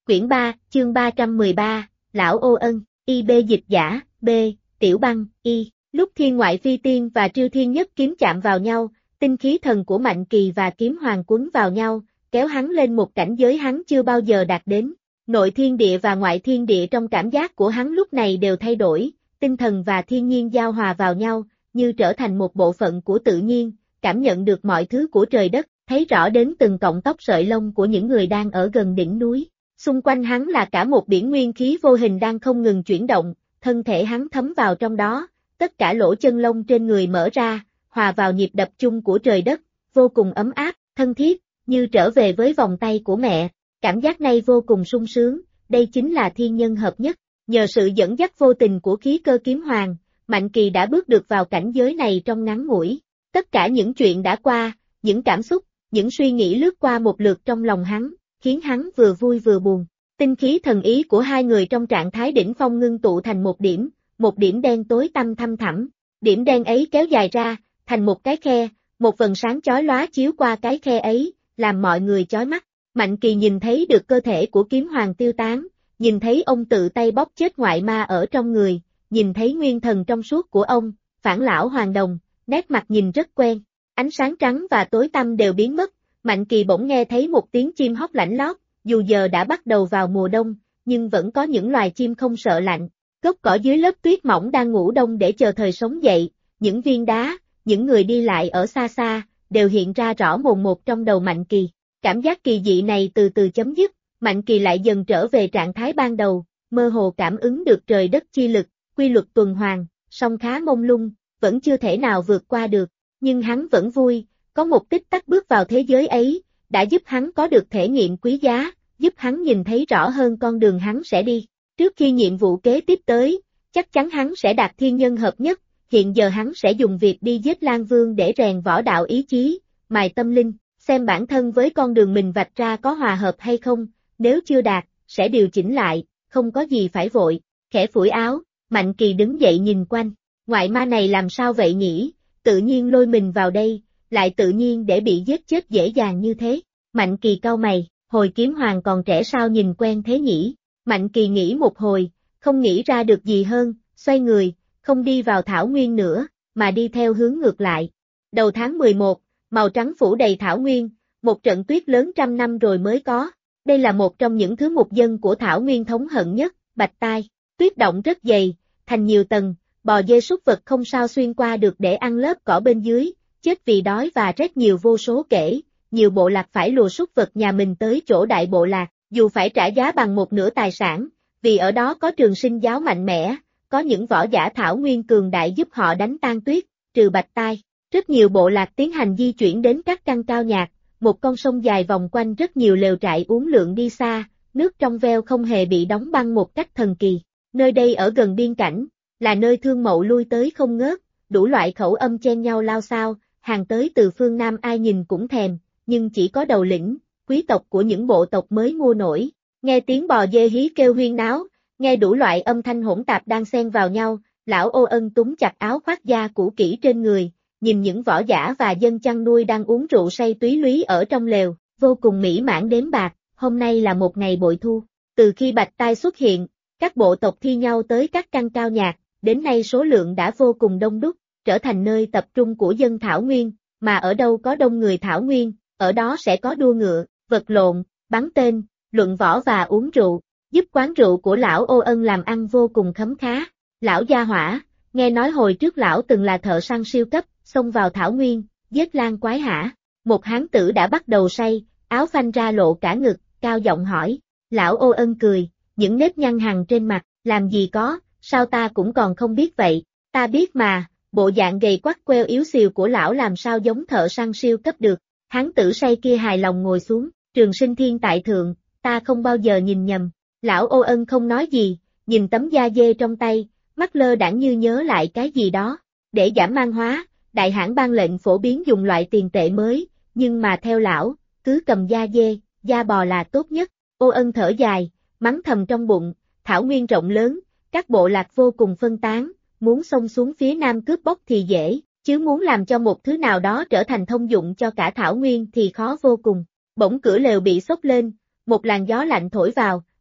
Quyển 3, chương 313, Lão Ô Ân, IB dịch giả, B, Tiểu Băng, Y. Lúc Thiên Ngoại Phi Tiên và Triêu Thiên Nhất kiếm chạm vào nhau, tinh khí thần của Mạnh Kỳ và Kiếm Hoàng quấn vào nhau, kéo hắn lên một cảnh giới hắn chưa bao giờ đạt đến. Nội thiên địa và ngoại thiên địa trong cảm giác của hắn lúc này đều thay đổi, tinh thần và thiên nhiên giao hòa vào nhau, như trở thành một bộ phận của tự nhiên, cảm nhận được mọi thứ của trời đất, thấy rõ đến từng cọng tóc sợi lông của những người đang ở gần đỉnh núi. Xung quanh hắn là cả một biển nguyên khí vô hình đang không ngừng chuyển động, thân thể hắn thấm vào trong đó, tất cả lỗ chân lông trên người mở ra, hòa vào nhịp đập chung của trời đất, vô cùng ấm áp, thân thiết, như trở về với vòng tay của mẹ. Cảm giác này vô cùng sung sướng, đây chính là thiên nhân hợp nhất. Nhờ sự dẫn dắt vô tình của khí cơ Kiếm Hoàng, Mạnh Kỳ đã bước được vào cảnh giới này trong ngắn ngủi. Tất cả những chuyện đã qua, những cảm xúc, những suy nghĩ lướt qua một lượt trong lòng hắn, khiến hắn vừa vui vừa buồn. Tinh khí thần ý của hai người trong trạng thái đỉnh phong ngưng tụ thành một điểm đen tối tăm thăm thẳm. Điểm đen ấy kéo dài ra, thành một cái khe, một vầng sáng chói lóa chiếu qua cái khe ấy, làm mọi người chói mắt. Mạnh Kỳ nhìn thấy được cơ thể của Kiếm Hoàng tiêu tán, nhìn thấy ông tự tay bóp chết ngoại ma ở trong người, nhìn thấy nguyên thần trong suốt của ông, Phản Lão Hoàng Đồng, nét mặt nhìn rất quen. Ánh sáng trắng và tối tăm đều biến mất, Mạnh Kỳ bỗng nghe thấy một tiếng chim hót lảnh lót, dù giờ đã bắt đầu vào mùa đông, nhưng vẫn có những loài chim không sợ lạnh. Gốc cỏ dưới lớp tuyết mỏng đang ngủ đông để chờ thời sống dậy, những viên đá, những người đi lại ở xa xa, đều hiện ra rõ mồn một trong đầu Mạnh Kỳ. Cảm giác kỳ dị này từ từ chấm dứt, Mạnh Kỳ lại dần trở về trạng thái ban đầu, mơ hồ cảm ứng được trời đất chi lực, quy luật tuần hoàn, song khá mông lung, vẫn chưa thể nào vượt qua được, nhưng hắn vẫn vui, có một tích tắc bước vào thế giới ấy, đã giúp hắn có được thể nghiệm quý giá, giúp hắn nhìn thấy rõ hơn con đường hắn sẽ đi. Trước khi nhiệm vụ kế tiếp tới, chắc chắn hắn sẽ đạt thiên nhân hợp nhất, hiện giờ hắn sẽ dùng việc đi giết Lan Vương để rèn võ đạo ý chí, mài tâm linh, xem bản thân với con đường mình vạch ra có hòa hợp hay không, nếu chưa đạt, sẽ điều chỉnh lại, không có gì phải vội. Khẽ phủi áo, Mạnh Kỳ đứng dậy nhìn quanh, ngoại ma này làm sao vậy nhỉ, tự nhiên lôi mình vào đây, lại tự nhiên để bị giết chết dễ dàng như thế. Mạnh Kỳ cau mày, hồi Kiếm Hoàng còn trẻ sao nhìn quen thế nhỉ? Mạnh Kỳ nghĩ một hồi, không nghĩ ra được gì hơn, xoay người, không đi vào thảo nguyên nữa, mà đi theo hướng ngược lại. Đầu tháng 11, màu trắng phủ đầy thảo nguyên, một trận tuyết lớn trăm năm rồi mới có. Đây là một trong những thứ mục dân của thảo nguyên thống hận nhất, bạch tai. Tuyết động rất dày, thành nhiều tầng, bò dê súc vật không sao xuyên qua được để ăn lớp cỏ bên dưới, chết vì đói và rét nhiều vô số kể. Nhiều bộ lạc phải lùa súc vật nhà mình tới chỗ đại bộ lạc, dù phải trả giá bằng một nửa tài sản, vì ở đó có trường sinh giáo mạnh mẽ, có những võ giả thảo nguyên cường đại giúp họ đánh tan tuyết, trừ bạch tai. Rất nhiều bộ lạc tiến hành di chuyển đến các căn cao nhạc, một con sông dài vòng quanh rất nhiều lều trại uốn lượn đi xa, nước trong veo không hề bị đóng băng một cách thần kỳ. Nơi đây ở gần biên cảnh, là nơi thương mậu lui tới không ngớt, đủ loại khẩu âm chen nhau lao xao, hàng tới từ phương Nam ai nhìn cũng thèm, nhưng chỉ có đầu lĩnh, quý tộc của những bộ tộc mới mua nổi. Nghe tiếng bò dê hí kêu huyên náo, nghe đủ loại âm thanh hỗn tạp đang xen vào nhau, lão Ô Ân túm chặt áo khoác da cũ kỹ trên người, nhìn những võ giả và dân chăn nuôi đang uống rượu say túy lúy ở trong lều, vô cùng mỹ mãn đếm bạc. Hôm nay là một ngày bội thu. Từ khi bạch tai xuất hiện, các bộ tộc thi nhau tới các căn cao nhạc, đến nay số lượng đã vô cùng đông đúc, trở thành nơi tập trung của dân thảo nguyên, mà ở đâu có đông người thảo nguyên, ở đó sẽ có đua ngựa, vật lộn, bắn tên, luận võ và uống rượu, giúp quán rượu của lão Ô Ân làm ăn vô cùng khấm khá. Lão Gia Hỏa, nghe nói hồi trước lão từng là thợ săn siêu cấp, xông vào thảo nguyên, giết lan quái hả? Một hán tử đã bắt đầu say, áo phanh ra lộ cả ngực, cao giọng hỏi. Lão Ô Ân cười, những nếp nhăn hằn trên mặt, làm gì có, sao ta cũng còn không biết vậy, ta biết mà. Bộ dạng gầy quắt queo yếu xìu của lão làm sao giống thợ săn siêu cấp được. Hán tử say kia hài lòng ngồi xuống, Trường Sinh Thiên tại thượng, ta không bao giờ nhìn nhầm. Lão Ô Ân không nói gì, nhìn tấm da dê trong tay, mắt lơ đãng như nhớ lại cái gì đó. Để giảm man hóa, đại hãn ban lệnh phổ biến dùng loại tiền tệ mới, nhưng mà theo lão, cứ cầm da dê, da bò là tốt nhất. Ô Ân thở dài, mắng thầm trong bụng, thảo nguyên rộng lớn, các bộ lạc vô cùng phân tán, muốn xông xuống phía nam cướp bóc thì dễ, chứ muốn làm cho một thứ nào đó trở thành thông dụng cho cả thảo nguyên thì khó vô cùng. Bỗng cửa lều bị xốc lên, một làn gió lạnh thổi vào,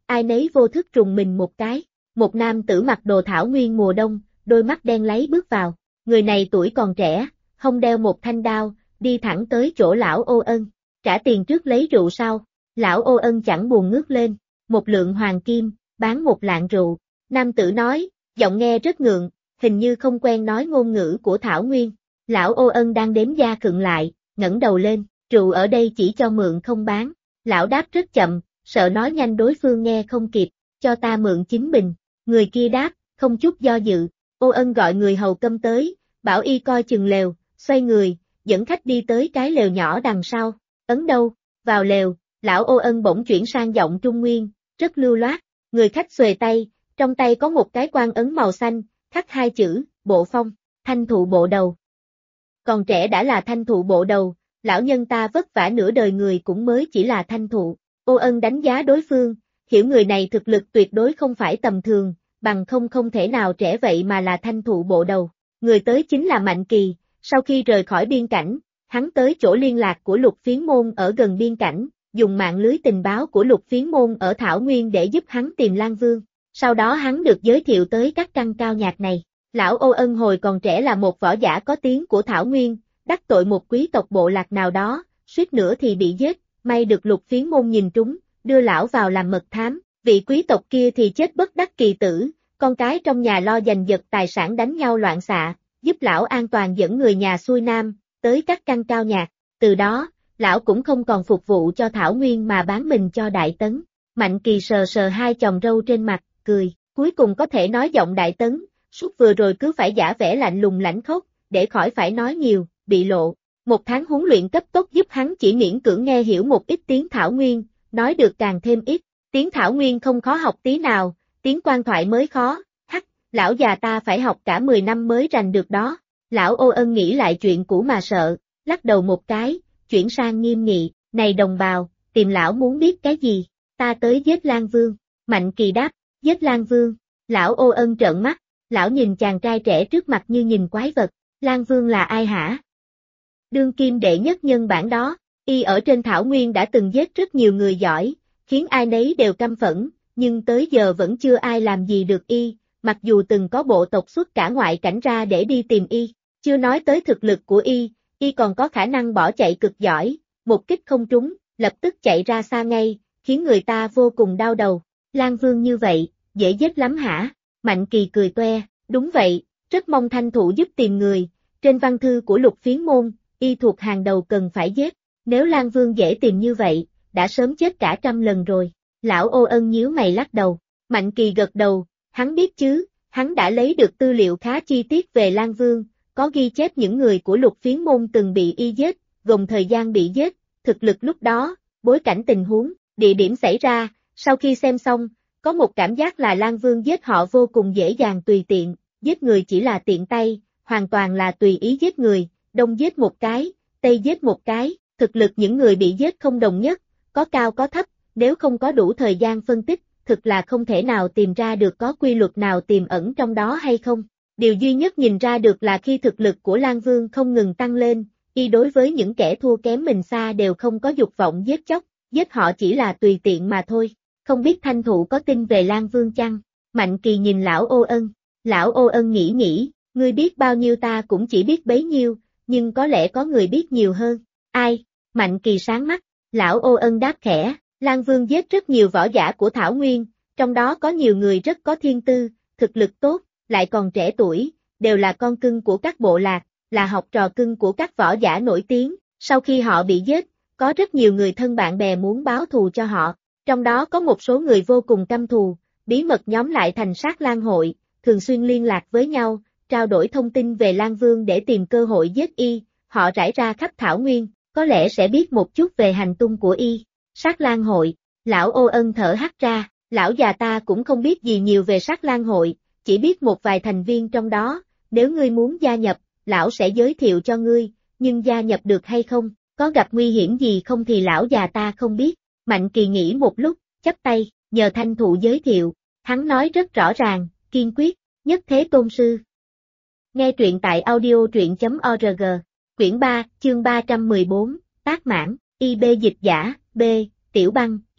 ai nấy vô thức trùng mình một cái. Một nam tử mặc đồ thảo nguyên mùa đông, đôi mắt đen láy bước vào. Người này tuổi còn trẻ, hông đeo một thanh đao, đi thẳng tới chỗ lão Ô Ân. Trả tiền trước lấy rượu sau. Lão Ô Ân chẳng buồn ngước lên. Một lượng hoàng kim, bán một lạng rượu. Nam tử nói, giọng nghe rất ngượng, hình như không quen nói ngôn ngữ của Thảo Nguyên. Lão Ô Ân đang đếm da khựng lại, ngẩng đầu lên, rượu ở đây chỉ cho mượn không bán. Lão đáp rất chậm, sợ nói nhanh đối phương nghe không kịp, cho ta mượn 9 bình. Người kia đáp, không chút do dự. Ô Ân gọi người hầu câm tới, bảo y coi chừng lều, xoay người, dẫn khách đi tới cái lều nhỏ đằng sau. Ấn đâu, vào lều, lão Ô Ân bỗng chuyển sang giọng Trung Nguyên, rất lưu loát. Người khách xuề tay, trong tay có một cái quan ấn màu xanh, khắc 2 chữ, Bộ Phong, thanh thụ bộ đầu. Còn trẻ đã là thanh thụ bộ đầu, lão nhân ta vất vả nửa đời người cũng mới chỉ là thanh thụ. Ô Ân đánh giá đối phương, hiểu người này thực lực tuyệt đối không phải tầm thường, bằng không thể nào trẻ vậy mà là thanh thụ bộ đầu. Người tới chính là Mạnh Kỳ, sau khi rời khỏi biên cảnh, hắn tới chỗ liên lạc của Lục Phiến Môn ở gần biên cảnh, dùng mạng lưới tình báo của Lục Phiến Môn ở Thảo Nguyên để giúp hắn tìm Lang Vương. Sau đó hắn được giới thiệu tới các căn cao nhạc này. Lão Ô Ân hồi còn trẻ là một võ giả có tiếng của Thảo Nguyên, đắc tội một quý tộc bộ lạc nào đó, suýt nữa thì bị giết, may được Lục Phiến Môn nhìn trúng, đưa lão vào làm mật thám, vị quý tộc kia thì chết bất đắc kỳ tử, con cái trong nhà lo giành giật tài sản đánh nhau loạn xạ, giúp lão an toàn dẫn người nhà xuôi nam, tới các căn cao nhạc, từ đó, lão cũng không còn phục vụ cho Thảo Nguyên mà bán mình cho Đại Tấn. Mạnh Kỳ sờ sờ 2 chòm râu trên mặt, cười, cuối cùng có thể nói giọng Đại Tấn, suốt vừa rồi cứ phải giả vẻ lạnh lùng lãnh khốc, để khỏi phải nói nhiều, bị lộ. 1 tháng huấn luyện cấp tốc giúp hắn chỉ miễn cưỡng nghe hiểu một ít tiếng Thảo Nguyên, nói được càng thêm ít. Tiếng Thảo Nguyên không khó học tí nào, tiếng quan thoại mới khó, lão già ta phải học cả 10 năm mới rành được đó. Lão Ô Ân nghĩ lại chuyện cũ mà sợ, lắc đầu một cái, chuyển sang nghiêm nghị, này đồng bào, tìm lão muốn biết cái gì, ta tới giết Lang Vương. Mạnh Kỳ đáp, giết Lang Vương. Lão Ô Ân trợn mắt, lão nhìn chàng trai trẻ trước mặt như nhìn quái vật, Lang Vương là ai hả? Đương kim đệ nhất nhân bản đó, y ở trên Thảo Nguyên đã từng giết rất nhiều người giỏi, khiến ai nấy đều căm phẫn, nhưng tới giờ vẫn chưa ai làm gì được y, mặc dù từng có bộ tộc xuất cả ngoại cảnh ra để đi tìm y, chưa nói tới thực lực của y còn có khả năng bỏ chạy cực giỏi, một kích không trúng, lập tức chạy ra xa ngay, khiến người ta vô cùng đau đầu. Lang Vương như vậy, dễ giết lắm hả? Mạnh Kỳ cười toe, đúng vậy, rất mong thanh thụ giúp tìm người, trên văn thư của Lục Phiến Môn, y thuộc hàng đầu cần phải giết, nếu Lang Vương dễ tìm như vậy, đã sớm chết cả 100 lần rồi. Lão Ô Ân nhíu mày lắc đầu, Mạnh Kỳ gật đầu, hắn biết chứ, hắn đã lấy được tư liệu khá chi tiết về Lang Vương, có ghi chép những người của Lục Phiến Môn từng bị y giết, gồm thời gian bị giết, thực lực lúc đó, bối cảnh tình huống, địa điểm xảy ra. Sau khi xem xong, có một cảm giác là Lang Vương giết họ vô cùng dễ dàng tùy tiện, giết người chỉ là tiện tay, hoàn toàn là tùy ý giết người, đông giết một cái, tây giết một cái, thực lực những người bị giết không đồng nhất, có cao có thấp, nếu không có đủ thời gian phân tích, thực là không thể nào tìm ra được có quy luật nào tiềm ẩn trong đó hay không. Điều duy nhất nhìn ra được là khi thực lực của Lang Vương không ngừng tăng lên, y đối với những kẻ thua kém mình xa đều không có dục vọng giết chóc, giết họ chỉ là tùy tiện mà thôi. Không biết thanh thụ có tin về Lang Vương chăng? Mạnh Kỳ nhìn lão Ô Ân. Lão Ô Ân nghĩ, ngươi biết bao nhiêu ta cũng chỉ biết bấy nhiêu, nhưng có lẽ có người biết nhiều hơn. Ai? Mạnh Kỳ sáng mắt. Lão Ô Ân đáp khẽ, Lang Vương giết rất nhiều võ giả của Thảo Nguyên, trong đó có nhiều người rất có thiên tư, thực lực tốt, lại còn trẻ tuổi, đều là con cưng của các bộ lạc, là học trò cưng của các võ giả nổi tiếng. Sau khi họ bị giết, có rất nhiều người thân bạn bè muốn báo thù cho họ. Trong đó có một số người vô cùng căm thù, bí mật nhóm lại thành sát lang hội, thường xuyên liên lạc với nhau, trao đổi thông tin về Lang Vương để tìm cơ hội giết y, họ rải ra khắp Thảo Nguyên, có lẽ sẽ biết một chút về hành tung của y. Sát lang hội, lão Ô Ân thở hắt ra, lão già ta cũng không biết gì nhiều về sát lang hội, chỉ biết một vài thành viên trong đó, nếu ngươi muốn gia nhập, lão sẽ giới thiệu cho ngươi, nhưng gia nhập được hay không, có gặp nguy hiểm gì không thì lão già ta không biết. Mạnh Kỳ nghĩ một lúc, chắp tay, nhờ thanh thụ giới thiệu, hắn nói rất rõ ràng, kiên quyết, nhất thế tôn sư. Nghe truyện tại audio truyện.org, quyển 3, chương 314, tác mãn, IB dịch giả, B, Tiểu Băng, Y.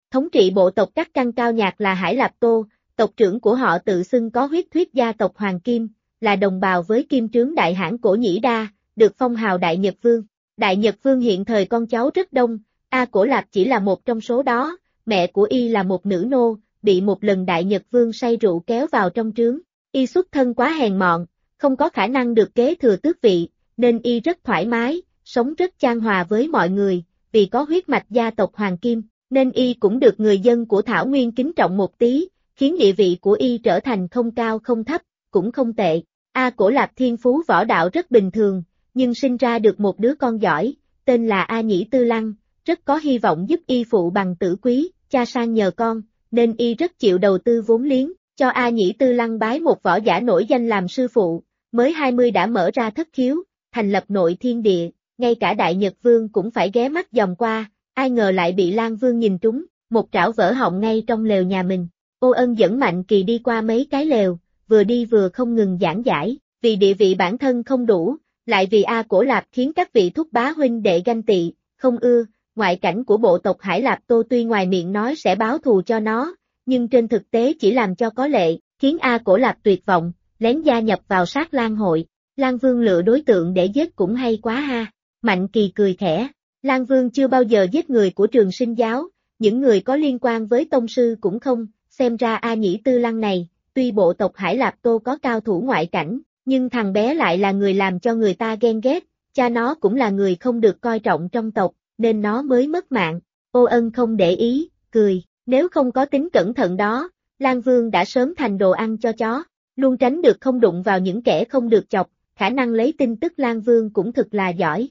Thống trị bộ tộc Cát Căn Cao Nhạc là Hải Lạp Tô, tộc trưởng của họ tự xưng có huyết thuyết gia tộc Hoàng Kim, là đồng bào với Kim Trướng Đại Hãn Cổ Nhĩ Đa, được phong hào Đại Nhật Vương. Đại Nhật Vương hiện thời con cháu rất đông, A Cổ Lạp chỉ là một trong số đó, mẹ của y là một nữ nô, bị một lần Đại Nhật Vương say rượu kéo vào trong trướng. Y xuất thân quá hèn mọn, không có khả năng được kế thừa tước vị, nên y rất thoải mái, sống rất chan hòa với mọi người, vì có huyết mạch gia tộc Hoàng Kim, nên y cũng được người dân của Thảo Nguyên kính trọng một tí, khiến địa vị của y trở thành không cao không thấp, cũng không tệ. A Cổ Lạp thiên phú võ đạo rất bình thường, nhưng sinh ra được một đứa con giỏi, tên là A Nhĩ Tư Lăng, rất có hy vọng giúp y phụ bằng tử quý, cha sang nhờ con, nên y rất chịu đầu tư vốn liếng, cho A Nhĩ Tư Lăng bái một võ giả nổi danh làm sư phụ, mới 20 đã mở ra thất khiếu, thành lập nội thiên địa, ngay cả Đại Nhật Vương cũng phải ghé mắt dòm qua, ai ngờ lại bị Lan Vương nhìn trúng, một trảo vỡ họng ngay trong lều nhà mình. Ô Ân dẫn Mạnh Kỳ đi qua mấy cái lều, vừa đi vừa không ngừng giảng giải, vì địa vị bản thân không đủ, lại vì A Cổ Lạp khiến các vị thúc bá huynh đệ ganh tị, không ưa, ngoại cảnh của bộ tộc Hải Lạp Tô tuy ngoài miệng nói sẽ báo thù cho nó, nhưng trên thực tế chỉ làm cho có lệ, khiến A Cổ Lạp tuyệt vọng, lén gia nhập vào Sát Lang hội. Lan Vương lựa đối tượng để giết cũng hay quá ha. Mạnh Kỳ cười khẽ, Lan Vương chưa bao giờ giết người của Trường Sinh giáo, những người có liên quan với tông sư cũng không, xem ra A Nhĩ Tư Lăng này, tuy bộ tộc Hải Lạp Tô có cao thủ ngoại cảnh, nhưng thằng bé lại là người làm cho người ta ghen ghét, cha nó cũng là người không được coi trọng trong tộc, nên nó mới mất mạng. Ô Ân không để ý, cười, nếu không có tính cẩn thận đó, Lan Vương đã sớm thành đồ ăn cho chó, luôn tránh được không đụng vào những kẻ không được chọc, khả năng lấy tin tức Lan Vương cũng thực là giỏi.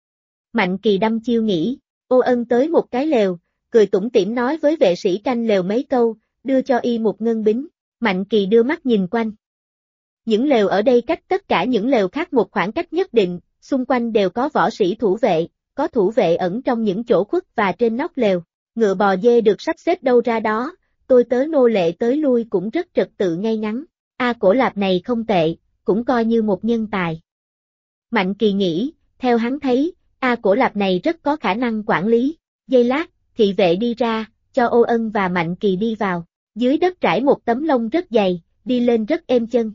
Mạnh Kỳ đăm chiêu nghĩ, Ô Ân tới một cái lều, cười tủm tỉm nói với vệ sĩ canh lều mấy câu, đưa cho y một ngân bính. Mạnh Kỳ đưa mắt nhìn quanh. Những lều ở đây cách tất cả những lều khác một khoảng cách nhất định, xung quanh đều có võ sĩ thủ vệ, có thủ vệ ẩn trong những chỗ khuất và trên nóc lều. Ngựa bò dê được sắp xếp đâu ra đó, tôi tớ nô lệ tới lui cũng rất trật tự ngay ngắn. A Cổ Lạp này không tệ, cũng coi như một nhân tài. Mạnh Kỳ nghĩ, theo hắn thấy, A Cổ Lạp này rất có khả năng quản lý. Giây lát, thị vệ đi ra, cho Ô Ân và Mạnh Kỳ đi vào. Dưới đất trải một tấm lông rất dày, đi lên rất êm chân.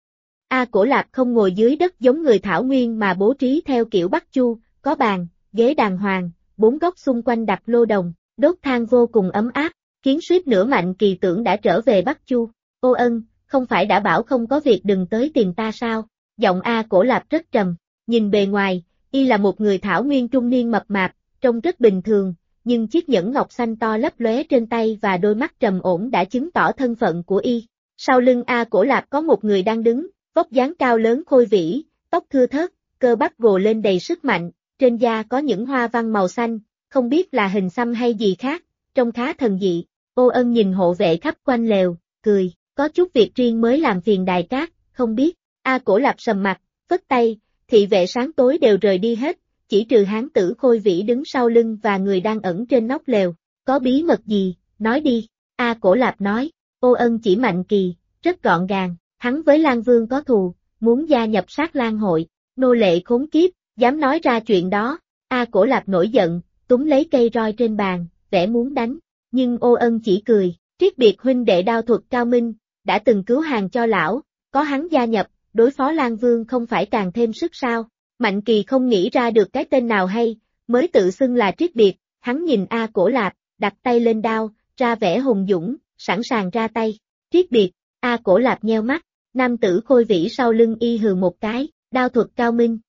A Cổ Lạp không ngồi dưới đất giống người Thảo Nguyên mà bố trí theo kiểu Bắc Chu, có bàn, ghế đàng hoàng, bốn góc xung quanh đặt lô đồng, đốt than vô cùng ấm áp, khiến suýt nữa Mạnh Kỳ tưởng đã trở về Bắc Chu. Ô Ân, không phải đã bảo không có việc đừng tới tìm ta sao? Giọng A Cổ Lạp rất trầm, nhìn bề ngoài, y là một người Thảo Nguyên trung niên mập mạp, trông rất bình thường, nhưng chiếc nhẫn ngọc xanh to lấp lóe trên tay và đôi mắt trầm ổn đã chứng tỏ thân phận của y. Sau lưng A Cổ Lạp có một người đang đứng, vóc dáng cao lớn khôi vĩ, tóc thưa thớt, cơ bắp gồ lên đầy sức mạnh, trên da có những hoa văn màu xanh, không biết là hình xăm hay gì khác, trông khá thần dị. Ô Ân nhìn hộ vệ khắp quanh lều, cười, có chút việc riêng mới làm phiền Đại Cát, không biết. A Cổ Lạp sầm mặt, phất tay, thị vệ sáng tối đều rời đi hết, chỉ trừ hán tử khôi vĩ đứng sau lưng và người đang ẩn trên nóc lều. Có bí mật gì, nói đi. A Cổ Lạp nói. Ô Ân chỉ Mạnh Kỳ, rất gọn gàng, hắn với Lan Vương có thù, muốn gia nhập Sát Lang hội. Nô lệ khốn kiếp, dám nói ra chuyện đó. A Cổ Lạp nổi giận, túm lấy cây roi trên bàn, vẻ muốn đánh. Nhưng Ô Ân chỉ cười, Triết Biệt huynh đệ đao thuật cao minh, đã từng cứu hàng cho lão, có hắn gia nhập, đối phó Lan Vương không phải càng thêm sức sao? Mạnh Kỳ không nghĩ ra được cái tên nào hay, mới tự xưng là Triết Biệt, hắn nhìn A Cổ Lạp, đặt tay lên đao, ra vẻ hùng dũng, sẵn sàng ra tay. Triết Biệt, A Cổ Lạp nheo mắt, nam tử khôi vĩ sau lưng y hừ một cái, đao thuật cao minh.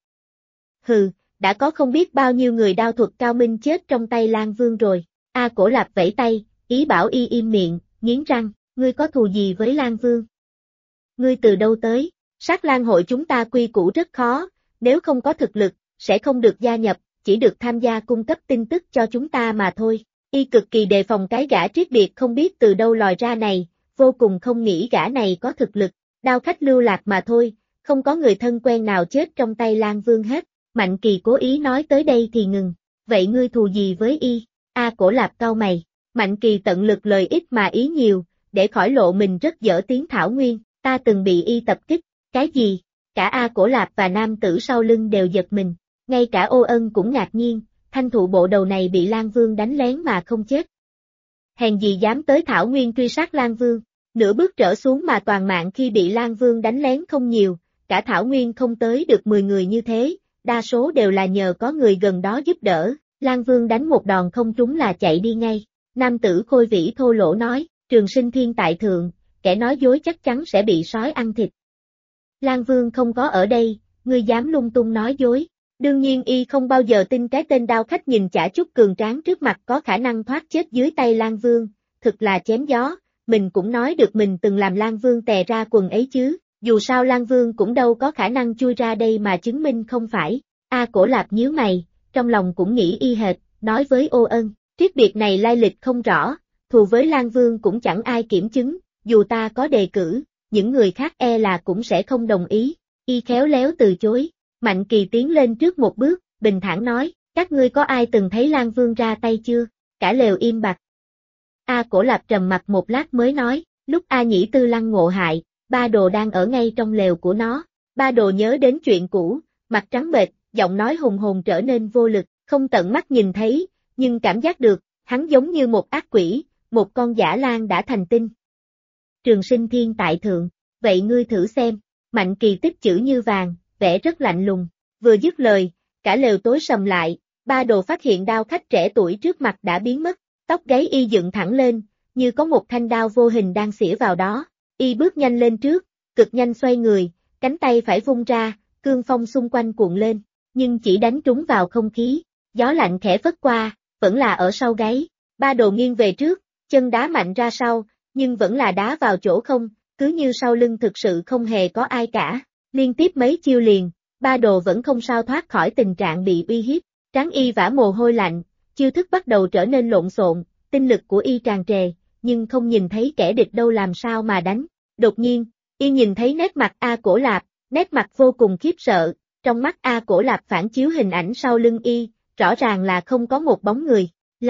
Hừ, đã có không biết bao nhiêu người đao thuật cao minh chết trong tay Lan Vương rồi. A Cổ Lạp vẫy tay, ý bảo y im miệng, nghiến răng, ngươi có thù gì với Lan Vương? Ngươi từ đâu tới? Sát Lang hội chúng ta quy củ rất khó, nếu không có thực lực, sẽ không được gia nhập, chỉ được tham gia cung cấp tin tức cho chúng ta mà thôi. Y cực kỳ đề phòng cái gã Triết Biệt không biết từ đâu lòi ra này, vô cùng không nghĩ gã này có thực lực, đao khách lưu lạc mà thôi, không có người thân quen nào chết trong tay Lan Vương hết. Mạnh Kỳ cố ý nói tới đây thì ngừng, vậy ngươi thù gì với y? A Cổ Lạp cau mày, Mạnh Kỳ tận lực lời ít mà ý nhiều, để khỏi lộ mình rất dở tiếng Thảo Nguyên, ta từng bị y tập kích. Cái gì? Cả A Cổ Lạp và nam tử sau lưng đều giật mình, ngay cả Ô Ân cũng ngạc nhiên, thanh thụ bộ đầu này bị Lan Vương đánh lén mà không chết. hèn gì dám tới Thảo Nguyên truy sát Lang Vương. Nửa bước trở xuống mà toàn mạng khi bị Lang Vương đánh lén không nhiều, cả Thảo Nguyên không tới được 10 người như thế, đa số đều là nhờ có người gần đó giúp đỡ. Lang Vương đánh một đòn không trúng là chạy đi ngay. Nam tử Khôi Vĩ thô lỗ nói, Trường Sinh Thiên tại thượng, kẻ nói dối chắc chắn sẽ bị sói ăn thịt. Lang Vương không có ở đây, ngươi dám lung tung nói dối. Đương nhiên y không bao giờ tin cái tên đao khách nhìn chả chút cường tráng trước mặt có khả năng thoát chết dưới tay Lang Vương, thực là chém gió, mình cũng nói được mình từng làm Lang Vương tè ra quần ấy chứ, dù sao Lang Vương cũng đâu có khả năng chui ra đây mà chứng minh không phải. Cổ Lạp nhíu mày, trong lòng cũng nghĩ y hệt, nói với Ô Ân, Triết Biệt này lai lịch không rõ, thù với Lang Vương cũng chẳng ai kiểm chứng, dù ta có đề cử, những người khác e là cũng sẽ không đồng ý, y khéo léo từ chối. Mạnh Kỳ tiến lên trước một bước, bình thản nói, các ngươi có ai từng thấy Lang Vương ra tay chưa? Cả lều im bặt. Cổ Lạp trầm mặt một lát mới nói, lúc A Nhĩ Tư Lăng ngộ hại, Ba Đồ đang ở ngay trong lều của nó. Ba Đồ nhớ đến chuyện cũ, mặt trắng bệch, giọng nói hùng hồn trở nên vô lực, không tận mắt nhìn thấy, nhưng cảm giác được, hắn giống như một ác quỷ, một con dã lang đã thành tinh. Trường Sinh Thiên tại thượng, vậy ngươi thử xem. Mạnh Kỳ tích chữ như vàng, vẻ rất lạnh lùng. Vừa dứt lời, cả lều tối sầm lại, Ba Đồ phát hiện đao khách trẻ tuổi trước mặt đã biến mất, tóc gáy y dựng thẳng lên, như có một thanh đao vô hình đang xỉa vào đó. Y bước nhanh lên trước, cực nhanh xoay người, cánh tay phải vung ra, cương phong xung quanh cuộn lên, nhưng chỉ đánh trúng vào không khí. Gió lạnh khẽ phất qua, vẫn là ở sau gáy. Ba Đồ nghiêng về trước, chân đá mạnh ra sau, nhưng vẫn là đá vào chỗ không, cứ như sau lưng thực sự không hề có ai cả. Liên tiếp mấy chiêu liền, Ba Đồ vẫn không sao thoát khỏi tình trạng bị uy hiếp. Trán y vã mồ hôi lạnh, chiêu thức bắt đầu trở nên lộn xộn, tinh lực của y tràn trề, nhưng không nhìn thấy kẻ địch đâu làm sao mà đánh. Đột nhiên, y nhìn thấy nét mặt Cổ Lạp, nét mặt vô cùng khiếp sợ, trong mắt Cổ Lạp phản chiếu hình ảnh sau lưng y, rõ ràng là không có một bóng người.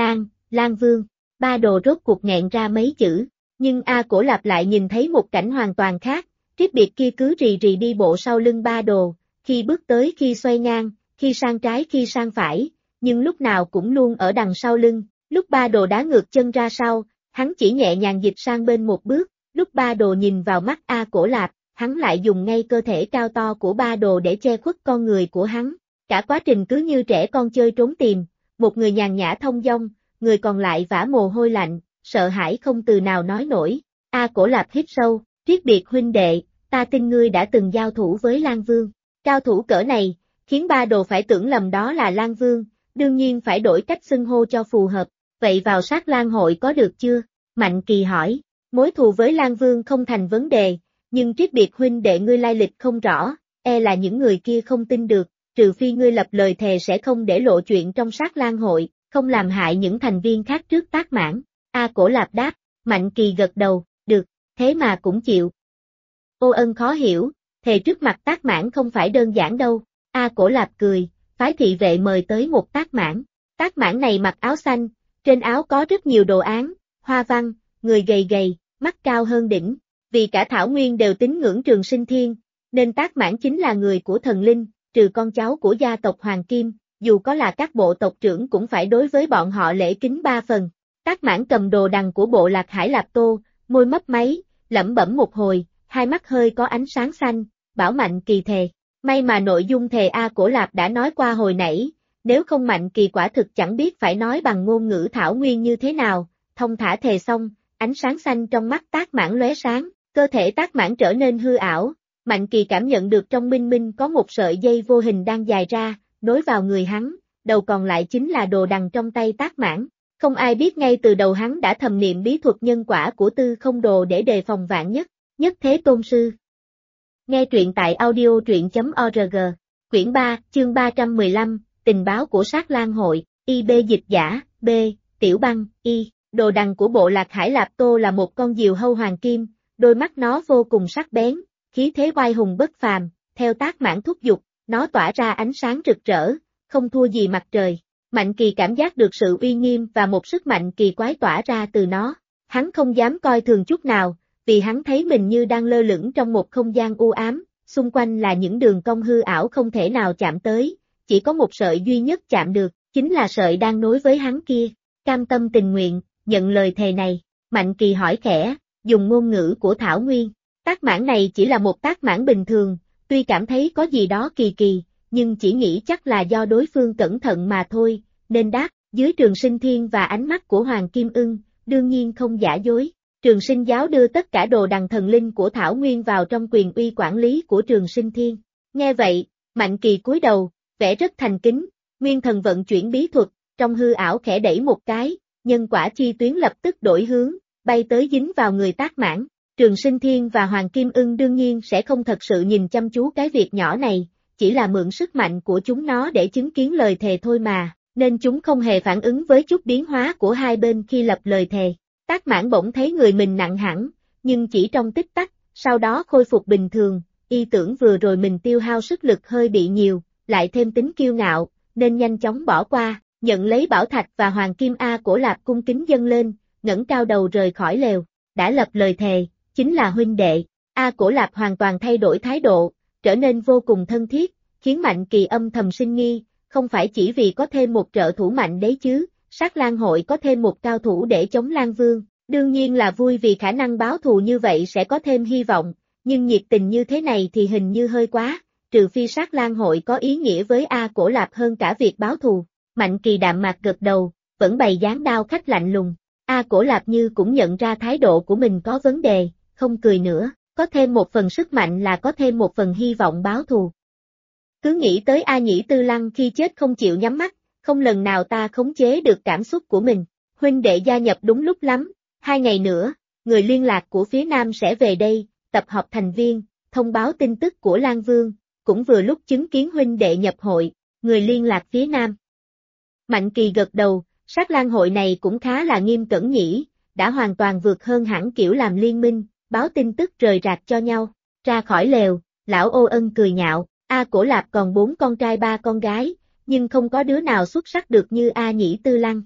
Lang Vương. Ba Đồ rốt cuộc nghẹn ra mấy chữ, nhưng Cổ Lạp lại nhìn thấy một cảnh hoàn toàn khác. Triết Biệt kia cứ rì rì đi bộ sau lưng Ba Đồ, khi bước tới khi xoay ngang, khi sang trái khi sang phải, nhưng lúc nào cũng luôn ở đằng sau lưng. Lúc Ba Đồ đá ngược chân ra sau, hắn chỉ nhẹ nhàng dịch sang bên một bước, lúc Ba Đồ nhìn vào mắt Cổ Lạp, hắn lại dùng ngay cơ thể cao to của Ba Đồ để che khuất con người của hắn. Cả quá trình cứ như trẻ con chơi trốn tìm, một người nhàn nhã thông dong, người còn lại vã mồ hôi lạnh, sợ hãi không từ nào nói nổi. Cổ Lạp hít sâu, Triết Biệt huynh đệ, ta tin ngươi đã từng giao thủ với Lang Vương. Cao thủ cỡ này, khiến Ba Đồ phải tưởng lầm đó là Lang Vương, đương nhiên phải đổi cách xưng hô cho phù hợp. Vậy vào Sát Lang hội có được chưa? Mạnh Kỳ hỏi, mối thù với Lang Vương không thành vấn đề, nhưng Triết Biệt huynh đệ ngươi lai lịch không rõ, e là những người kia không tin được, trừ phi ngươi lập lời thề sẽ không để lộ chuyện trong Sát Lang hội, không làm hại những thành viên khác trước Tác Mãn. Cổ Lạp đáp, Mạnh Kỳ gật đầu, được, thế mà cũng chịu. Ô Ân khó hiểu, thề trước mặt Tác Mãn không phải đơn giản đâu. Cổ Lạp cười, phái thị vệ mời tới một Tác Mãn. Tác Mãn này mặc áo xanh, trên áo có rất nhiều đồ án, hoa văn, người gầy gầy, mắt cao hơn đỉnh. Vì cả Thảo Nguyên đều tín ngưỡng Trường Sinh Thiên, nên Tác Mãn chính là người của thần linh, trừ con cháu của gia tộc Hoàng Kim, dù có là các bộ tộc trưởng cũng phải đối với bọn họ lễ kính 3 phần. Tác Mãn cầm đồ đằng của bộ Lạc Hải Lạp Tô, môi mấp máy, lẩm bẩm một hồi, hai mắt hơi có ánh sáng xanh, bảo Mạnh Kỳ thề. May mà nội dung thề Cổ Lạp đã nói qua hồi nãy, nếu không Mạnh Kỳ quả thực chẳng biết phải nói bằng ngôn ngữ Thảo Nguyên như thế nào. Thông thả thề xong, ánh sáng xanh trong mắt Tác Mãn lóe sáng, cơ thể Tác Mãn trở nên hư ảo. Mạnh Kỳ cảm nhận được trong minh minh có một sợi dây vô hình đang dài ra, nối vào người hắn, đầu còn lại chính là đồ đằng trong tay Tác Mãn. Không ai biết ngay từ đầu hắn đã thầm niệm bí thuật nhân quả của Tư Không Đồ để đề phòng vạn nhất. Nhất Thế Tôn Sư. Nghe truyện tại audio.org. Quyển 3, chương 315, tình báo của Sát Lang hội, IB dịch giả, B, Tiểu Băng, Y. Đồ đằng của bộ Lạc Hải Lạp Tô là một con diều hâu hoàng kim, đôi mắt nó vô cùng sắc bén, khí thế oai hùng bất phàm, theo Tác Mãn thúc giục, nó tỏa ra ánh sáng rực rỡ, không thua gì mặt trời. Mạnh Kỳ cảm giác được sự uy nghiêm và một sức mạnh kỳ quái tỏa ra từ nó. Hắn không dám coi thường chút nào, vì hắn thấy mình như đang lơ lửng trong một không gian u ám, xung quanh là những đường cong hư ảo không thể nào chạm tới, chỉ có một sợi duy nhất chạm được, chính là sợi đang nối với hắn kia. Cam tâm tình nguyện, nhận lời thề này. Mạnh Kỳ hỏi khẽ, dùng ngôn ngữ của Thảo Nguyên. Tác mãn này chỉ là một tác mãn bình thường, tuy cảm thấy có gì đó kỳ kỳ, nhưng chỉ nghĩ chắc là do đối phương cẩn thận mà thôi, nên đáp, dưới Trường Sinh Thiên và ánh mắt của Hoàng Kim Ưng, đương nhiên không giả dối. Trường Sinh Giáo đưa tất cả đồ đằng thần linh của Thảo Nguyên vào trong quyền uy quản lý của Trường Sinh Thiên. Nghe vậy, Mạnh Kỳ cúi đầu, vẻ rất thành kính, Nguyên Thần vận chuyển bí thuật, trong hư ảo khẽ đẩy một cái, nhân quả chi tuyến lập tức đổi hướng, bay tới dính vào người tác mãn. Trường Sinh Thiên và Hoàng Kim Ưng đương nhiên sẽ không thật sự nhìn chăm chú cái việc nhỏ này, chỉ là mượn sức mạnh của chúng nó để chứng kiến lời thề thôi mà, nên chúng không hề phản ứng với chút biến hóa của hai bên khi lập lời thề. Tác mãn bỗng thấy người mình nặng hẳn, nhưng chỉ trong tích tắc, sau đó khôi phục bình thường, y tưởng vừa rồi mình tiêu hao sức lực hơi bị nhiều, lại thêm tính kiêu ngạo, nên nhanh chóng bỏ qua, nhận lấy bảo thạch và hoàng kim A Cổ Lạp cung kính dâng lên, ngẩng cao đầu rời khỏi lều, đã lập lời thề, chính là huynh đệ. A Cổ Lạp hoàn toàn thay đổi thái độ, trở nên vô cùng thân thiết, khiến Mạnh Kỳ âm thầm sinh nghi, không phải chỉ vì có thêm một trợ thủ mạnh đấy chứ, Sát Lang hội có thêm một cao thủ để chống Lang Vương, đương nhiên là vui vì khả năng báo thù như vậy sẽ có thêm hy vọng, nhưng nhiệt tình như thế này thì hình như hơi quá, trừ phi Sát Lang hội có ý nghĩa với A Cổ Lạp hơn cả việc báo thù. Mạnh Kỳ đạm mạc gật đầu, vẫn bày dáng đao khách lạnh lùng. A Cổ Lạp như cũng nhận ra thái độ của mình có vấn đề, không cười nữa, có thêm một phần sức mạnh là có thêm một phần hy vọng báo thù. Cứ nghĩ tới A Nhĩ Tư Lăng khi chết không chịu nhắm mắt, không lần nào ta khống chế được cảm xúc của mình. Huynh đệ gia nhập đúng lúc lắm, 2 ngày nữa, người liên lạc của phía Nam sẽ về đây, tập hợp thành viên, thông báo tin tức của Lang Vương, cũng vừa lúc chứng kiến huynh đệ nhập hội, người liên lạc phía Nam. Mạnh Kỳ gật đầu, Sát Lang hội này cũng khá là nghiêm cẩn nhỉ, đã hoàn toàn vượt hơn hẳn kiểu làm liên minh, báo tin tức rời rạc cho nhau. Ra khỏi lều, lão Ô Ân cười nhạo, A Cổ Lạp còn 4 con trai 3 con gái, nhưng không có đứa nào xuất sắc được như A Nhĩ Tư Lăng.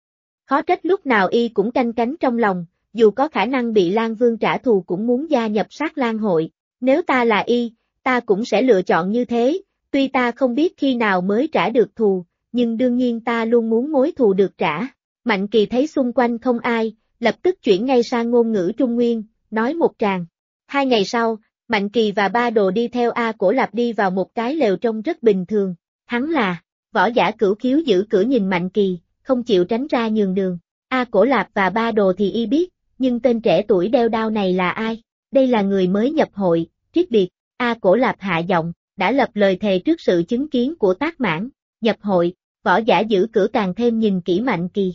Khó trách lúc nào y cũng canh cánh trong lòng, dù có khả năng bị Lang Vương trả thù cũng muốn gia nhập Sát Lang hội. Nếu ta là y, ta cũng sẽ lựa chọn như thế, tuy ta không biết khi nào mới trả được thù, nhưng đương nhiên ta luôn muốn mối thù được trả. Mạnh Kỳ thấy xung quanh không ai, lập tức chuyển ngay sang ngôn ngữ Trung Nguyên, nói một tràng. 2 ngày sau, Mạnh Kỳ và ba đồ đi theo A Cổ Lạp đi vào một cái lều trông rất bình thường. Hắn là võ giả Cửu Khiếu giữ cửa nhìn Mạnh Kỳ, không chịu tránh ra nhường đường. A Cổ Lạp và ba đồ thì y biết, nhưng tên trẻ tuổi đeo đao này là ai? Đây là người mới nhập hội, Triết Biệt. A Cổ Lạp hạ giọng, đã lập lời thề trước sự chứng kiến của Tác Mãn. Nhập hội, võ giả giữ cửa càng thêm nhìn kỹ Mạnh Kỳ.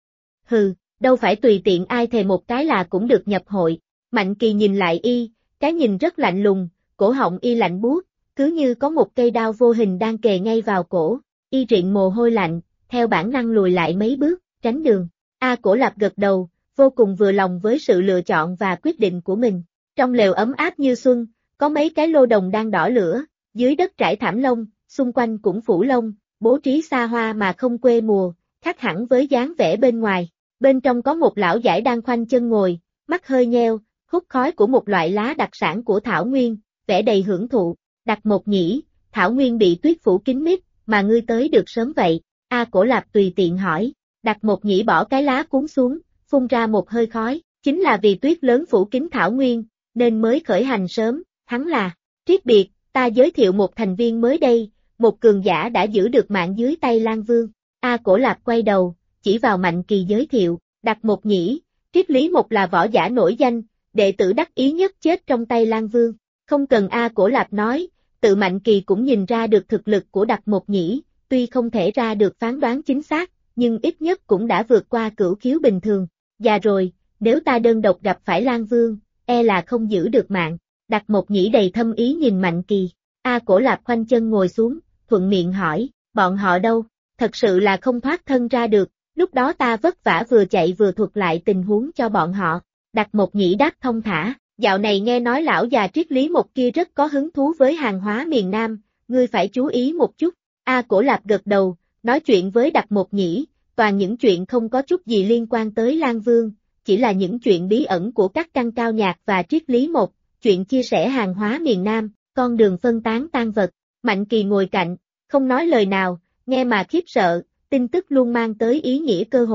Hừ, đâu phải tùy tiện ai thề một cái là cũng được nhập hội. Mạnh Kỳ nhìn lại y, cái nhìn rất lạnh lùng, cổ họng y lạnh buốt, cứ như có một cây đao vô hình đang kề ngay vào cổ. Y rịn mồ hôi lạnh, theo bản năng lùi lại mấy bước, tránh đường. A Cổ Lạp gật đầu, vô cùng vừa lòng với sự lựa chọn và quyết định của mình. Trong lều ấm áp như xuân, có mấy cái lô đồng đang đỏ lửa, dưới đất trải thảm lông, xung quanh cũng phủ lông, bố trí xa hoa mà không quê mùa, khác hẳn với dáng vẻ bên ngoài. Bên trong có một lão giải đang khoanh chân ngồi, mắt hơi nheo, hút khói của một loại lá đặc sản của Thảo Nguyên, vẻ đầy hưởng thụ. Đặt một nhĩ, Thảo Nguyên bị tuyết phủ kín mít, mà ngươi tới được sớm vậy. A Cổ Lạp tùy tiện hỏi. Đặt một nhĩ bỏ cái lá cuốn xuống, phun ra một hơi khói, chính là vì tuyết lớn phủ kín Thảo Nguyên, nên mới khởi hành sớm. Hắn là Triết Biệt, ta giới thiệu một thành viên mới đây, một cường giả đã giữ được mạng dưới tay Lang Vương. A Cổ Lạp quay đầu, chỉ vào Mạnh Kỳ giới thiệu. Đặt một nhĩ, Triết Lý một là võ giả nổi danh, đệ tử đắc ý nhất chết trong tay Lang Vương. Không cần A Cổ Lạp nói, tự Mạnh Kỳ cũng nhìn ra được thực lực của Đặt một nhĩ, tuy không thể ra được phán đoán chính xác, nhưng ít nhất cũng đã vượt qua cửu khiếu bình thường. Già rồi, nếu ta đơn độc gặp phải Lang Vương, e là không giữ được mạng. Đặt một nhĩ đầy thâm ý nhìn Mạnh Kỳ. A Cổ Lạp khoanh chân ngồi xuống, thuận miệng hỏi, bọn họ đâu? Thật sự là không thoát thân ra được, lúc đó ta vất vả vừa chạy vừa thuật lại tình huống cho bọn họ. Đặt một nhĩ đáp thông thả, dạo này nghe nói lão già Triết Lý một kia rất có hứng thú với hàng hóa miền Nam, ngươi phải chú ý một chút. A Cổ Lạp gật đầu, nói chuyện với Đặt một nhĩ, toàn những chuyện không có chút gì liên quan tới Lang Vương, chỉ là những chuyện bí ẩn của các căn cao nhạc và Triết Lý một, chuyện chia sẻ hàng hóa miền Nam, con đường phân tán tang vật. Mạnh Kỳ ngồi cạnh, không nói lời nào, nghe mà khiếp sợ, tin tức luôn mang tới ý nghĩa cơ hội,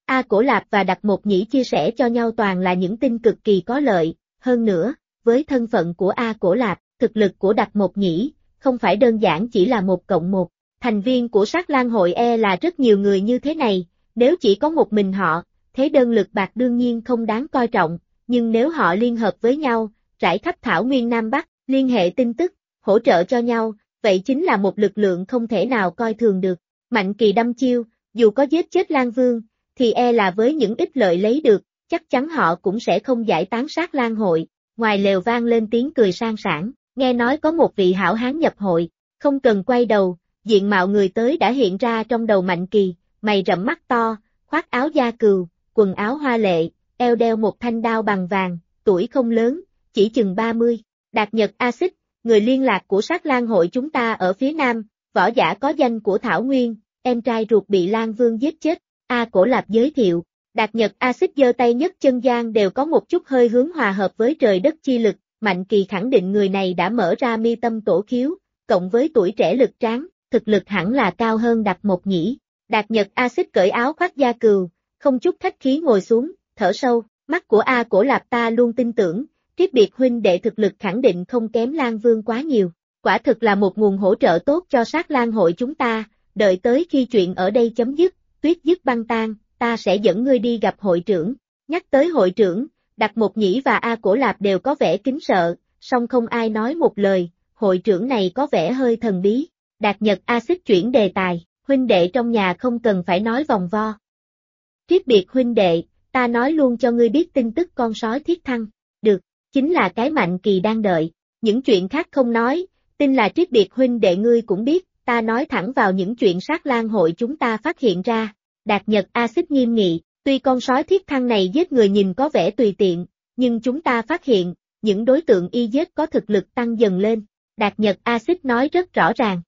A Cổ Lạp và Đặc Mộc Nhĩ chia sẻ cho nhau toàn là những tin cực kỳ có lợi, hơn nữa, với thân phận của A Cổ Lạp, thực lực của Đặc Mộc Nhĩ, không phải đơn giản chỉ là 1+1. Thành viên của Sát Lang hội là rất nhiều người như thế này, nếu chỉ có một mình họ, thế đơn lực bạc đương nhiên không đáng coi trọng, nhưng nếu họ liên hợp với nhau, rải khắp thảo nguyên Nam Bắc, liên hệ tin tức, hỗ trợ cho nhau, vậy chính là một lực lượng không thể nào coi thường được. Mạnh Kỳ đăm chiêu, dù có giết chết Lang Vương, thì là với những ích lợi lấy được, chắc chắn họ cũng sẽ không giải tán Sát Lang hội. Ngoài lều vang lên tiếng cười sang sảng, nghe nói có một vị hảo hán nhập hội, không cần quay đầu, diện mạo người tới đã hiện ra trong đầu Mạnh Kỳ, mày rậm mắt to, khoác áo da cừu, quần áo hoa lệ, eo đeo một thanh đao bằng vàng, tuổi không lớn, chỉ chừng 30. Đạt Nhật A Xích, người liên lạc của Sát Lang hội chúng ta ở phía Nam, võ giả có danh của Thảo Nguyên, em trai ruột bị Lang Vương giết chết. A Cổ Lạp giới thiệu. Đạt Nhật A Xích giơ tay nhất chân gian đều có một chút hơi hướng hòa hợp với trời đất chi lực, Mạnh Kỳ khẳng định người này đã mở ra mi tâm tổ khiếu, cộng với tuổi trẻ lực tráng, thực lực hẳn là cao hơn Đặc Mộc Nhĩ. Đạt Nhật A Xích cởi áo khoác da cừu, không chút khách khí ngồi xuống, thở sâu, mắt của A Cổ Lạp ta luôn tin tưởng, Triết Biệt huynh đệ thực lực khẳng định không kém Lang Vương quá nhiều, quả thực là một nguồn hỗ trợ tốt cho Sát Lang hội chúng ta, đợi tới khi chuyện ở đây chấm dứt, tuyết dứt băng tan, ta sẽ dẫn ngươi đi gặp hội trưởng. Nhắc tới hội trưởng, Đặc Mộc Nhĩ và A Cổ Lạp đều có vẻ kính sợ, song không ai nói một lời, hội trưởng này có vẻ hơi thần bí. Đạt Nhật A Xích chuyển đề tài, huynh đệ trong nhà không cần phải nói vòng vo. Triết Biệt huynh đệ, ta nói luôn cho ngươi biết tin tức con sói Thiết Thăng. Được, chính là cái Mạnh Kỳ đang đợi, những chuyện khác không nói, tin là Triết Biệt huynh đệ ngươi cũng biết, ta nói thẳng vào những chuyện Sát Lang hội chúng ta phát hiện ra. Đạt Nhật A Xích nghiêm nghị, tuy con sói Thiết Thăng này giết người nhìn có vẻ tùy tiện, nhưng chúng ta phát hiện, những đối tượng y giết có thực lực tăng dần lên. Đạt Nhật A Xích nói rất rõ ràng.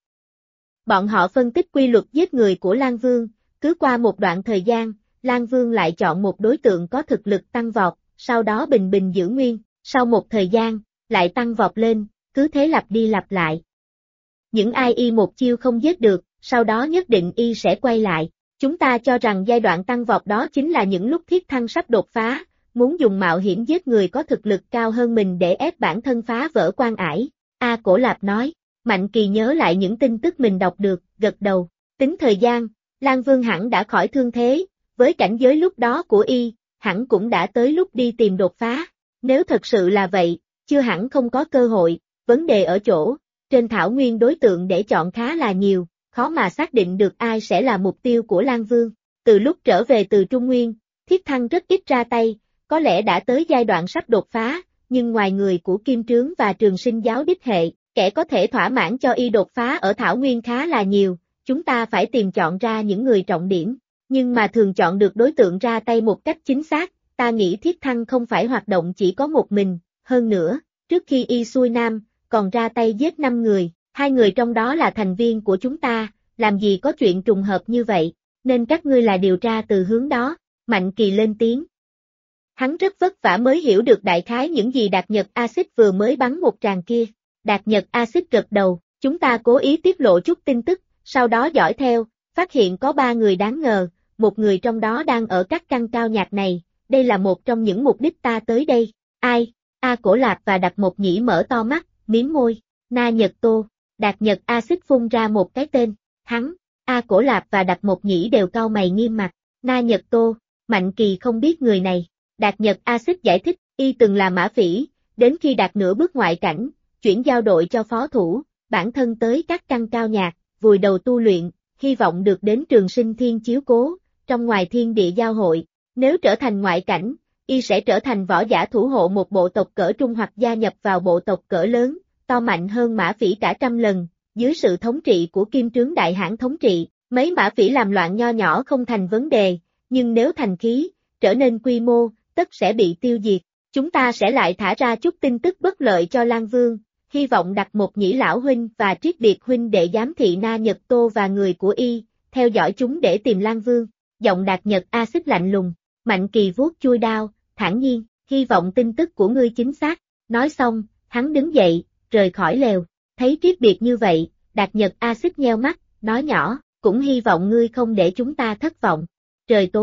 Bọn họ phân tích quy luật giết người của Lang Vương, cứ qua một đoạn thời gian, Lang Vương lại chọn một đối tượng có thực lực tăng vọt, sau đó bình bình giữ nguyên, sau một thời gian, lại tăng vọt lên, cứ thế lặp đi lặp lại. Những ai y một chiêu không giết được, sau đó nhất định y sẽ quay lại. Chúng ta cho rằng giai đoạn tăng vọt đó chính là những lúc Thiết Thăng sắp đột phá, muốn dùng mạo hiểm giết người có thực lực cao hơn mình để ép bản thân phá vỡ quan ải. A Cổ Lạp nói, Mạnh Kỳ nhớ lại những tin tức mình đọc được, gật đầu, tính thời gian, Lang Vương hẳn đã khỏi thương thế, với cảnh giới lúc đó của y, hẳn cũng đã tới lúc đi tìm đột phá, nếu thật sự là vậy, chưa hẳn không có cơ hội, vấn đề ở chỗ, trên thảo nguyên đối tượng để chọn khá là nhiều, khó mà xác định được ai sẽ là mục tiêu của Lang Vương. Từ lúc trở về từ Trung Nguyên, Thiết Thăng rất ít ra tay, có lẽ đã tới giai đoạn sắp đột phá, nhưng ngoài người của Kim Trướng và Trường Sinh giáo đích hệ, kẻ có thể thỏa mãn cho y đột phá ở Thảo Nguyên khá là nhiều, chúng ta phải tìm chọn ra những người trọng điểm, nhưng mà thường chọn được đối tượng ra tay một cách chính xác, ta nghĩ Thiết Thăng không phải hoạt động chỉ có một mình, hơn nữa, trước khi y xuôi nam, còn ra tay giết 5 người, 2 người trong đó là thành viên của chúng ta, làm gì có chuyện trùng hợp như vậy, nên các ngươi là điều tra từ hướng đó, Mạnh Kỳ lên tiếng. Hắn rất vất vả mới hiểu được đại khái những gì Đạt Nhật A Xích vừa mới bắn một tràng kia. Đạt Nhật A Xích gật đầu, chúng ta cố ý tiết lộ chút tin tức, sau đó dõi theo, phát hiện có 3 người đáng ngờ, một người trong đó đang ở các căn cao nhạc này, đây là một trong những mục đích ta tới đây. Ai? A Cổ Lạp và Đặc Mộc Nhĩ mở to mắt, miếm môi, Na Nhật Tô. Đạt Nhật A Xích phun ra một cái tên, hắn, A Cổ Lạp và Đặc Mộc Nhĩ đều cau mày nghiêm mặt, Na Nhật Tô, Mạnh Kỳ không biết người này. Đạt Nhật A Xích giải thích, y từng là mã phỉ, đến khi đạt nửa bước ngoại cảnh, chuyển giao đội cho phó thủ, bản thân tới các căn cao nhạc, vùi đầu tu luyện, hy vọng được đến Trường Sinh Thiên chiếu cố, trong ngoài thiên địa giao hội, nếu trở thành ngoại cảnh, y sẽ trở thành võ giả thủ hộ một bộ tộc cỡ trung hoặc gia nhập vào bộ tộc cỡ lớn, to mạnh hơn mã phỉ cả 100 lần, dưới sự thống trị của Kim Trướng đại hãn thống trị, mấy mã phỉ làm loạn nho nhỏ không thành vấn đề, nhưng nếu thành khí, trở nên quy mô, tất sẽ bị tiêu diệt. Chúng ta sẽ lại thả ra chút tin tức bất lợi cho Lang Vương, hy vọng Đặc Mộc Nhĩ lão huynh và Triết Biệt huynh để giám thị Na Nhật Tô và người của y, theo dõi chúng để tìm Lang Vương. Giọng Đạt Nhật A Xích lạnh lùng, Mạnh Kỳ vuốt chui đao, thản nhiên, hy vọng tin tức của ngươi chính xác. Nói xong, hắn đứng dậy, rời khỏi lều. Thấy Triết Biệt như vậy, Đạt Nhật A Xích nheo mắt, nói nhỏ, cũng hy vọng ngươi không để chúng ta thất vọng. Trời tối,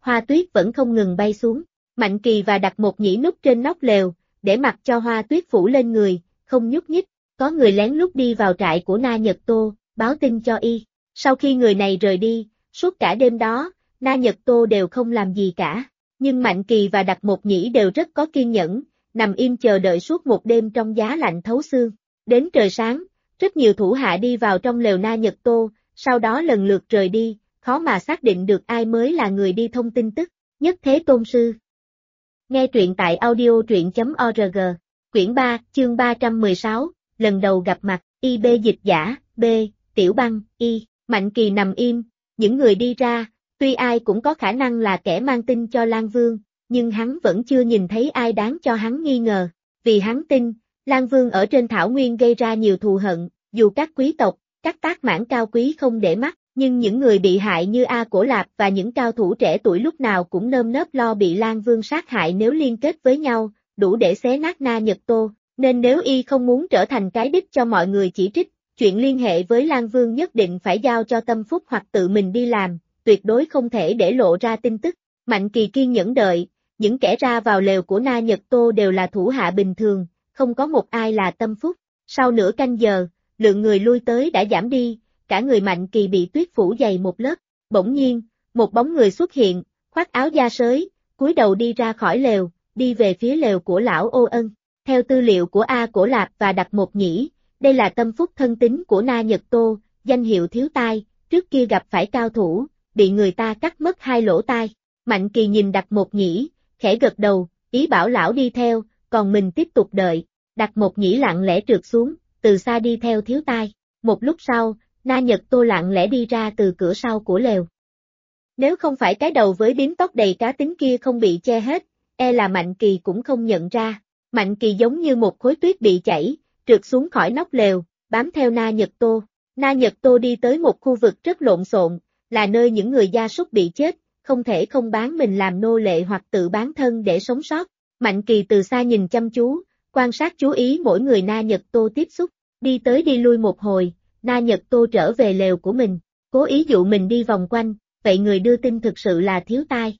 hoa tuyết vẫn không ngừng bay xuống. Mạnh Kỳ và Đặt Một Nhĩ núp trên nóc lều, để mặc cho hoa tuyết phủ lên người, không nhúc nhích. Có người lén lút đi vào trại của Na Nhật Tô, báo tin cho y. Sau khi người này rời đi, suốt cả đêm đó, Na Nhật Tô đều không làm gì cả. Nhưng Mạnh Kỳ và Đặt Một Nhĩ đều rất có kiên nhẫn, nằm im chờ đợi suốt một đêm trong giá lạnh thấu xương. Đến trời sáng, rất nhiều thủ hạ đi vào trong lều Na Nhật Tô, sau đó lần lượt rời đi, khó mà xác định được ai mới là người đi thông tin tức. Nhất Thế Tôn Sư. Nghe truyện tại audio.truyện.org. Quyển 3, chương 316, lần đầu gặp mặt, IB dịch giả, B, Tiểu Băng, Y, Mạnh Kỳ nằm im, những người đi ra, tuy ai cũng có khả năng là kẻ mang tin cho Lan Vương, nhưng hắn vẫn chưa nhìn thấy ai đáng cho hắn nghi ngờ, vì hắn tin, Lan Vương ở trên thảo nguyên gây ra nhiều thù hận, dù các quý tộc, các tác mãn cao quý không để mắt, nhưng những người bị hại như A Cổ Lạp và những cao thủ trẻ tuổi lúc nào cũng nơm nớp lo bị Lan Vương sát hại nếu liên kết với nhau, đủ để xé nát Na Nhật Tô, nên nếu y không muốn trở thành cái đích cho mọi người chỉ trích, chuyện liên hệ với Lan Vương nhất định phải giao cho Tâm Phúc hoặc tự mình đi làm, tuyệt đối không thể để lộ ra tin tức. Mạnh Kỳ kiên nhẫn đợi, những kẻ ra vào lều của Na Nhật Tô đều là thủ hạ bình thường, không có một ai là Tâm Phúc. Sau nửa canh giờ, lượng người lui tới đã giảm đi, cả người Mạnh Kỳ bị tuyết phủ dày một lớp. Bỗng nhiên, một bóng người xuất hiện, khoác áo da sới, cúi đầu đi ra khỏi lều, đi về phía lều của lão Ô Ân. Theo tư liệu của A Cổ Lạp và Đặt Một Nhĩ, đây là Tâm Phúc thân tín của Na Nhật Tô, danh hiệu Thiếu Tai, trước kia gặp phải cao thủ, bị người ta cắt mất 2 lỗ tai. Mạnh Kỳ nhìn Đặt Một Nhĩ, khẽ gật đầu, ý bảo lão đi theo, còn mình tiếp tục đợi. Đặt Một Nhĩ lặng lẽ trượt xuống, từ xa đi theo Thiếu Tai. Một lúc sau, Na Nhật Tô lặng lẽ đi ra từ cửa sau của lều. Nếu không phải cái đầu với bím tóc đầy cá tính kia không bị che hết, e là Mạnh Kỳ cũng không nhận ra. Mạnh Kỳ giống như một khối tuyết bị chảy, trượt xuống khỏi nóc lều, bám theo Na Nhật Tô. Na Nhật Tô đi tới một khu vực rất lộn xộn, là nơi những người gia súc bị chết, không thể không bán mình làm nô lệ hoặc tự bán thân để sống sót. Mạnh Kỳ từ xa nhìn chăm chú, quan sát chú ý mỗi người Na Nhật Tô tiếp xúc, đi tới đi lui một hồi, Na Nhật Tô trở về lều của mình, cố ý dụ mình đi vòng quanh, vậy người đưa tin thực sự là Thiếu Tai.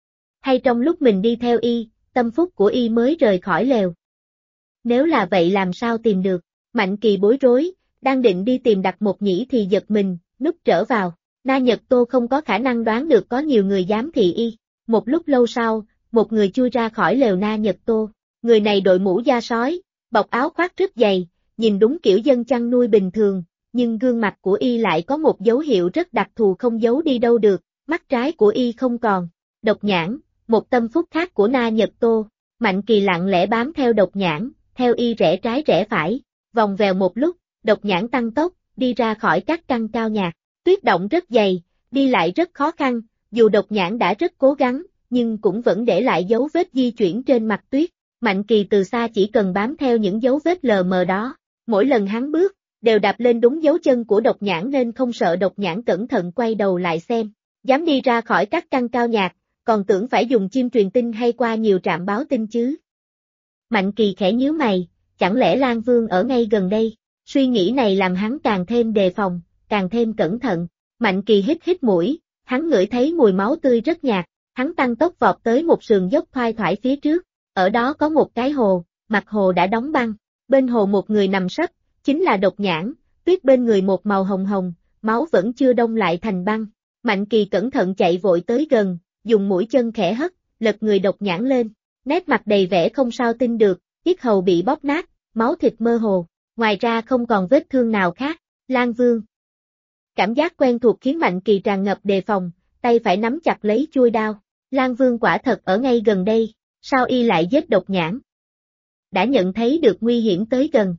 Hay trong lúc mình đi theo y, Tâm Phúc của y mới rời khỏi lều. Nếu là vậy làm sao tìm được, Mạnh Kỳ bối rối, đang định đi tìm Đặt Một Nhĩ thì giật mình, núp trở vào. Na Nhật Tô không có khả năng đoán được có nhiều người giám thị y. Một lúc lâu sau, một người chui ra khỏi lều Na Nhật Tô. Người này đội mũ da sói, bọc áo khoác rất dày, nhìn đúng kiểu dân chăn nuôi bình thường, nhưng gương mặt của y lại có một dấu hiệu rất đặc thù không giấu đi đâu được, mắt trái của y không còn. Độc Nhãn, một Tâm Phúc khác của Na Nhật Tô. Mạnh Kỳ lặng lẽ bám theo Độc Nhãn, theo y rẽ trái rẽ phải, vòng vèo một lúc, Độc Nhãn tăng tốc, đi ra khỏi các căn cao nhạc. Tuyết động rất dày, đi lại rất khó khăn, dù Độc Nhãn đã rất cố gắng, nhưng cũng vẫn để lại dấu vết di chuyển trên mặt tuyết. Mạnh Kỳ từ xa chỉ cần bám theo những dấu vết lờ mờ đó, mỗi lần hắn bước, đều đạp lên đúng dấu chân của Độc Nhãn nên không sợ Độc Nhãn cẩn thận quay đầu lại xem. Dám đi ra khỏi các căn cao nhạc, còn tưởng phải dùng chim truyền tin hay qua nhiều trạm báo tin chứ. Mạnh Kỳ khẽ nhíu mày, chẳng lẽ Lan Vương ở ngay gần đây? Suy nghĩ này làm hắn càng thêm đề phòng, càng thêm cẩn thận. Mạnh Kỳ hít hít mũi, hắn ngửi thấy mùi máu tươi rất nhạt, hắn tăng tốc vọt tới một sườn dốc thoai thoải phía trước, ở đó có một cái hồ, mặt hồ đã đóng băng, bên hồ một người nằm sấp, chính là Độc Nhãn, tuyết bên người một màu hồng hồng, máu vẫn chưa đông lại thành băng. Mạnh Kỳ cẩn thận chạy vội tới gần, dùng mũi chân khẽ hất, lật người Độc Nhãn lên, nét mặt đầy vẻ không sao tin được, yết hầu bị bóp nát, máu thịt mơ hồ, ngoài ra không còn vết thương nào khác. Lan Vương. Cảm giác quen thuộc khiến Mạnh Kỳ tràn ngập đề phòng, tay phải nắm chặt lấy chuôi đao. Lan Vương quả thật ở ngay gần đây, sao y lại giết Độc Nhãn? Đã nhận thấy được nguy hiểm tới gần.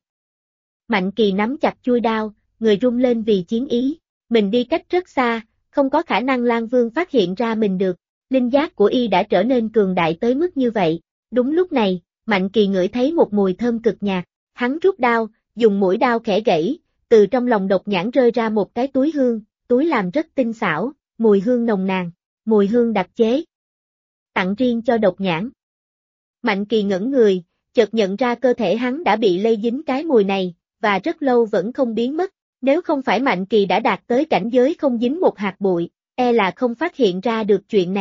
Mạnh Kỳ nắm chặt chuôi đao, người rung lên vì chiến ý. Mình đi cách rất xa, không có khả năng Lan Vương phát hiện ra mình được. Linh giác của y đã trở nên cường đại tới mức như vậy. Đúng lúc này, Mạnh Kỳ ngửi thấy một mùi thơm cực nhạt. Hắn rút đao, dùng mũi đao khẽ gãy, từ trong lòng Độc Nhãn rơi ra một cái túi hương, túi làm rất tinh xảo, mùi hương nồng nàn, mùi hương đặc chế. Tặng riêng cho Độc Nhãn. Mạnh Kỳ ngẩn người, chợt nhận ra cơ thể hắn đã bị lây dính cái mùi này, và rất lâu vẫn không biến mất. Nếu không phải Mạnh Kỳ đã đạt tới cảnh giới không dính một hạt bụi, e là không phát hiện ra được chuyện này.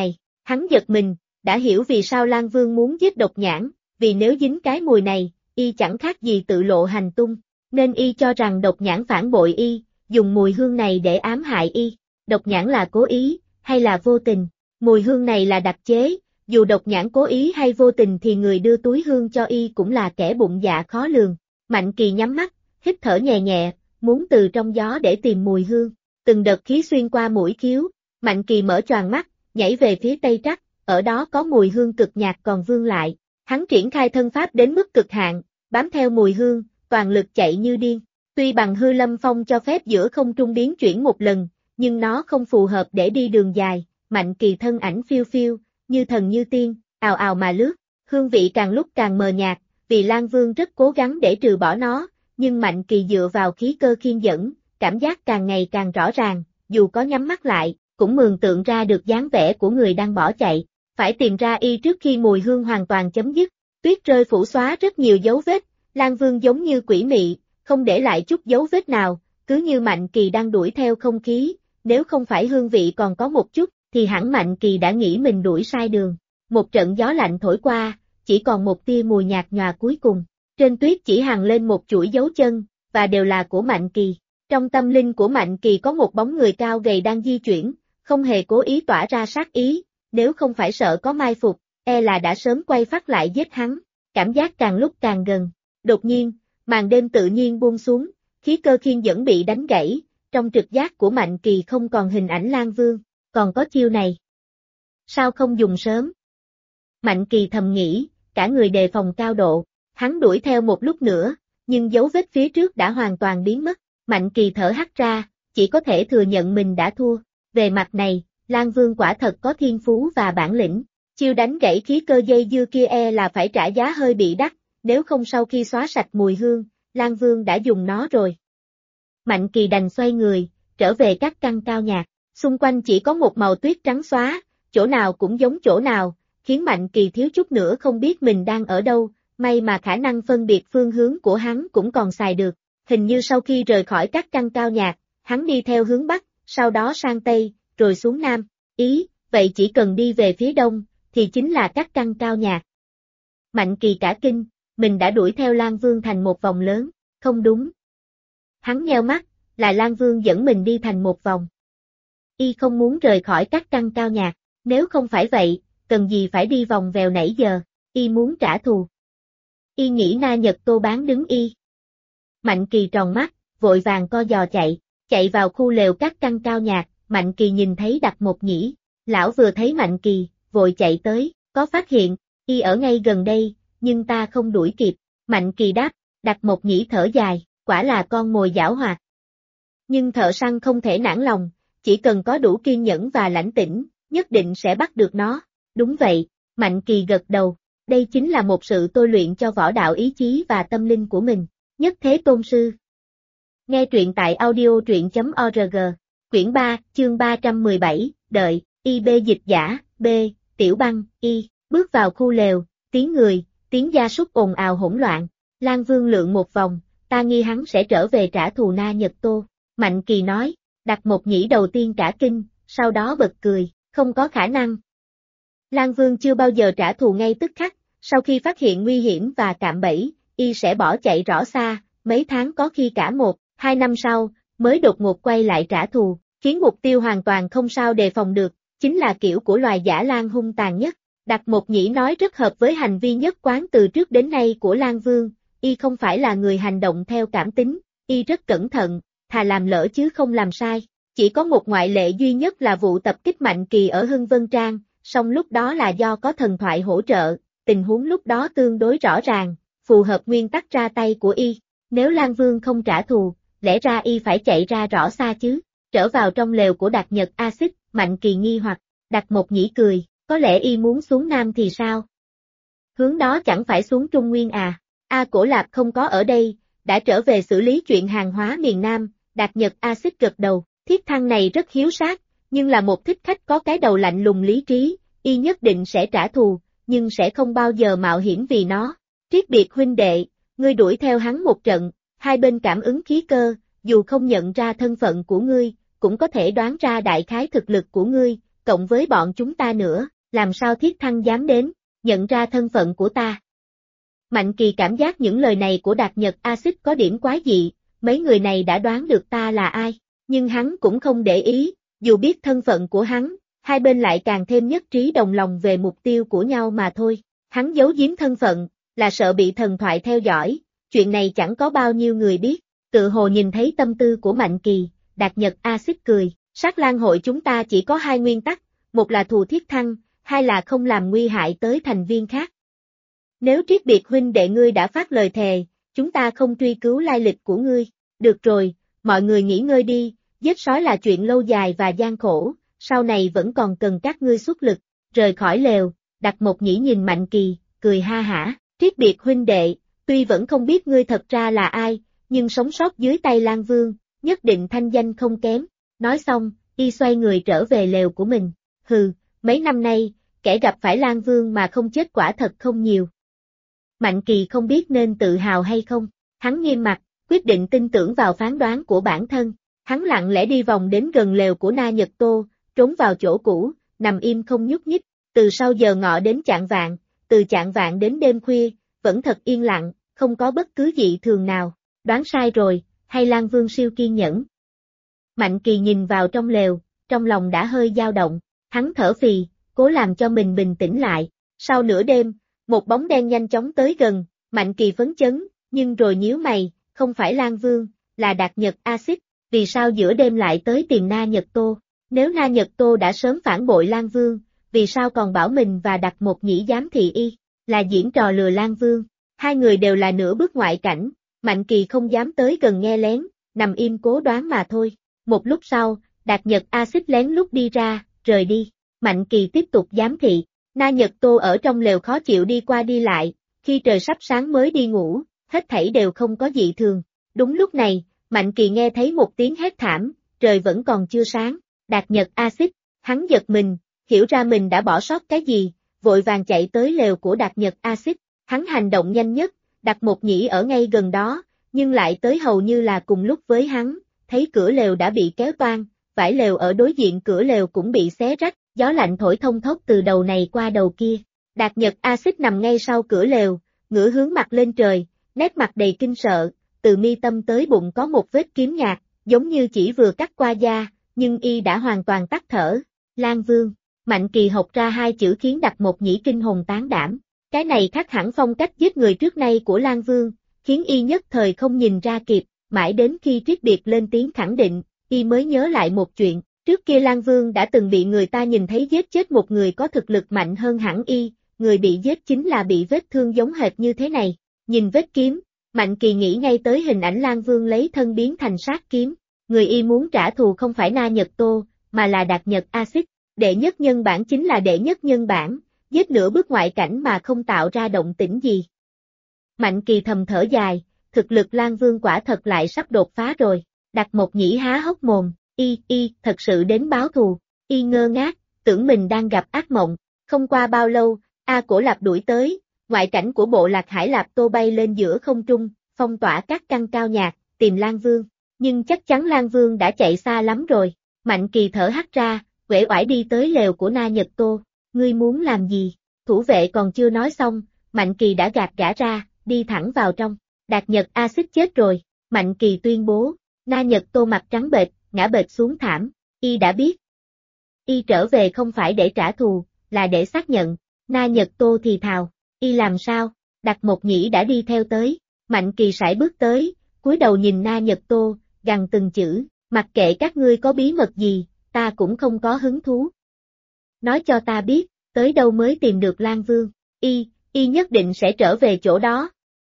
Hắn giật mình, đã hiểu vì sao Lang Vương muốn giết Độc Nhãn, vì nếu dính cái mùi này, y chẳng khác gì tự lộ hành tung, nên y cho rằng Độc Nhãn phản bội y, dùng mùi hương này để ám hại y. Độc Nhãn là cố ý, hay là vô tình? Mùi hương này là đặc chế, dù Độc Nhãn cố ý hay vô tình thì người đưa túi hương cho y cũng là kẻ bụng dạ khó lường. Mạnh Kỳ nhắm mắt, hít thở nhẹ nhẹ, muốn từ trong gió để tìm mùi hương. Từng đợt khí xuyên qua mũi khiếu, Mạnh Kỳ mở choàng mắt, nhảy về phía Tây Trắc, ở đó có mùi hương cực nhạt còn vương lại. Hắn triển khai thân pháp đến mức cực hạn, bám theo mùi hương, toàn lực chạy như điên. Tuy bằng hư lâm phong cho phép giữa không trung biến chuyển một lần, nhưng nó không phù hợp để đi đường dài. Mạnh Kỳ thân ảnh phiêu phiêu, như thần như tiên, ào ào mà lướt, hương vị càng lúc càng mờ nhạt, vì Lang Vương rất cố gắng để trừ bỏ nó, nhưng Mạnh Kỳ dựa vào khí cơ khiên dẫn, cảm giác càng ngày càng rõ ràng, dù có nhắm mắt lại, cũng mường tượng ra được dáng vẻ của người đang bỏ chạy, phải tìm ra y trước khi mùi hương hoàn toàn chấm dứt. Tuyết rơi phủ xóa rất nhiều dấu vết, Lang Vương giống như quỷ mị, không để lại chút dấu vết nào, cứ như Mạnh Kỳ đang đuổi theo không khí, nếu không phải hương vị còn có một chút, thì hẳn Mạnh Kỳ đã nghĩ mình đuổi sai đường. Một trận gió lạnh thổi qua, chỉ còn một tia mùi nhạt nhòa cuối cùng. Trên tuyết chỉ hằn lên một chuỗi dấu chân, và đều là của Mạnh Kỳ. Trong tâm linh của Mạnh Kỳ có một bóng người cao gầy đang di chuyển, không hề cố ý tỏa ra sát ý, nếu không phải sợ có mai phục, là đã sớm quay phát lại giết hắn. Cảm giác càng lúc càng gần. Đột nhiên, màn đêm tự nhiên buông xuống, khí cơ khiên dẫn bị đánh gãy, trong trực giác của Mạnh Kỳ không còn hình ảnh Lang Vương, còn có chiêu này. Sao không dùng sớm? Mạnh Kỳ thầm nghĩ, cả người đề phòng cao độ, hắn đuổi theo một lúc nữa, nhưng dấu vết phía trước đã hoàn toàn biến mất. Mạnh Kỳ thở hắt ra, chỉ có thể thừa nhận mình đã thua. Về mặt này, Lang Vương quả thật có thiên phú và bản lĩnh. Chiêu đánh gãy khí cơ dây dưa kia là phải trả giá hơi bị đắt, nếu không sau khi xóa sạch mùi hương, Lang Vương đã dùng nó rồi. Mạnh Kỳ đành xoay người, trở về các căn cao nhạc. Xung quanh chỉ có một màu tuyết trắng xóa, chỗ nào cũng giống chỗ nào, khiến Mạnh Kỳ thiếu chút nữa không biết mình đang ở đâu, may mà khả năng phân biệt phương hướng của hắn cũng còn xài được. Hình như sau khi rời khỏi các căn cao nhạc, hắn đi theo hướng Bắc, sau đó sang Tây, rồi xuống Nam. Vậy chỉ cần đi về phía Đông, thì chính là các căn cao nhạc. Mạnh Kỳ cả kinh, mình đã đuổi theo Lang Vương thành một vòng lớn, không đúng. Hắn nheo mắt, là Lang Vương dẫn mình đi thành một vòng. Y không muốn rời khỏi các căn cao nhạc, nếu không phải vậy, cần gì phải đi vòng vèo nãy giờ, y muốn trả thù. Y nghĩ Na Nhật Tô bán đứng y. Mạnh Kỳ tròn mắt, vội vàng co giò chạy vào khu lều các căn cao nhạc, Mạnh Kỳ nhìn thấy Đặc Một Nhĩ, lão vừa thấy Mạnh Kỳ, vội chạy tới, có phát hiện, y ở ngay gần đây, nhưng ta không đuổi kịp. Mạnh Kỳ đáp, Đặc Một Nhĩ thở dài, quả là con mồi giảo hoạt. Nhưng thợ săn không thể nản lòng, chỉ cần có đủ kiên nhẫn và lãnh tĩnh, nhất định sẽ bắt được nó. Đúng vậy, Mạnh Kỳ gật đầu, đây chính là một sự tôi luyện cho võ đạo ý chí và tâm linh của mình. Nhất Thế Tôn Sư. Nghe truyện tại audio.org, quyển 3, chương 317, đợi, IB dịch giả, B, Tiểu Băng, Y, bước vào khu lều, tiếng người, tiếng gia súc ồn ào hỗn loạn. Lang Vương lượn một vòng, ta nghi hắn sẽ trở về trả thù Na Nhật Tô. Mạnh Kỳ nói, Đặc Một Nhĩ đầu tiên cả kinh, sau đó bật cười, không có khả năng. Lang Vương chưa bao giờ trả thù ngay tức khắc, sau khi phát hiện nguy hiểm và cạm bẫy, y sẽ bỏ chạy rõ xa, mấy tháng có khi cả 1-2 năm sau, mới đột ngột quay lại trả thù, khiến mục tiêu hoàn toàn không sao đề phòng được, chính là kiểu của loài dã lang hung tàn nhất. Đặc Một Nhĩ nói rất hợp với hành vi nhất quán từ trước đến nay của Lang Vương, y không phải là người hành động theo cảm tính, y rất cẩn thận, thà làm lỡ chứ không làm sai. Chỉ có một ngoại lệ duy nhất là vụ tập kích Mạnh Kỳ ở Hưng Vân Trang, song lúc đó là do có thần thoại hỗ trợ, tình huống lúc đó tương đối rõ ràng, phù hợp nguyên tắc ra tay của y. Nếu Lang Vương không trả thù, lẽ ra y phải chạy ra rõ xa chứ. Trở vào trong lều của Đạc Nhật A-xích, Mạnh Kỳ nghi hoặc, Đặc Một Nhĩ cười, có lẽ y muốn xuống Nam thì sao? Hướng đó chẳng phải xuống Trung Nguyên à? Cổ Lạp không có ở đây, đã trở về xử lý chuyện hàng hóa miền Nam. Đạc Nhật A-xích gật đầu, Thiết Thăng này rất hiếu sát, nhưng là một thích khách có cái đầu lạnh lùng lý trí, y nhất định sẽ trả thù, nhưng sẽ không bao giờ mạo hiểm vì nó. Triết Biệt huynh đệ, ngươi đuổi theo hắn một trận, hai bên cảm ứng khí cơ, dù không nhận ra thân phận của ngươi, cũng có thể đoán ra đại khái thực lực của ngươi, cộng với bọn chúng ta nữa, làm sao Thiết Thăng dám đến, nhận ra thân phận của ta. Mạnh Kỳ cảm giác những lời này của Đạt Nhật Axit có điểm quái dị, mấy người này đã đoán được ta là ai, nhưng hắn cũng không để ý, dù biết thân phận của hắn, hai bên lại càng thêm nhất trí đồng lòng về mục tiêu của nhau mà thôi. Hắn giấu giếm thân phận, là sợ bị thần thoại theo dõi, chuyện này chẳng có bao nhiêu người biết, tự hồ nhìn thấy tâm tư của Mạnh Kỳ, Đạt Nhật Axit cười, Sát Lang hội chúng ta chỉ có hai nguyên tắc, một là thù Thiết Thăng, hai là không làm nguy hại tới thành viên khác. Nếu Triết Biệt huynh đệ ngươi đã phát lời thề, chúng ta không truy cứu lai lịch của ngươi, được rồi, mọi người nghỉ ngơi đi, giết sói là chuyện lâu dài và gian khổ, sau này vẫn còn cần các ngươi xuất lực, rời khỏi lều, Đặt Mộc Nhĩ nhìn Mạnh Kỳ, cười ha hả, Triết Biệt huynh đệ, tuy vẫn không biết ngươi thật ra là ai, nhưng sống sót dưới tay Lang Vương, nhất định thanh danh không kém, nói xong, y xoay người trở về lều của mình, hừ, mấy năm nay, kẻ gặp phải Lang Vương mà không chết quả thật không nhiều. Mạnh Kỳ không biết nên tự hào hay không, hắn nghiêm mặt, quyết định tin tưởng vào phán đoán của bản thân, hắn lặng lẽ đi vòng đến gần lều của Na Nhật Tô, trốn vào chỗ cũ, nằm im không nhúc nhích, từ sau giờ ngọ đến chạng vạng, từ chạng vạng đến đêm khuya, vẫn thật yên lặng, không có bất cứ dị thường nào, đoán sai rồi, hay Lang Vương siêu kiên nhẫn. Mạnh Kỳ nhìn vào trong lều, trong lòng đã hơi dao động, hắn thở phì, cố làm cho mình bình tĩnh lại, sau nửa đêm, một bóng đen nhanh chóng tới gần, Mạnh Kỳ phấn chấn, nhưng rồi nhíu mày, không phải Lang Vương, là Đạt Nhật Axit, vì sao giữa đêm lại tới tìm Na Nhật Tô, nếu Na Nhật Tô đã sớm phản bội Lang Vương, vì sao còn bảo mình và Đặt Mộc Nhĩ giám thị y, là diễn trò lừa Lang Vương, hai người đều là nửa bước ngoại cảnh, Mạnh Kỳ không dám tới gần nghe lén, nằm im cố đoán mà thôi, một lúc sau, Đạt Nhật Axit lén lút đi ra, rời đi, Mạnh Kỳ tiếp tục giám thị. Na Nhật Tô ở trong lều khó chịu đi qua đi lại, khi trời sắp sáng mới đi ngủ, hết thảy đều không có dị thường. Đúng lúc này, Mạnh Kỳ nghe thấy một tiếng hét thảm, trời vẫn còn chưa sáng, Đạt Nhật Axit, hắn giật mình, hiểu ra mình đã bỏ sót cái gì, vội vàng chạy tới lều của Đạt Nhật Axit, hắn hành động nhanh nhất, Đặt Mộc Nhĩ ở ngay gần đó, nhưng lại tới hầu như là cùng lúc với hắn, thấy cửa lều đã bị kéo toang, vải lều ở đối diện cửa lều cũng bị xé rách. Gió lạnh thổi thông thốc từ đầu này qua đầu kia. Đạt Nhật Axit nằm ngay sau cửa lều, ngửa hướng mặt lên trời, nét mặt đầy kinh sợ, từ mi tâm tới bụng có một vết kiếm nhạt, giống như chỉ vừa cắt qua da, nhưng y đã hoàn toàn tắt thở. Lang Vương, Mạnh Kỳ học ra hai chữ khiến Đặt Mộc Nhĩ kinh hồn tán đảm. Cái này khác hẳn phong cách giết người trước nay của Lang Vương, khiến y nhất thời không nhìn ra kịp, mãi đến khi Triết Biệt lên tiếng khẳng định, y mới nhớ lại một chuyện. Trước kia Lang Vương đã từng bị người ta nhìn thấy giết chết một người có thực lực mạnh hơn hẳn y, người bị giết chính là bị vết thương giống hệt như thế này. Nhìn vết kiếm, Mạnh Kỳ nghĩ ngay tới hình ảnh Lang Vương lấy thân biến thành sát kiếm. Người y muốn trả thù không phải Na Nhật Tô, mà là Đạt Nhật Axit. Đệ nhất nhân bản chính là đệ nhất nhân bản, giết nửa bước ngoại cảnh mà không tạo ra động tĩnh gì. Mạnh Kỳ thầm thở dài, thực lực Lang Vương quả thật lại sắp đột phá rồi. Đặt Mộc Nhĩ há hốc mồm. Y thật sự đến báo thù, y ngơ ngác, tưởng mình đang gặp ác mộng, không qua bao lâu, A Cổ Lạp đuổi tới, ngoại cảnh của bộ lạc Hải Lạp Tô bay lên giữa không trung, phong tỏa các căn cao nhạc, tìm Lang Vương, nhưng chắc chắn Lang Vương đã chạy xa lắm rồi, Mạnh Kỳ thở hắt ra, uể oải đi tới lều của Na Nhật Tô, ngươi muốn làm gì, thủ vệ còn chưa nói xong, Mạnh Kỳ đã gạt gã ra, đi thẳng vào trong, Đạt Nhật Axit chết rồi, Mạnh Kỳ tuyên bố, Na Nhật Tô mặt trắng bệch, ngã bệt xuống thảm, y đã biết. Y trở về không phải để trả thù, là để xác nhận, Na Nhật Tô thì thào, y làm sao, Đặt Mộc Nhĩ đã đi theo tới, Mạnh Kỳ sải bước tới, cúi đầu nhìn Na Nhật Tô, gằn từng chữ, mặc kệ các ngươi có bí mật gì, ta cũng không có hứng thú. Nói cho ta biết, tới đâu mới tìm được Lang Vương, y nhất định sẽ trở về chỗ đó.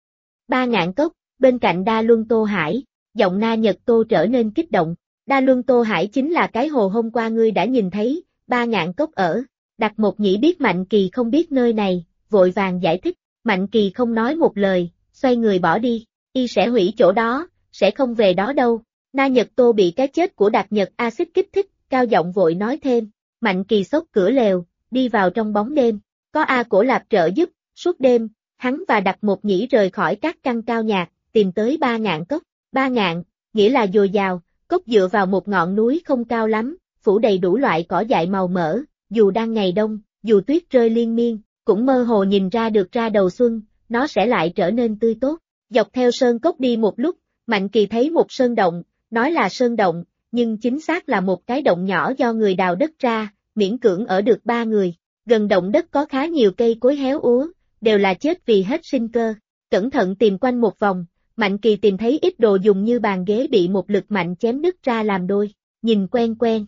Ba Ngạn Cốc, bên cạnh Đa Luân Tô Hải, giọng Na Nhật Tô trở nên kích động. Đa Luân Tô Hải chính là cái hồ hôm qua ngươi đã nhìn thấy, Ba Ngạn Cốc ở. Đặt Mộc Nhĩ biết Mạnh Kỳ không biết nơi này, vội vàng giải thích, Mạnh Kỳ không nói một lời, xoay người bỏ đi, y sẽ hủy chỗ đó, sẽ không về đó đâu. Na Nhật Tô bị cái chết của Đạt Nhật Axit kích thích, cao giọng vội nói thêm, Mạnh Kỳ xốc cửa lều, đi vào trong bóng đêm, có A Cổ Lạp trợ giúp, suốt đêm, hắn và Đặt Mộc Nhĩ rời khỏi các căn cao nhạc, tìm tới Ba Ngạn Cốc. Ba ngạn, nghĩa là dồi dào, cốc dựa vào một ngọn núi không cao lắm, phủ đầy đủ loại cỏ dại màu mỡ, dù đang ngày đông, dù tuyết rơi liên miên, cũng mơ hồ nhìn ra được ra đầu xuân, nó sẽ lại trở nên tươi tốt. Dọc theo sơn cốc đi một lúc, Mạnh Kỳ thấy một sơn động, nói là sơn động, nhưng chính xác là một cái động nhỏ do người đào đất ra, miễn cưỡng ở được 3 người. Gần động đất có khá nhiều cây cối héo úa, đều là chết vì hết sinh cơ. Cẩn thận tìm quanh một vòng, Mạnh Kỳ tìm thấy ít đồ dùng như bàn ghế bị một lực mạnh chém đứt ra làm đôi, nhìn quen quen.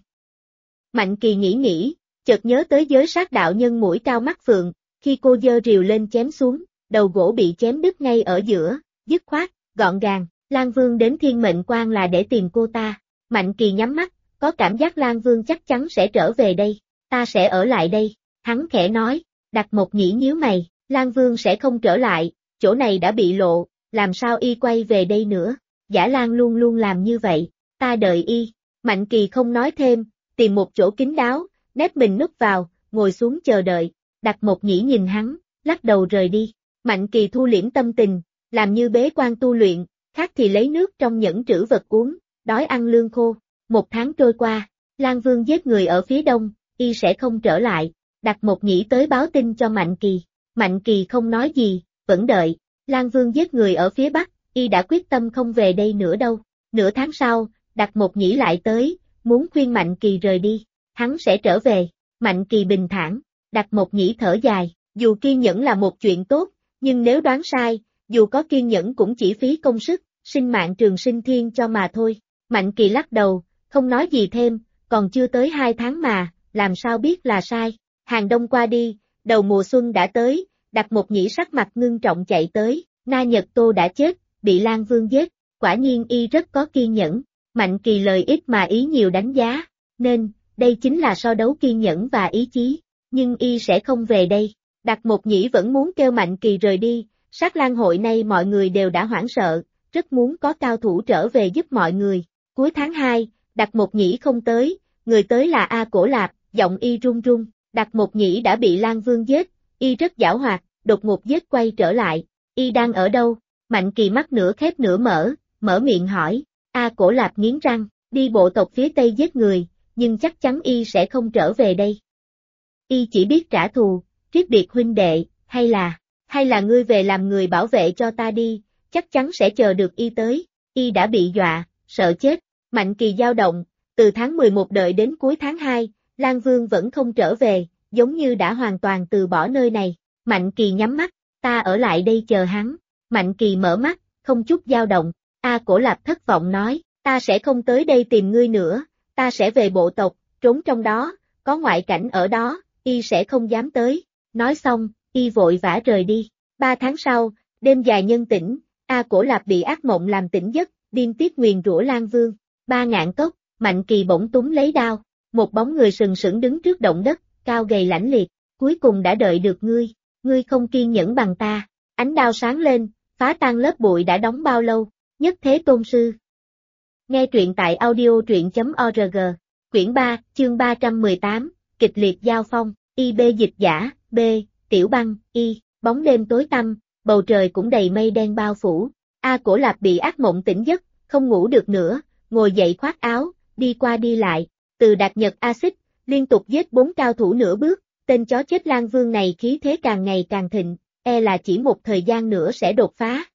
Mạnh Kỳ nghĩ, chợt nhớ tới giới sát đạo nhân mũi cao mắt phượng, khi cô giơ rìu lên chém xuống, đầu gỗ bị chém đứt ngay ở giữa, dứt khoát, gọn gàng. Lan Vương đến Thiên Mệnh Quan là để tìm cô ta. Mạnh Kỳ nhắm mắt, có cảm giác Lan Vương chắc chắn sẽ trở về đây. Ta sẽ ở lại đây, hắn khẽ nói. Đặt Một Nhĩ nhíu mày, Lan Vương sẽ không trở lại, chỗ này đã bị lộ, làm sao y quay về đây nữa. Giả Lan luôn luôn làm như vậy, ta đợi y. Mạnh Kỳ không nói thêm, tìm một chỗ kín đáo, nép mình núp vào, ngồi xuống chờ đợi. Đặt Một Nhĩ nhìn hắn, lắc đầu rời đi. Mạnh Kỳ thu liễm tâm tình, làm như bế quan tu luyện, khác thì lấy nước trong nhẫn trữ vật uống, đói ăn lương khô. 1 tháng trôi qua, Lan Vương giết người ở phía đông, y sẽ không trở lại. Đặt Một Nhĩ tới báo tin cho Mạnh Kỳ. Mạnh Kỳ không nói gì, vẫn đợi. Lan Vương giết người ở phía bắc, y đã quyết tâm không về đây nữa đâu. Nửa tháng sau, Đặt Một Nhĩ lại tới, muốn khuyên Mạnh Kỳ rời đi. Hắn sẽ trở về. Mạnh Kỳ bình thản. Đặt Một Nhĩ thở dài, dù kiên nhẫn là một chuyện tốt, nhưng nếu đoán sai, dù có kiên nhẫn cũng chỉ phí công sức, sinh mạng trường sinh thiên cho mà thôi. Mạnh Kỳ lắc đầu, không nói gì thêm, còn chưa tới 2 tháng mà, làm sao biết là sai. Hàng đông qua đi, đầu mùa xuân đã tới, Đặt Một Nhĩ sắc mặt ngưng trọng chạy tới, Na Nhật Tô đã chết, bị Lan Vương giết, quả nhiên y rất có kiên nhẫn. Mạnh Kỳ lời ít mà ý nhiều đánh giá, nên, đây chính là so đấu kiên nhẫn và ý chí, nhưng y sẽ không về đây. Đặt Một Nhĩ vẫn muốn kêu Mạnh Kỳ rời đi, Sát Lan hội nay mọi người đều đã hoảng sợ, rất muốn có cao thủ trở về giúp mọi người. Cuối tháng 2, Đặt Một Nhĩ không tới, người tới là A Cổ Lạp, giọng y run run. Đặt Một Nhĩ đã bị Lan Vương giết, y rất giảo hoạt, đột ngột giết quay trở lại. Y đang ở đâu? Mạnh Kỳ mắt nửa khép nửa mở miệng hỏi. A Cổ Lạp nghiến răng, đi bộ tộc phía Tây giết người, nhưng chắc chắn y sẽ không trở về đây. Y chỉ biết trả thù, triết biệt huynh đệ, hay là ngươi về làm người bảo vệ cho ta đi, chắc chắn sẽ chờ được y tới. Y đã bị dọa, sợ chết. Mạnh Kỳ dao động, từ tháng 11 đợi đến cuối tháng 2, Lan Vương vẫn không trở về, giống như đã hoàn toàn từ bỏ nơi này. Mạnh Kỳ nhắm mắt, ta ở lại đây chờ hắn. Mạnh Kỳ mở mắt, không chút dao động. A Cổ Lạp thất vọng nói, ta sẽ không tới đây tìm ngươi nữa, ta sẽ về bộ tộc, trốn trong đó, có ngoại cảnh ở đó, y sẽ không dám tới. Nói xong, y vội vã rời đi. 3 tháng sau, đêm dài nhân tĩnh, A Cổ Lạp bị ác mộng làm tỉnh giấc, điên tiết nguyền rủa Lan Vương. 3 ngạn cốc, Mạnh Kỳ bỗng túm lấy đao, một bóng người sừng sững đứng trước động đất, cao gầy lãnh liệt, cuối cùng đã đợi được ngươi, ngươi không kiên nhẫn bằng ta. Ánh đao sáng lên, phá tan lớp bụi đã đóng bao lâu. Nhất Thế Tôn Sư. Nghe truyện tại audio.org, quyển 3, chương 318, kịch liệt giao phong, IB dịch giả, B, Tiểu Băng, Y, bóng đêm tối tăm, bầu trời cũng đầy mây đen bao phủ. A Cổ Lạp bị ác mộng tỉnh giấc, không ngủ được nữa, ngồi dậy khoác áo, đi qua đi lại, từ Đạt Nhật Axit, liên tục giết 4 cao thủ nửa bước, tên chó chết Lan Vương này khí thế càng ngày càng thịnh, là chỉ một thời gian nữa sẽ đột phá.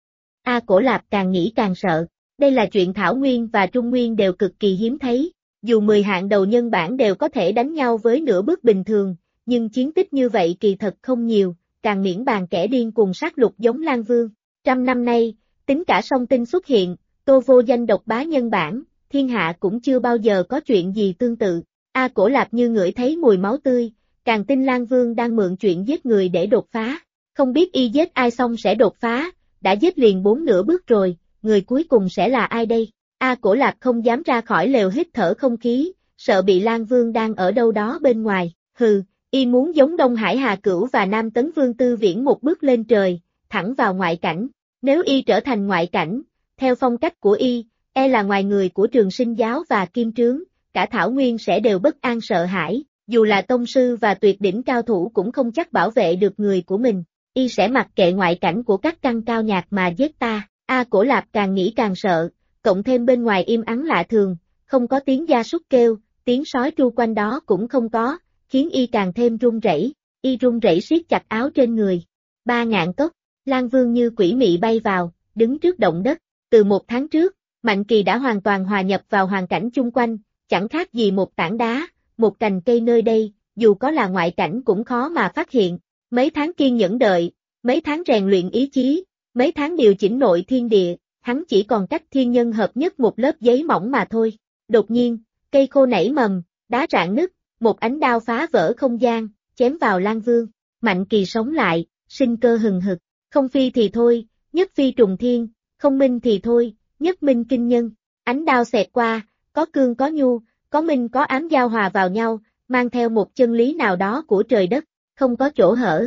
A Cổ Lạp càng nghĩ càng sợ, đây là chuyện Thảo Nguyên và Trung Nguyên đều cực kỳ hiếm thấy, dù 10 hạng đầu nhân bản đều có thể đánh nhau với nửa bước bình thường, nhưng chiến tích như vậy kỳ thật không nhiều, càng miễn bàn kẻ điên cùng sát lục giống Lan Vương. 100 năm nay, tính cả song tinh xuất hiện, Tô Vô Danh độc bá nhân bản, thiên hạ cũng chưa bao giờ có chuyện gì tương tự. A Cổ Lạp như ngửi thấy mùi máu tươi, càng tin Lan Vương đang mượn chuyện giết người để đột phá, không biết y giết ai xong sẽ đột phá. Đã giết liền 4 nửa bước rồi, người cuối cùng sẽ là ai đây? A Cổ Lạp không dám ra khỏi lều hít thở không khí, sợ bị Lan Vương đang ở đâu đó bên ngoài. Hừ, y muốn giống Đông Hải Hà Cửu và Nam Tấn Vương Tư Viễn một bước lên trời, thẳng vào ngoại cảnh. Nếu y trở thành ngoại cảnh, theo phong cách của y, là ngoài người của Trường Sinh Giáo và Kim Trướng, cả Thảo Nguyên sẽ đều bất an sợ hãi, dù là tông sư và tuyệt đỉnh cao thủ cũng không chắc bảo vệ được người của mình. Y sẽ mặc kệ ngoại cảnh của các căn cao nhạc mà giết ta. A Cổ Lạp càng nghĩ càng sợ, cộng thêm bên ngoài im ắng lạ thường, không có tiếng gia súc kêu, tiếng sói tru quanh đó cũng không có, khiến y càng thêm run rẩy. Y run rẩy siết chặt áo trên người. 3.000 cốc, Lan Vương như quỷ mị bay vào, đứng trước động đất. Từ 1 tháng trước, Mạnh Kỳ đã hoàn toàn hòa nhập vào hoàn cảnh chung quanh, chẳng khác gì một tảng đá, một cành cây nơi đây, dù có là ngoại cảnh cũng khó mà phát hiện. Mấy tháng kiên nhẫn đợi, mấy tháng rèn luyện ý chí, mấy tháng điều chỉnh nội thiên địa, hắn chỉ còn cách thiên nhân hợp nhất một lớp giấy mỏng mà thôi. Đột nhiên, cây khô nảy mầm, đá rạn nứt, một ánh đao phá vỡ không gian, chém vào Lan Vương. Mạnh Kỳ sống lại, sinh cơ hừng hực, không phi thì thôi, nhất phi trùng thiên, không minh thì thôi, nhất minh kinh nhân. Ánh đao xẹt qua, có cương có nhu, có minh có ám giao hòa vào nhau, mang theo một chân lý nào đó của trời đất, không có chỗ hở.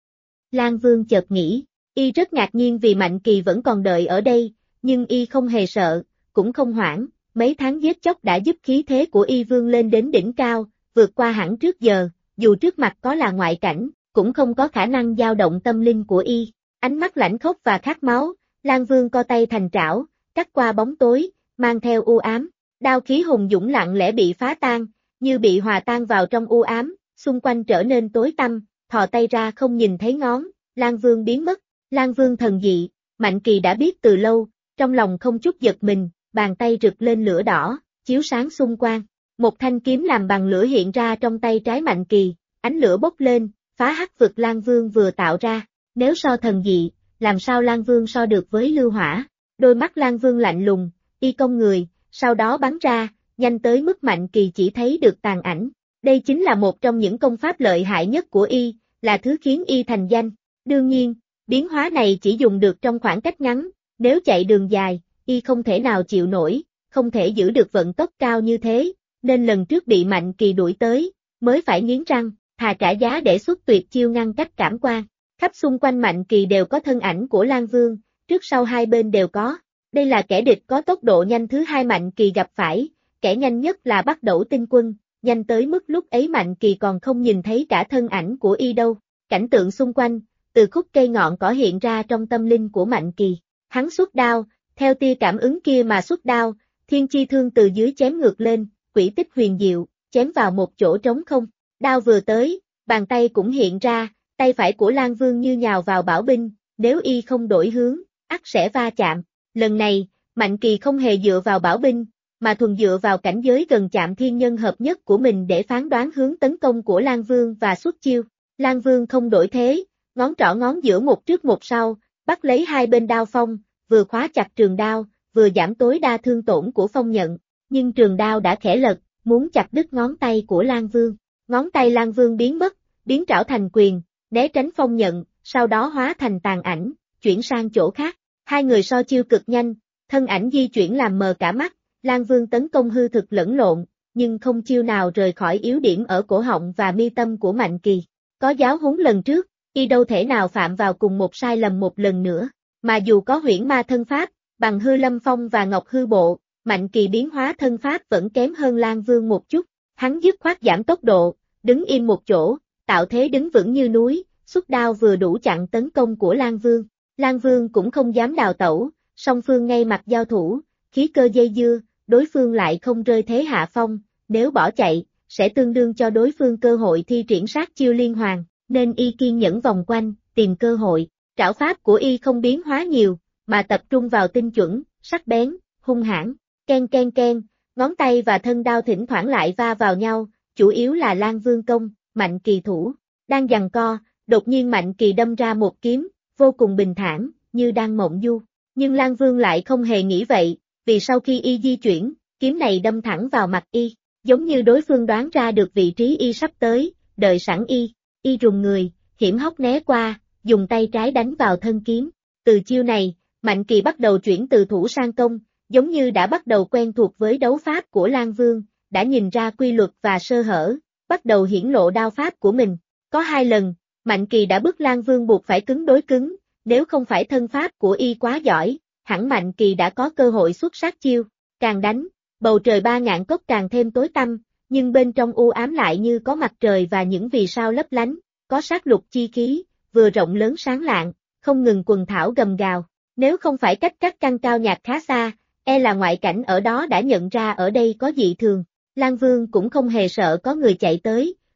Lan Vương chợt nghĩ, y rất ngạc nhiên vì Mạnh Kỳ vẫn còn đợi ở đây, nhưng y không hề sợ, cũng không hoảng, mấy tháng giết chóc đã giúp khí thế của y vươn lên đến đỉnh cao, vượt qua hẳn trước giờ, dù trước mặt có là ngoại cảnh, cũng không có khả năng dao động tâm linh của y. Ánh mắt lãnh khốc và khát máu, Lan Vương co tay thành trảo, cắt qua bóng tối, mang theo u ám, đao khí hùng dũng lặng lẽ bị phá tan, như bị hòa tan vào trong u ám, xung quanh trở nên tối tăm, thò tay ra không nhìn thấy ngón, Lan Vương biến mất. Lan Vương thần dị, Mạnh Kỳ đã biết từ lâu, trong lòng không chút giật mình, bàn tay rực lên lửa đỏ, chiếu sáng xung quanh. Một thanh kiếm làm bằng lửa hiện ra trong tay trái Mạnh Kỳ, ánh lửa bốc lên, phá hắc vực Lan Vương vừa tạo ra. Nếu so thần dị, làm sao Lan Vương so được với lưu hỏa? Đôi mắt Lan Vương lạnh lùng, y cong người, sau đó bắn ra, nhanh tới mức Mạnh Kỳ chỉ thấy được tàn ảnh. Đây chính là một trong những công pháp lợi hại nhất của y, là thứ khiến y thành danh. Đương nhiên, biến hóa này chỉ dùng được trong khoảng cách ngắn, nếu chạy đường dài, y không thể nào chịu nổi, không thể giữ được vận tốc cao như thế, nên lần trước bị Mạnh Kỳ đuổi tới, mới phải nghiến răng, thà trả giá để xuất tuyệt chiêu ngăn cách cảm quan. Khắp xung quanh Mạnh Kỳ đều có thân ảnh của Lan Vương, trước sau hai bên đều có. Đây là kẻ địch có tốc độ nhanh thứ hai Mạnh Kỳ gặp phải, kẻ nhanh nhất là Bắc Đẩu Tinh Quân, nhanh tới mức lúc ấy Mạnh Kỳ còn không nhìn thấy cả thân ảnh của y đâu. Cảnh tượng xung quanh, từ khúc cây ngọn cỏ hiện ra trong tâm linh của Mạnh Kỳ. Hắn xuất đao, theo tia cảm ứng kia mà xuất đao, thiên chi thương từ dưới chém ngược lên, quỷ tích huyền diệu, chém vào một chỗ trống không. Đao vừa tới, bàn tay cũng hiện ra, tay phải của Lan Vương như nhào vào bảo binh, nếu y không đổi hướng, ắt sẽ va chạm. Lần này, Mạnh Kỳ không hề dựa vào bảo binh, mà thuần dựa vào cảnh giới gần chạm thiên nhân hợp nhất của mình để phán đoán hướng tấn công của Lan Vương và xuất chiêu. Lan Vương không đổi thế, ngón trỏ ngón giữa một trước một sau, bắt lấy hai bên đao phong, vừa khóa chặt trường đao, vừa giảm tối đa thương tổn của phong nhận, nhưng trường đao đã khẽ lật, muốn chặt đứt ngón tay của Lan Vương. Ngón tay Lan Vương biến mất, biến trảo thành quyền, né tránh phong nhận, sau đó hóa thành tàn ảnh, chuyển sang chỗ khác. Hai người so chiêu cực nhanh, thân ảnh di chuyển làm mờ cả mắt, Lan Vương tấn công hư thực lẫn lộn, nhưng không chiêu nào rời khỏi yếu điểm ở cổ họng và mi tâm của Mạnh Kỳ. Có giáo huấn lần trước, y đâu thể nào phạm vào cùng một sai lầm một lần nữa, mà dù có huyễn ma thân pháp, bằng hư lâm phong và ngọc hư bộ, Mạnh Kỳ biến hóa thân pháp vẫn kém hơn Lan Vương một chút. Hắn dứt khoát giảm tốc độ, đứng im một chỗ, tạo thế đứng vững như núi, xuất đao vừa đủ chặn tấn công của Lan Vương. Lan Vương cũng không dám đào tẩu, song phương ngay mặt giao thủ, khí cơ dây dưa, đối phương lại không rơi thế hạ phong, nếu bỏ chạy, sẽ tương đương cho đối phương cơ hội thi triển sát chiêu liên hoàn, nên y kiên nhẫn vòng quanh, tìm cơ hội. Trảo pháp của y không biến hóa nhiều, mà tập trung vào tinh chuẩn, sắc bén, hung hãn, ken ken ken, ngón tay và thân đao thỉnh thoảng lại va vào nhau, chủ yếu là Lan Vương công, Mạnh Kỳ thủ. Đang giằng co, đột nhiên Mạnh Kỳ đâm ra một kiếm, vô cùng bình thản, như đang mộng du. Nhưng Lan Vương lại không hề nghĩ vậy, vì sau khi y di chuyển, kiếm này đâm thẳng vào mặt y, giống như đối phương đoán ra được vị trí y sắp tới, đợi sẵn y rùng người, hiểm hóc né qua, dùng tay trái đánh vào thân kiếm. Từ chiêu này, Mạnh Kỳ bắt đầu chuyển từ thủ sang công, giống như đã bắt đầu quen thuộc với đấu pháp của Lan Vương, đã nhìn ra quy luật và sơ hở, bắt đầu hiển lộ đao pháp của mình. Có 2 lần, Mạnh Kỳ đã bức Lan Vương buộc phải cứng đối cứng, nếu không phải thân pháp của y quá giỏi, hẳn Mạnh Kỳ đã có cơ hội xuất sát chiêu. Càng đánh, bầu trời 3.000 cốc càng thêm tối tăm, nhưng bên trong u ám lại như có mặt trời và những vì sao lấp lánh, có sát lục chi khí, vừa rộng lớn sáng lạng, không ngừng quần thảo gầm gào. Nếu không phải cách các căn cao nhạc khá xa, e là ngoại cảnh ở đó đã nhận ra ở đây có dị thường. Lan Vương cũng không hề sợ có người chạy tới,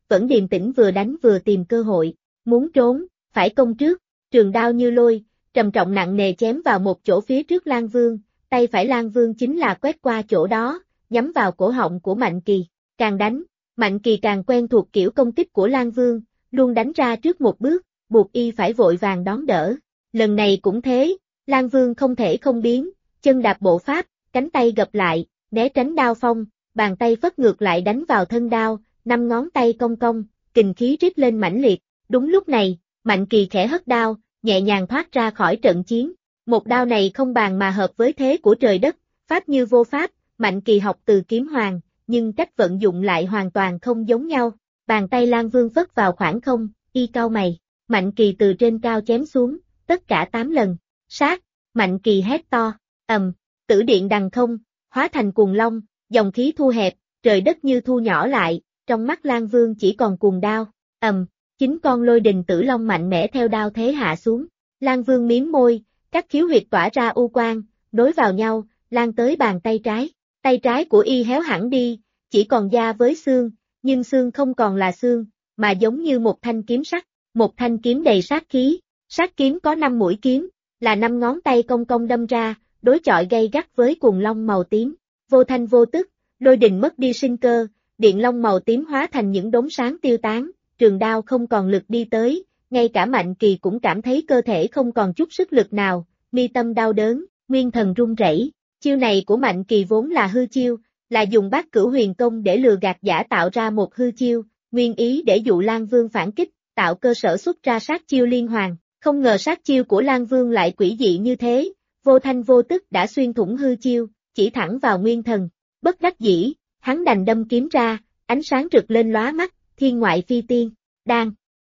vẫn điềm tĩnh vừa đánh vừa tìm cơ hội, muốn trốn, phải công trước, trường đao như lôi, trầm trọng nặng nề chém vào một chỗ phía trước Lang Vương, tay phải Lang Vương chính là quét qua chỗ đó, nhắm vào cổ họng của Mạnh Kỳ, càng đánh, Mạnh Kỳ càng quen thuộc kiểu công kích của Lang Vương, luôn đánh ra trước một bước, buộc y phải vội vàng đón đỡ, lần này cũng thế, Lang Vương không thể không biến, chân đạp bộ pháp, cánh tay gập lại, né tránh đao phong, bàn tay phất ngược lại đánh vào thân đao, 5 ngón tay cong cong, kình khí rít lên mãnh liệt, đúng lúc này, Mạnh Kỳ khẽ hất đao, nhẹ nhàng thoát ra khỏi trận chiến, một đao này không bàn mà hợp với thế của trời đất, pháp như vô pháp, Mạnh Kỳ học từ kiếm hoàng, nhưng cách vận dụng lại hoàn toàn không giống nhau, bàn tay Lang Vương phất vào khoảng không, y cau mày, Mạnh Kỳ từ trên cao chém xuống, tất cả 8 lần, sát, Mạnh Kỳ hét to, tử điện đằng không, hóa thành cuồng long, dòng khí thu hẹp, trời đất như thu nhỏ lại, trong mắt Lang Vương chỉ còn cuồng đao, 9 con lôi đình tử long mạnh mẽ theo đao thế hạ xuống, Lang Vương miếm môi, các khiếu huyệt tỏa ra u quang, nối vào nhau, lan tới bàn tay trái của y héo hẳn đi, chỉ còn da với xương, nhưng xương không còn là xương, mà giống như một thanh kiếm sắt, một thanh kiếm đầy sát kiếm có 5 mũi kiếm, là 5 ngón tay cong cong đâm ra, đối chọi gay gắt với cuồng long màu tím, vô thanh vô tức, lôi đình mất đi sinh cơ, điện long màu tím hóa thành những đốm sáng tiêu tán, trường đao không còn lực đi tới, ngay cả Mạnh Kỳ cũng cảm thấy cơ thể không còn chút sức lực nào, mi tâm đau đớn, nguyên thần run rẩy. Chiêu này của Mạnh Kỳ vốn là hư chiêu, là dùng Bát Cửu Huyền Công để lừa gạt giả tạo ra một hư chiêu, nguyên ý để dụ Lang Vương phản kích, tạo cơ sở xuất ra sát chiêu liên hoàn, không ngờ sát chiêu của Lang Vương lại quỷ dị như thế, vô thanh vô tức đã xuyên thủng hư chiêu, chỉ thẳng vào nguyên thần, bất đắc dĩ, hắn đành đâm kiếm ra, ánh sáng rực lên lóa mắt, thiên ngoại phi tiên, đang.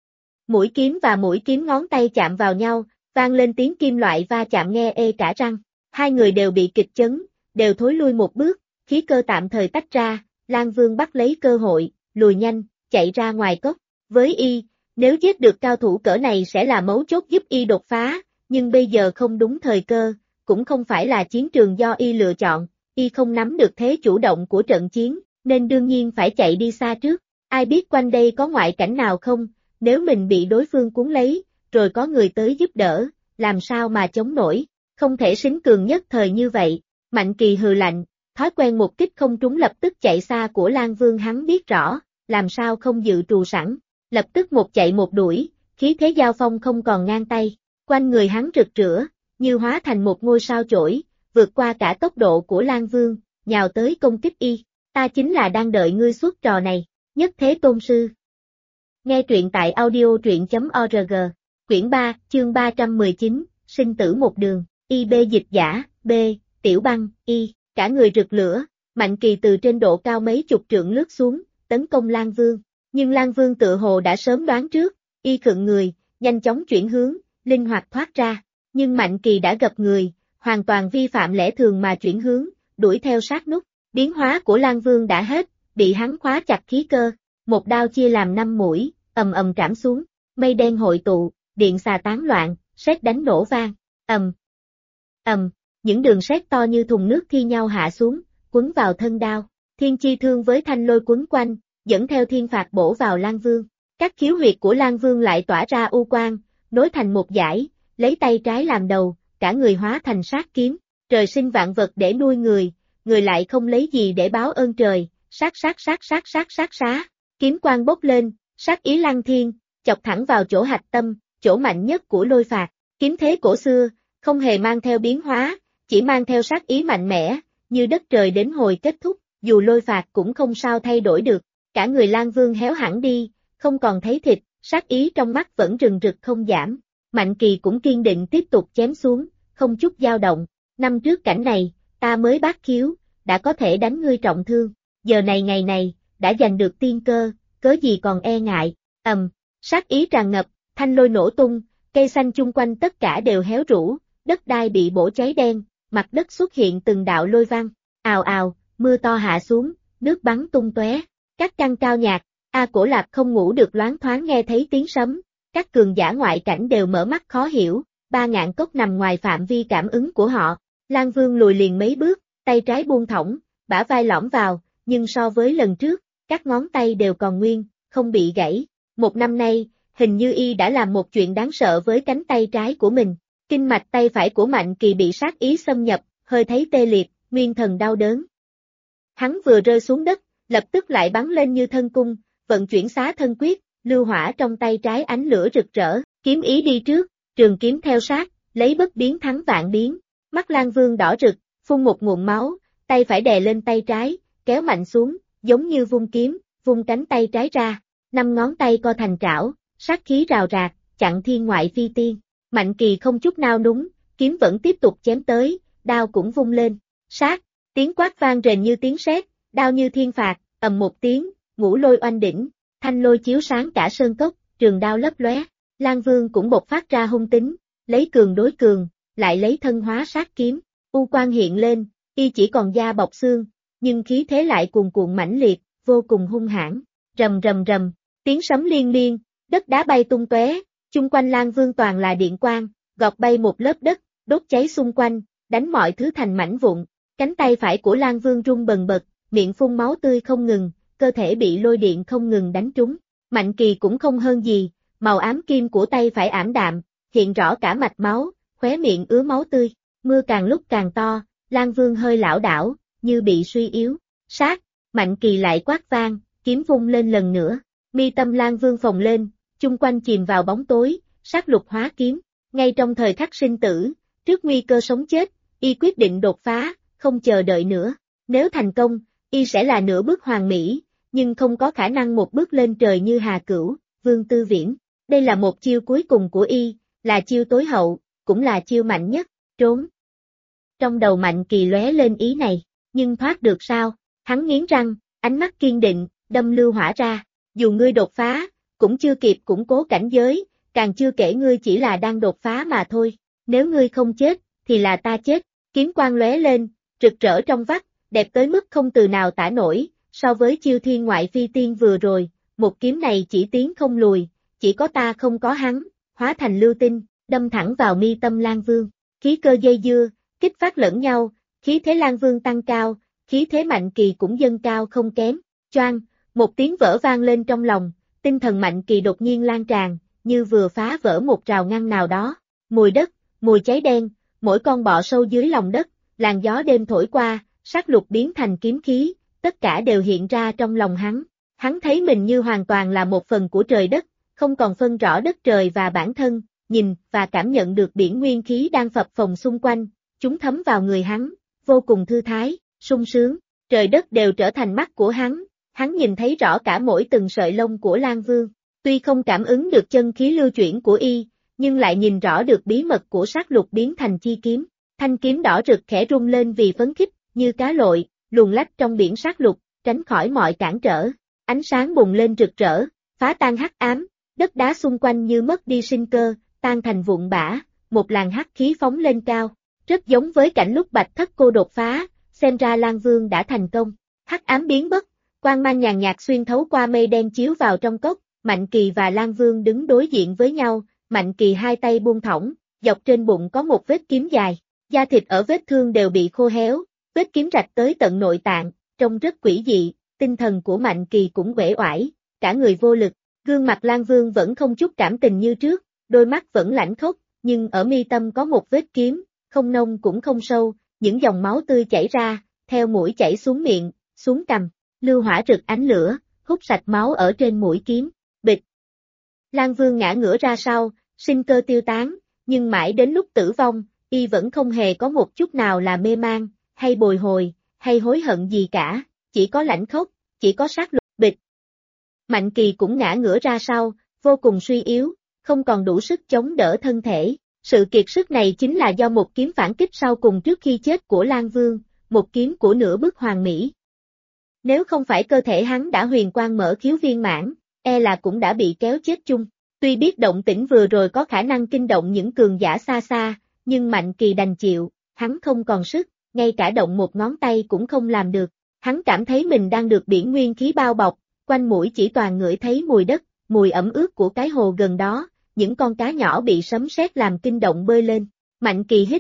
Mũi kiếm và mũi kiếm ngón tay chạm vào nhau, vang lên tiếng kim loại va chạm nghe ê cả răng, hai người đều bị kịch chấn, đều thối lui một bước, khí cơ tạm thời tách ra, Lang Vương bắt lấy cơ hội, lùi nhanh, chạy ra ngoài cốc, với y, nếu giết được cao thủ cỡ này sẽ là mấu chốt giúp y đột phá, nhưng bây giờ không đúng thời cơ, cũng không phải là chiến trường do y lựa chọn, y không nắm được thế chủ động của trận chiến, nên đương nhiên phải chạy đi xa trước, ai biết quanh đây có ngoại cảnh nào không, nếu mình bị đối phương cuốn lấy, rồi có người tới giúp đỡ, làm sao mà chống nổi, không thể xính cường nhất thời như vậy, Mạnh Kỳ hừ lạnh, thói quen một kích không trúng lập tức chạy xa của Lang Vương hắn biết rõ, làm sao không dự trù sẵn, lập tức một chạy một đuổi, khí thế giao phong không còn ngang tay, quanh người hắn rực rỡ, như hóa thành một ngôi sao chổi, vượt qua cả tốc độ của Lang Vương, nhào tới công kích y, ta chính là đang đợi ngươi xuất trò này, Nhất Thế Tôn Sư. Nghe truyện tại audio.org, quyển 3, chương 319, sinh tử một đường, IB dịch giả, B, Tiểu Băng, Y, cả người rực lửa, Mạnh Kỳ từ trên độ cao mấy chục trượng lướt xuống, tấn công Lang Vương, nhưng Lang Vương tự hồ đã sớm đoán trước, y khựng người, nhanh chóng chuyển hướng, linh hoạt thoát ra, nhưng Mạnh Kỳ đã gặp người, hoàn toàn vi phạm lẽ thường mà chuyển hướng, đuổi theo sát nút, biến hóa của Lang Vương đã hết, bị hắn khóa chặt khí cơ, một đao chia làm 5 mũi, ầm ầm trảm xuống, mây đen hội tụ, điện xà tán loạn, sét đánh nổ vang, những đường sét to như thùng nước thi nhau hạ xuống, quấn vào thân đao, thiên chi thương với thanh lôi quấn quanh, dẫn theo thiên phạt bổ vào Lang Vương, các khiếu huyệt của Lang Vương lại tỏa ra u quang, nối thành một dải, lấy tay trái làm đầu, cả người hóa thành sát kiếm, trời sinh vạn vật để nuôi người lại không lấy gì để báo ơn trời, sát xá, kiếm quang bốc lên, sát ý lăng thiên, chọc thẳng vào chỗ hạch tâm, chỗ mạnh nhất của lôi phạt, kiếm thế cổ xưa, không hề mang theo biến hóa, chỉ mang theo sát ý mạnh mẽ, như đất trời đến hồi kết thúc, dù lôi phạt cũng không sao thay đổi được, cả người Lang Vương héo hẳn đi, không còn thấy thịt, sát ý trong mắt vẫn rừng rực không giảm, Mạnh Kỳ cũng kiên định tiếp tục chém xuống, không chút dao động, năm trước cảnh này, ta mới bát khiếu, đã có thể đánh ngươi trọng thương, giờ này ngày này, đã giành được tiên cơ, cớ gì còn e ngại, sát ý tràn ngập, thanh lôi nổ tung, cây xanh chung quanh tất cả đều héo rũ, đất đai bị bổ cháy đen, mặt đất xuất hiện từng đạo lôi văng, ào ào, mưa to hạ xuống, nước bắn tung tóe, các căn cao nhạc, Cổ Lạp không ngủ được loáng thoáng nghe thấy tiếng sấm, các cường giả ngoại cảnh đều mở mắt khó hiểu, 3.000 cốc nằm ngoài phạm vi cảm ứng của họ, Lang Vương lùi liền mấy bước, tay trái buông thõng, bả vai lõm vào, nhưng so với lần trước, các ngón tay đều còn nguyên, không bị gãy. Một năm nay, hình như y đã làm một chuyện đáng sợ với cánh tay trái của mình. Kinh mạch tay phải của Mạnh Kỳ bị sát ý xâm nhập, hơi thấy tê liệt, nguyên thần đau đớn. Hắn vừa rơi xuống đất, lập tức lại bắn lên như thân cung, vận chuyển xá thân quyết, lưu hỏa trong tay trái ánh lửa rực rỡ, kiếm ý đi trước, trường kiếm theo sát, lấy bất biến thắng vạn biến. Mắt Lang Vương đỏ rực, phun một nguồn máu, tay phải đè lên tay trái, kéo mạnh xuống, giống như vung kiếm, vung cánh tay trái ra, 5 ngón tay co thành trảo, sát khí rào rạc, chặn thiên ngoại phi tiên. Mạnh Kỳ không chút nao núng, kiếm vẫn tiếp tục chém tới, đao cũng vung lên, sát, tiếng quát vang rền như tiếng sét, đao như thiên phạt, ầm một tiếng, ngũ lôi oanh đỉnh, thanh lôi chiếu sáng cả sơn cốc, trường đao lấp lóe. Lang Vương cũng bộc phát ra hung tính, lấy cường đối cường, lại lấy thân hóa sát kiếm, u quang hiện lên, y chỉ còn da bọc xương, nhưng khí thế lại cuồn cuộn mãnh liệt, vô cùng hung hãn. Rầm rầm rầm, tiếng sấm liên miên, đất đá bay tung tóe, chung quanh Lang Vương toàn là điện quang, gọt bay một lớp đất, đốt cháy xung quanh, đánh mọi thứ thành mảnh vụn. Cánh tay phải của Lang Vương rung bần bật, miệng phun máu tươi không ngừng, cơ thể bị lôi điện không ngừng đánh trúng. Mạnh Kỳ cũng không hơn gì, màu ám kim của tay phải ảm đạm, hiện rõ cả mạch máu, khóe miệng ứa máu tươi. Mưa càng lúc càng to, Lang Vương hơi lảo đảo, như bị suy yếu. Sát, Mạnh Kỳ lại quát vang, kiếm vung lên lần nữa. Mi tâm Lang Vương phồng lên, chung quanh chìm vào bóng tối, sát lục hóa kiếm. Ngay trong thời khắc sinh tử, trước nguy cơ sống chết, y quyết định đột phá, không chờ đợi nữa. Nếu thành công, y sẽ là nửa bước hoàn mỹ, nhưng không có khả năng một bước lên trời như Hà Cửu, Vương Tư Viễn. Đây là một chiêu cuối cùng của y, là chiêu tối hậu, cũng là chiêu mạnh nhất, trốn. Trong đầu Mạnh Kỳ lóe lên ý này, nhưng thoát được sao? Hắn nghiến răng, ánh mắt kiên định, đâm lưu hỏa ra. Dù ngươi đột phá, cũng chưa kịp củng cố cảnh giới, càng chưa kể ngươi chỉ là đang đột phá mà thôi. Nếu ngươi không chết, thì là ta chết. Kiếm quang lóe lên, rực rỡ trong vắt, đẹp tới mức không từ nào tả nổi. So với chiêu thiên ngoại phi tiên vừa rồi, một kiếm này chỉ tiến không lùi, chỉ có ta không có hắn, hóa thành lưu tinh, đâm thẳng vào mi tâm Lang Vương. Khí cơ dây dưa, kích phát lẫn nhau, khí thế Lang Vương tăng cao, khí thế Mạnh Kỳ cũng dâng cao không kém. Choang, một tiếng vỡ vang lên trong lòng, tinh thần Mạnh Kỳ đột nhiên lan tràn, như vừa phá vỡ một rào ngăn nào đó. Mùi đất, mùi cháy đen, mỗi con bọ sâu dưới lòng đất, làn gió đêm thổi qua, sát lục biến thành kiếm khí, tất cả đều hiện ra trong lòng hắn. Hắn thấy mình như hoàn toàn là một phần của trời đất, không còn phân rõ đất trời và bản thân, nhìn và cảm nhận được biển nguyên khí đang phập phồng xung quanh, chúng thấm vào người hắn, vô cùng thư thái, sung sướng, trời đất đều trở thành mắt của hắn nhìn thấy rõ cả mỗi từng sợi lông của Lang Vương, tuy không cảm ứng được chân khí lưu chuyển của y, nhưng lại nhìn rõ được bí mật của sát lục biến thành chi kiếm. Thanh kiếm đỏ rực khẽ rung lên vì phấn khích, như cá lội, luồn lách trong biển sát lục, tránh khỏi mọi cản trở. Ánh sáng bùng lên rực rỡ, phá tan hắc ám, đất đá xung quanh như mất đi sinh cơ, tan thành vụn bã, một làn hắc khí phóng lên cao. Rất giống với cảnh lúc Bạch Thất Cô đột phá, xem ra Lang Vương đã thành công. Hắc ám biến mất, quang mang nhàn nhạt xuyên thấu qua mây đen chiếu vào trong cốc, Mạnh Kỳ và Lang Vương đứng đối diện với nhau, Mạnh Kỳ hai tay buông thõng, dọc trên bụng có một vết kiếm dài, da thịt ở vết thương đều bị khô héo, vết kiếm rạch tới tận nội tạng, trông rất quỷ dị, tinh thần của Mạnh Kỳ cũng uể oải, cả người vô lực, gương mặt Lang Vương vẫn không chút cảm tình như trước, đôi mắt vẫn lãnh khốc, nhưng ở mi tâm có một vết kiếm, không nông cũng không sâu, những dòng máu tươi chảy ra, theo mũi chảy xuống miệng, xuống cằm, lưu hỏa rực ánh lửa, hút sạch máu ở trên mũi kiếm, bịch. Lang Vương ngã ngửa ra sau, sinh cơ tiêu tán, nhưng mãi đến lúc tử vong, y vẫn không hề có một chút nào là mê man, hay bồi hồi, hay hối hận gì cả, chỉ có lãnh khốc, chỉ có sát lục, bịch. Mạnh Kỳ cũng ngã ngửa ra sau, vô cùng suy yếu, không còn đủ sức chống đỡ thân thể. Sự kiệt sức này chính là do một kiếm phản kích sau cùng trước khi chết của Lang Vương, một kiếm của nửa bước hoàn mỹ. Nếu không phải cơ thể hắn đã huyền quang mở khiếu viên mãn, e là cũng đã bị kéo chết chung. Tuy biết động tĩnh vừa rồi có khả năng kinh động những cường giả xa xa, nhưng Mạnh Kỳ đành chịu, hắn không còn sức, ngay cả động một ngón tay cũng không làm được. Hắn cảm thấy mình đang được biển nguyên khí bao bọc, quanh mũi chỉ toàn ngửi thấy mùi đất, mùi ẩm ướt của cái hồ gần đó, những con cá nhỏ bị sấm sét làm kinh động bơi lên. Mạnh Kỳ hít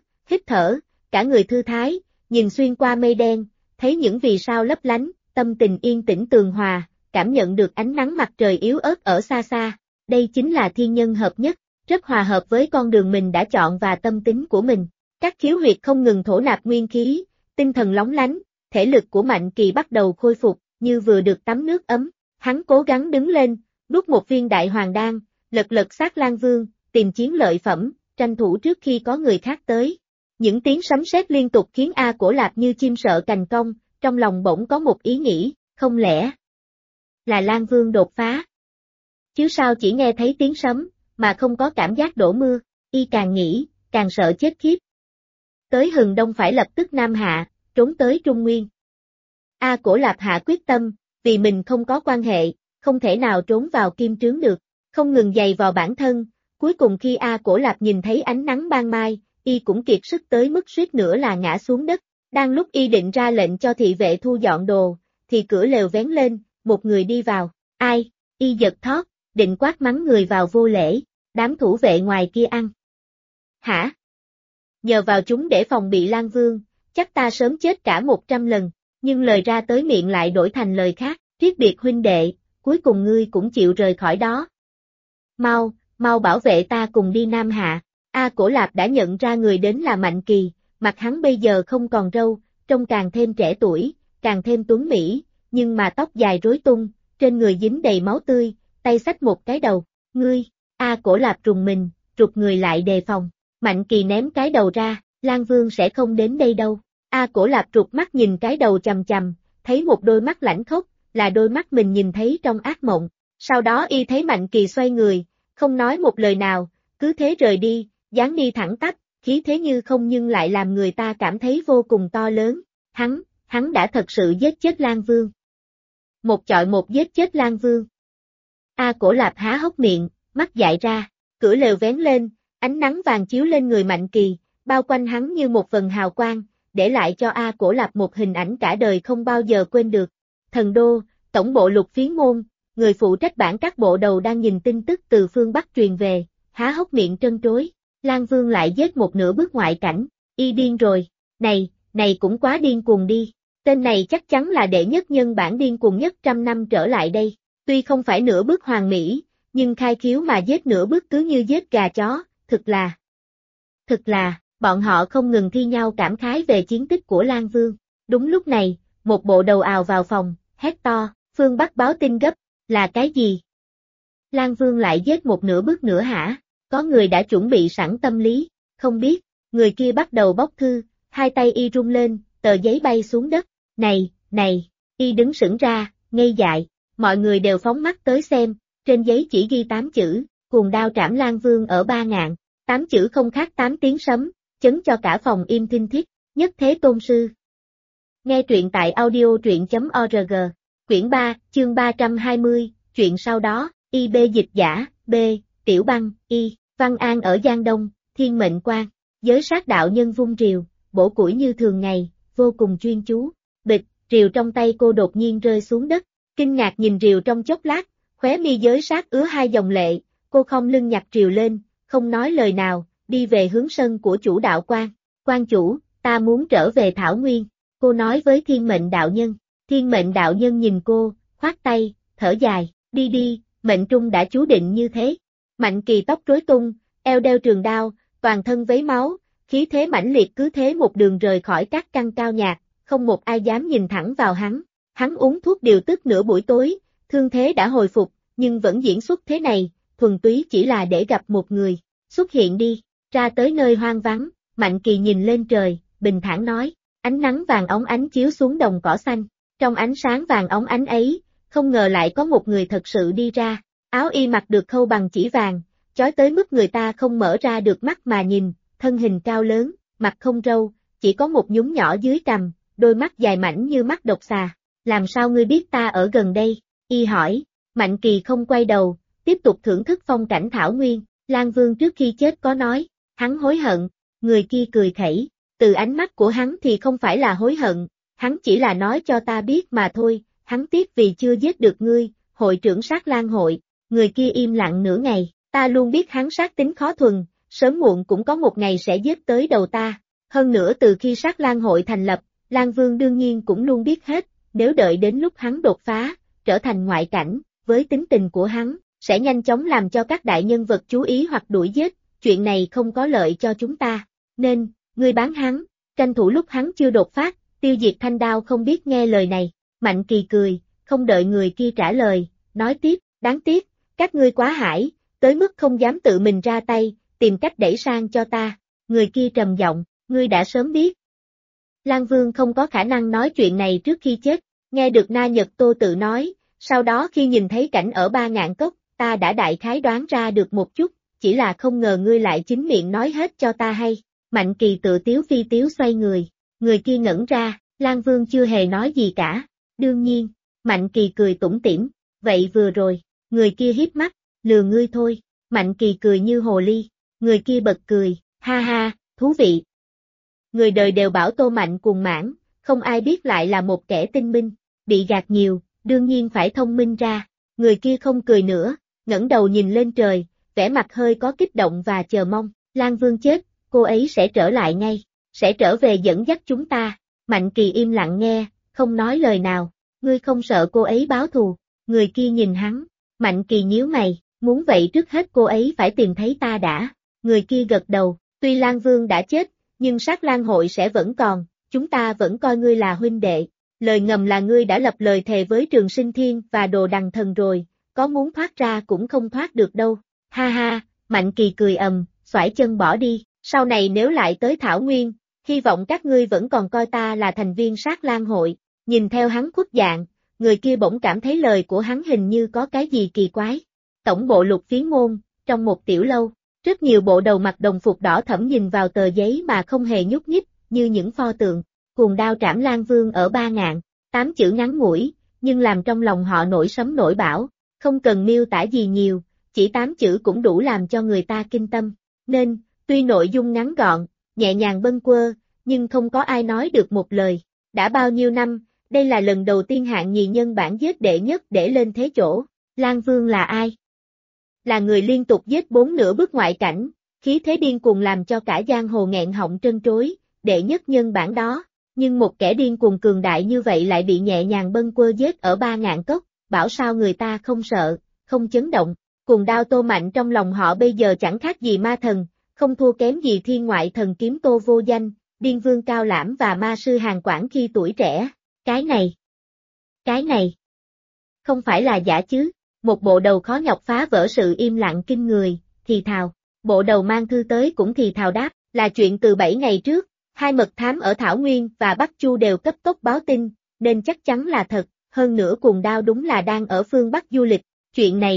thở, cả người thư thái, nhìn xuyên qua mây đen, thấy những vì sao lấp lánh, tâm tình yên tĩnh tường hòa, cảm nhận được ánh nắng mặt trời yếu ớt ở xa xa. Đây chính là thiên nhân hợp nhất, rất hòa hợp với con đường mình đã chọn và tâm tính của mình. Các khiếu huyệt không ngừng thổ nạp nguyên khí, tinh thần lóng lánh, thể lực của Mạnh Kỳ bắt đầu khôi phục, như vừa được tắm nước ấm. Hắn cố gắng đứng lên, đút một viên đại hoàng đan, lật lật xác Lang Vương, tìm chiến lợi phẩm, tranh thủ trước khi có người khác tới. Những tiếng sấm sét liên tục khiến A Cổ Lạp như chim sợ cành cong, trong lòng bỗng có một ý nghĩ, không lẽ là Lang Vương đột phá? Chứ sao chỉ nghe thấy tiếng sấm, mà không có cảm giác đổ mưa, y càng nghĩ, càng sợ chết khiếp. Tới hừng đông phải lập tức Nam Hạ, trốn tới Trung Nguyên. A Cổ Lạp hạ quyết tâm, vì mình không có quan hệ, không thể nào trốn vào kim trướng được, không ngừng giày vò bản thân, cuối cùng khi A Cổ Lạp nhìn thấy ánh nắng ban mai, y cũng kiệt sức tới mức suýt nữa là ngã xuống đất. Đang lúc y định ra lệnh cho thị vệ thu dọn đồ, thì cửa lều vén lên, một người đi vào. Ai? Y giật thót, định quát mắng người vào vô lễ, đám thủ vệ ngoài kia ăn. Hả? Nhờ vào chúng để phòng bị Lang Vương, chắc ta sớm chết cả 100 lần, nhưng lời ra tới miệng lại đổi thành lời khác, triết biệt huynh đệ, cuối cùng ngươi cũng chịu rời khỏi đó. Mau bảo vệ ta cùng đi Nam Hạ. A Cổ Lạp đã nhận ra người đến là Mạnh Kỳ, mặt hắn bây giờ không còn râu, trông càng thêm trẻ tuổi, càng thêm tuấn mỹ, nhưng mà tóc dài rối tung, trên người dính đầy máu tươi, tay xách một cái đầu. Ngươi, A Cổ Lạp rùng mình, rụt người lại đề phòng. Mạnh Kỳ ném cái đầu ra, Lang Vương sẽ không đến đây đâu. A Cổ Lạp rụt mắt nhìn cái đầu chằm chằm, thấy một đôi mắt lãnh khốc, là đôi mắt mình nhìn thấy trong ác mộng. Sau đó y thấy Mạnh Kỳ xoay người, không nói một lời nào, cứ thế rời đi, dáng đi thẳng tắp, khí thế như không nhưng lại làm người ta cảm thấy vô cùng to lớn. Hắn đã thật sự giết chết Lang Vương. Một chọi một giết chết Lang Vương. A Cổ Lạp há hốc miệng, mắt dại ra, cửa lều vén lên, ánh nắng vàng chiếu lên người Mạnh Kỳ, bao quanh hắn như một vầng hào quang, để lại cho A Cổ Lạp một hình ảnh cả đời không bao giờ quên được. Thần đô, tổng bộ Lục Phiến Môn, người phụ trách bản các bộ đầu đang nhìn tin tức từ phương Bắc truyền về, há hốc miệng trân trối. Lang Vương lại giết một nửa bước ngoại cảnh, y điên rồi, này cũng quá điên cuồng đi, tên này chắc chắn là đệ nhất nhân bản điên cuồng nhất 100 năm trở lại đây, tuy không phải nửa bước hoàn mỹ, nhưng khai khiếu mà giết nửa bước cứ như giết gà chó, thực là, bọn họ không ngừng thi nhau cảm khái về chiến tích của Lang Vương. Đúng lúc này, một bộ đầu ào vào phòng, hét to, phương Bắc báo tin gấp, là cái gì? Lang Vương lại giết một nửa bước nữa hả? Có người đã chuẩn bị sẵn tâm lý, không biết, người kia bắt đầu bóc thư, hai tay y rung lên, tờ giấy bay xuống đất, này, y đứng sững ra, ngây dại, mọi người đều phóng mắt tới xem, trên giấy chỉ ghi 8 chữ, cuồng đao trảm Lang Vương ở Ba Ngạn, 8 chữ không khác 8 tiếng sấm, chấn cho cả phòng im thinh thiết, nhất thế tôn sư. Nghe truyện tại audio truyện.org, quyển 3, chương 320, chuyện sau đó, IB dịch giả, B, Tiểu Băng, Y, Văn An ở Giang Đông, Thiên Mệnh Quan, giới sát đạo nhân vung rìu, bổ củi như thường ngày, vô cùng chuyên chú, bịch, rìu trong tay cô đột nhiên rơi xuống đất, kinh ngạc nhìn rìu trong chốc lát, khóe mi giới sát ứa hai dòng lệ, cô khom lưng nhặt rìu lên, không nói lời nào, đi về hướng sân của chủ đạo quan. Quan chủ, ta muốn trở về Thảo Nguyên, cô nói với Thiên Mệnh đạo nhân. Thiên Mệnh đạo nhân nhìn cô, khoát tay, thở dài, đi, mệnh trung đã chú định như thế. Mạnh Kỳ tóc rối tung, eo đeo trường đao, toàn thân vấy máu, khí thế mãnh liệt cứ thế một đường rời khỏi các căn cao nhạc, không một ai dám nhìn thẳng vào hắn. Hắn uống thuốc điều tức nửa buổi tối, thương thế đã hồi phục, nhưng vẫn diễn xuất thế này, thuần túy chỉ là để gặp một người. Xuất hiện đi, ra tới nơi hoang vắng, Mạnh Kỳ nhìn lên trời, bình thản nói, ánh nắng vàng óng ánh chiếu xuống đồng cỏ xanh. Trong ánh sáng vàng óng ánh ấy, không ngờ lại có một người thật sự đi ra, áo y mặc được khâu bằng chỉ vàng, chói tới mức người ta không mở ra được mắt mà nhìn, thân hình cao lớn, mặt không râu, chỉ có một nhúm nhỏ dưới cằm, đôi mắt dài mảnh như mắt độc xà. Làm sao ngươi biết ta ở gần đây? Y hỏi. Mạnh Kỳ không quay đầu, tiếp tục thưởng thức phong cảnh Thảo Nguyên. Lang Vương trước khi chết có nói, hắn hối hận, người kia cười khẩy, từ ánh mắt của hắn thì không phải là hối hận, hắn chỉ là nói cho ta biết mà thôi, hắn tiếc vì chưa giết được ngươi, hội trưởng sát lang hội. Người kia im lặng nửa ngày, ta luôn biết hắn sát tính khó thuần, sớm muộn cũng có một ngày sẽ giết tới đầu ta. Hơn nữa từ khi sát lang hội thành lập, Lang Vương đương nhiên cũng luôn biết hết, nếu đợi đến lúc hắn đột phá, trở thành ngoại cảnh, với tính tình của hắn, sẽ nhanh chóng làm cho các đại nhân vật chú ý hoặc đuổi giết, chuyện này không có lợi cho chúng ta, nên, ngươi bán hắn, tranh thủ lúc hắn chưa đột phát, tiêu diệt Thanh Đao không biết nghe lời này, Mạnh Kỳ cười, không đợi người kia trả lời, nói tiếp, đáng tiếc, các ngươi quá hãi, tới mức không dám tự mình ra tay, tìm cách đẩy sang cho ta, người kia trầm giọng, ngươi đã sớm biết. Lang Vương không có khả năng nói chuyện này trước khi chết, nghe được Na Nhật Tô tự nói, sau đó khi nhìn thấy cảnh ở Ba Ngạn Cốc, ta đã đại khái đoán ra được một chút, chỉ là không ngờ ngươi lại chính miệng nói hết cho ta hay. Mạnh Kỳ tự tiếu phi tiếu xoay người kia ngẩn ra, Lang Vương chưa hề nói gì cả, đương nhiên, Mạnh Kỳ cười tủm tỉm, vậy vừa rồi, người kia hiếp mắt, lừa ngươi thôi, Mạnh Kỳ cười như hồ ly, người kia bật cười, ha ha, thú vị. Người đời đều bảo Tô Mạnh cuồng mãn, không ai biết lại là một kẻ tinh minh, bị gạt nhiều, đương nhiên phải thông minh ra, người kia không cười nữa, ngẩng đầu nhìn lên trời, vẻ mặt hơi có kích động và chờ mong, Lang Vương chết, cô ấy sẽ trở lại ngay, sẽ trở về dẫn dắt chúng ta, Mạnh Kỳ im lặng nghe, không nói lời nào, ngươi không sợ cô ấy báo thù, người kia nhìn hắn, Mạnh Kỳ nhíu mày, muốn vậy trước hết cô ấy phải tìm thấy ta đã, người kia gật đầu, tuy Lang Vương đã chết, nhưng Sát Lang hội sẽ vẫn còn, chúng ta vẫn coi ngươi là huynh đệ, lời ngầm là ngươi đã lập lời thề với Trường Sinh Thiên và Đồ Đằng Thần rồi, có muốn thoát ra cũng không thoát được đâu, ha ha, Mạnh Kỳ cười xoải chân bỏ đi, sau này nếu lại tới Thảo Nguyên, hy vọng các ngươi vẫn còn coi ta là thành viên Sát Lang hội, nhìn theo hắn khuất dạng, người kia bỗng cảm thấy lời của hắn hình như có cái gì kỳ quái. Tổng bộ Lục Phiến Môn, trong một tiểu lâu, rất nhiều bộ đầu mặc đồng phục đỏ thẫm nhìn vào tờ giấy mà không hề nhúc nhích, như những pho tượng, cuồng đao trảm Lang Vương ở Ba Ngạn, 8 chữ ngắn ngủi, nhưng làm trong lòng họ nổi sấm nổi bão, không cần miêu tả gì nhiều, chỉ 8 chữ cũng đủ làm cho người ta kinh tâm, nên, tuy nội dung ngắn gọn, nhẹ nhàng bâng quơ, nhưng không có ai nói được một lời, đã bao nhiêu năm, đây là lần đầu tiên hạng nhì nhân bản giết đệ nhất để lên thế chỗ, Lang Vương là ai? Là người liên tục giết 4 nửa bước ngoại cảnh, khí thế điên cuồng làm cho cả giang hồ nghẹn họng trân trối, đệ nhất nhân bản đó, nhưng một kẻ điên cuồng cường đại như vậy lại bị nhẹ nhàng bâng quơ giết ở Ba Ngạn Cốc, bảo sao người ta không sợ, không chấn động, cuồng đao Tô Mạnh trong lòng họ bây giờ chẳng khác gì ma thần, không thua kém gì thiên ngoại thần kiếm Tô Vô Danh, điên vương Cao Lãm và ma sư Hàn Quảng khi tuổi trẻ, cái này, không phải là giả chứ. Một bộ đầu khó nhọc phá vỡ sự im lặng kinh người, thì thào, bộ đầu mang thư tới cũng thì thào đáp, là chuyện từ 7 ngày trước, 2 mật thám ở Thảo Nguyên và Bắc Chu đều cấp tốc báo tin, nên chắc chắn là thật, hơn nữa cuồng đao đúng là đang ở phương Bắc du lịch, chuyện này